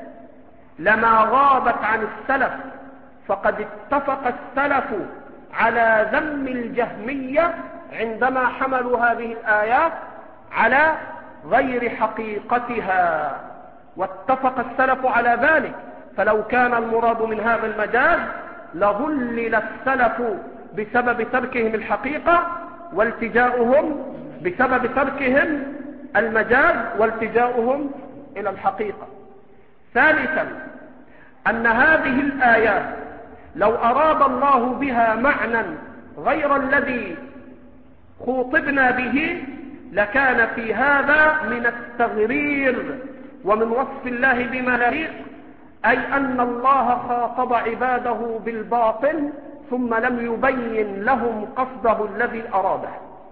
لما غابت عن السلف، فقد اتفق السلف على ذم الجهمية عندما حملوا هذه الآيات على غير حقيقتها، واتفق السلف على ذلك. فلو كان المراد من هذا المجاز لظلل السلف بسبب تركهم الحقيقة والتجاؤهم بسبب تركهم المجاز والتجاؤهم إلى الحقيقة. ثالثا أن هذه الآيات لو أراد الله بها معنى غير الذي خوطبنا به لكان في هذا من التغرير ومن وصف الله بما لا يليق، أي أن الله خاطب عباده بالباطل ثم لم يبين لهم قصده الذي أراده.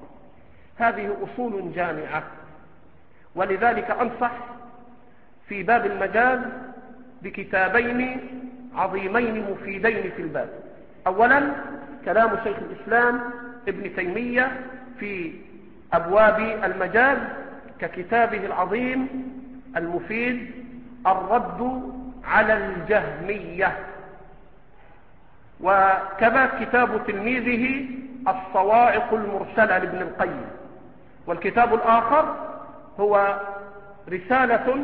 هذه أصول جامعة، ولذلك أنصح في باب المجاز بكتابين عظيمين مفيدين في الباب. أولا كلام شيخ الإسلام ابن تيمية في أبواب المجاز ككتابه العظيم المفيد الرد على الجهمية، وكذا كتاب تلميذه الصواعق المرسلة لابن القيم. والكتاب الآخر هو رسالة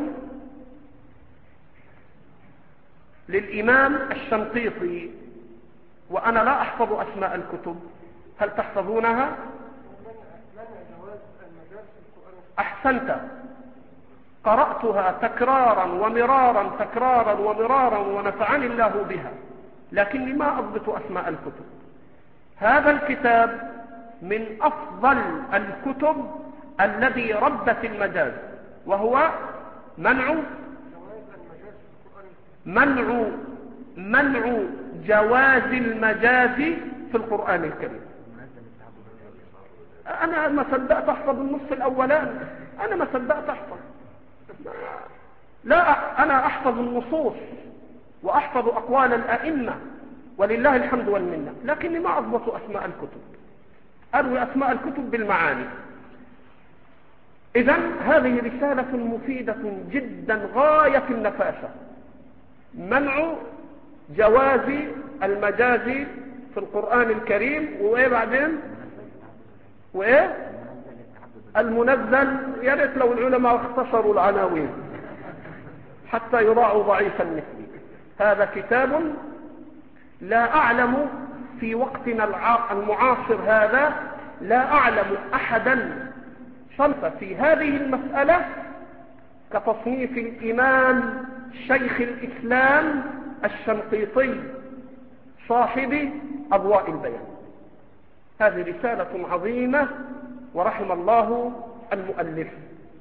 للإمام الشنقيطي، وأنا لا أحفظ أسماء الكتب، هل تحفظونها؟ أحسنت. قرأتها تكرارا ومرارا تكرارا ومرارا ونفعني الله بها، لكني ما أضبط أسماء الكتب. هذا الكتاب من أفضل الكتب الذي ربت المجاز، وهو منع منع منع جواز المجاز في القرآن الكريم. أنا ما صدقت أحفظ النص الأولاني، أنا ما صدقت أحفظ، لا، أنا أحفظ النصوص وأحفظ أقوال الأئمة ولله الحمد والمنة، لكني ما أضبط أسماء الكتب، أروي أسماء الكتب بالمعاني. إذن هذه رسالة مفيدة جدا غاية النفاسة، منع جواز المجاز في القرآن الكريم. وإيه بعدين؟ وإيه؟ المنزل. يا ريت لو العلماء اختصروا العناوين حتى يراعوا ضعيف المثل. هذا كتاب لا أعلم في وقتنا المعاصر هذا، لا أعلم أحدا صنف في هذه المسألة كتصنيف الإمام شيخ الإسلام الشنقيطي صاحب أضواء البيان. هذه رسالة عظيمة ورحم الله المؤلف.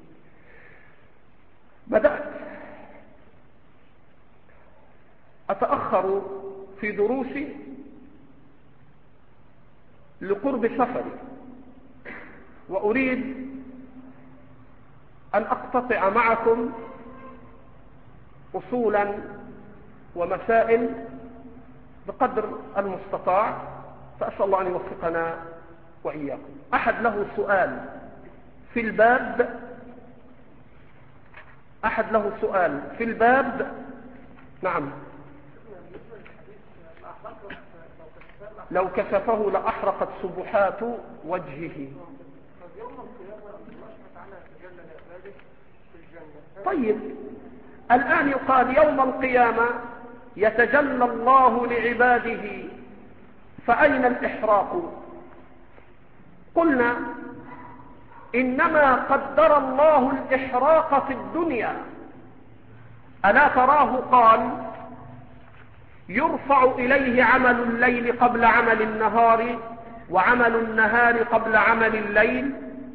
بدأت أتأخر في دروسي لقرب سفري، وأريد أن أقتطع معكم أصولا ومسائل بقدر المستطاع، فأسأل الله أن يوفقنا وإياكم. أحد له سؤال في الباب؟ أحد له سؤال في الباب؟ نعم. لو كشفه لأحرقت سبحات وجهه. طيب، الآن يقال يوم القيامة يتجلى الله لعباده، فأين الإحراق؟ قلنا إنما قدر الله الإحراق في الدنيا. ألا تراه قال يرفع إليه عمل الليل قبل عمل النهار، وعمل النهار قبل عمل الليل،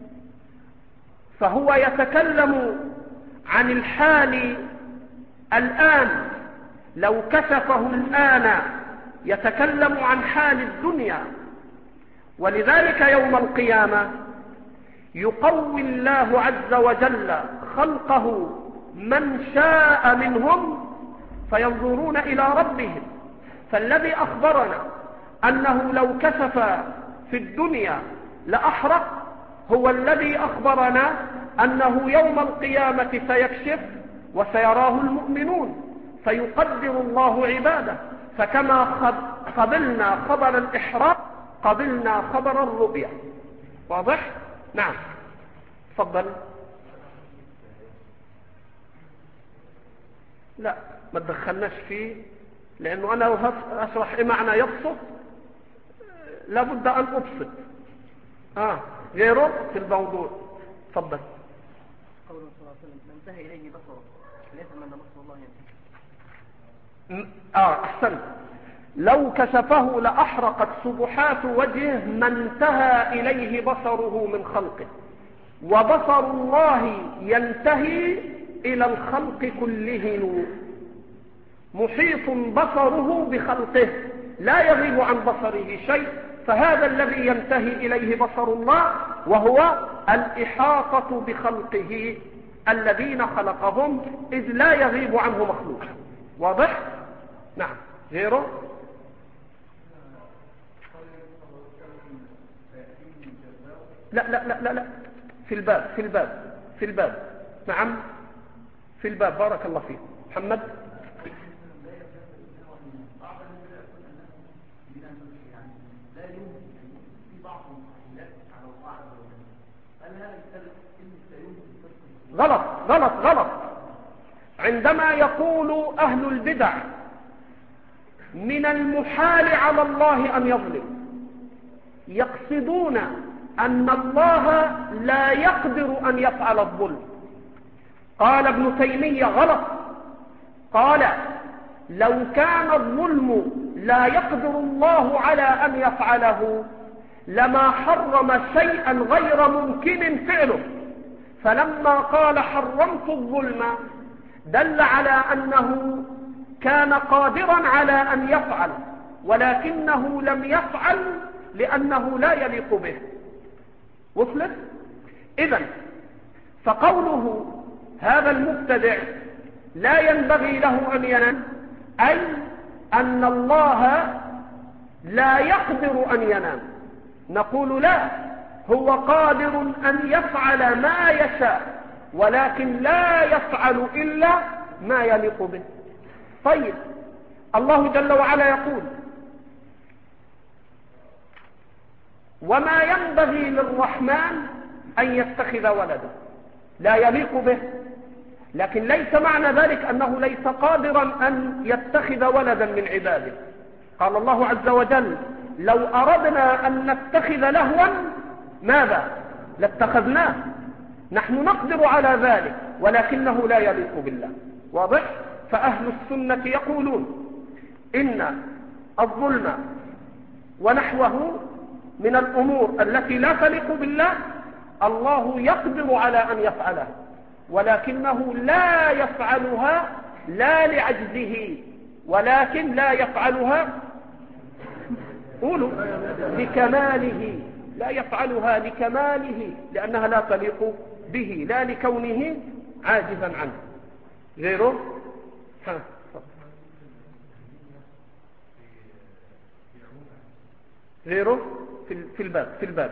فهو يتكلم عن الحال الآن. لو كشفه الآن يتكلم عن حال الدنيا. ولذلك يوم القيامة يقوي الله عز وجل خلقه من شاء منهم فينظرون إلى ربهم. فالذي أخبرنا أنه لو كشف في الدنيا لأحرق هو الذي أخبرنا أنه يوم القيامة سيكشف وسيراه المؤمنون، فيقدر الله عباده. فكما قبلنا خبر الإحراق قبلنا خبر الرؤيا. واضح؟ نعم، تفضل. لا، ما تدخلناش فيه، لأنه أنا أشرح إيه معنى يبسط، لابد أن أبسط. آه غيره في الموضوع. تفضل. قوله صلى الله عليه وسلم من انتهى إليه بصره ليس من بصر الله ينتهي. آه أحسنت. لو كشفه لأحرقت سبحات وجهه ما انتهى إليه بصره من خلقه، وبصر الله ينتهي إلى الخلق كلهم، محيط بصره بخلقه لا يغيب عن بصره شيء. فهذا الذي ينتهي إليه بصر الله، وهو الإحاطة بخلقه الذين خلقهم، إذ لا يغيب عنه مخلوق. واضح؟ نعم. غيره؟ لا لا لا لا لا في الباب في الباب في الباب نعم في الباب. بارك الله فيك محمد. غلط غلط غلط. عندما يقول أهل البدع من المحال على الله أن يظلم، يقصدون أن الله لا يقدر أن يفعل الظلم. قال ابن تيمية غلط، قال لو كان الظلم لا يقدر الله على أن يفعله لما حرم شيئا غير ممكن فعله، فلما قال حرمت الظلم دل على أنه كان قادرا على أن يفعل، ولكنه لم يفعل لأنه لا يليق به. وصلت؟ إذن فقوله هذا المبتدع لا ينبغي له أن ينام، أي أن الله لا يقدر أن ينام. نقول لا، هو قادر أن يفعل ما يشاء، ولكن لا يفعل إلا ما يليق به. طيب الله جل وعلا يقول وما ينبغي للرحمن أن يتخذ ولدا، لا يليق به، لكن ليس معنى ذلك أنه ليس قادرا أن يتخذ ولدا من عباده. قال الله عز وجل لو أردنا أن نتخذ لهوا ماذا لاتخذناه، نحن نقدر على ذلك ولكنه لا يليق بالله. واضح؟ فأهل السنة يقولون إن الظلم ونحوه من الأمور التي لا تليق بالله الله يقدر على أن يفعلها، ولكنه لا يفعلها لا لعجزه، ولكن لا يفعلها قولوا لكماله، لا يفعلها لكماله لأنها لا تليق به، لا لكونه عاجزا عنه. غيره ها. غيره في في الباب في الباب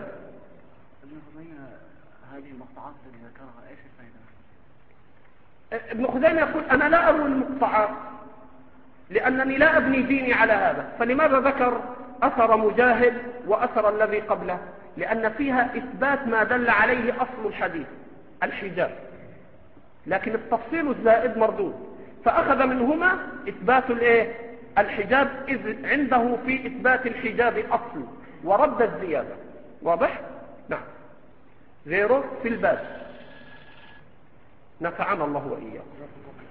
هذه المقطعات اللي ذكرها ايش الفائده؟ ابن خزيمة يقول أنا لا أروي المقطعات لأنني لا أبني ديني على هذا. فلماذا ذكر أثر مجاهد وأثر الذي قبله؟ لأن فيها إثبات ما دل عليه أصل الحديث الحجاب، لكن التفصيل الزائد مردود، فأخذ منهما إثبات الإيه؟ الحجاب، إذ عنده في إثبات الحجاب أصل ورد الزيادة. واضح؟ نعم. غيره في الباب. نفعنا الله وإياه.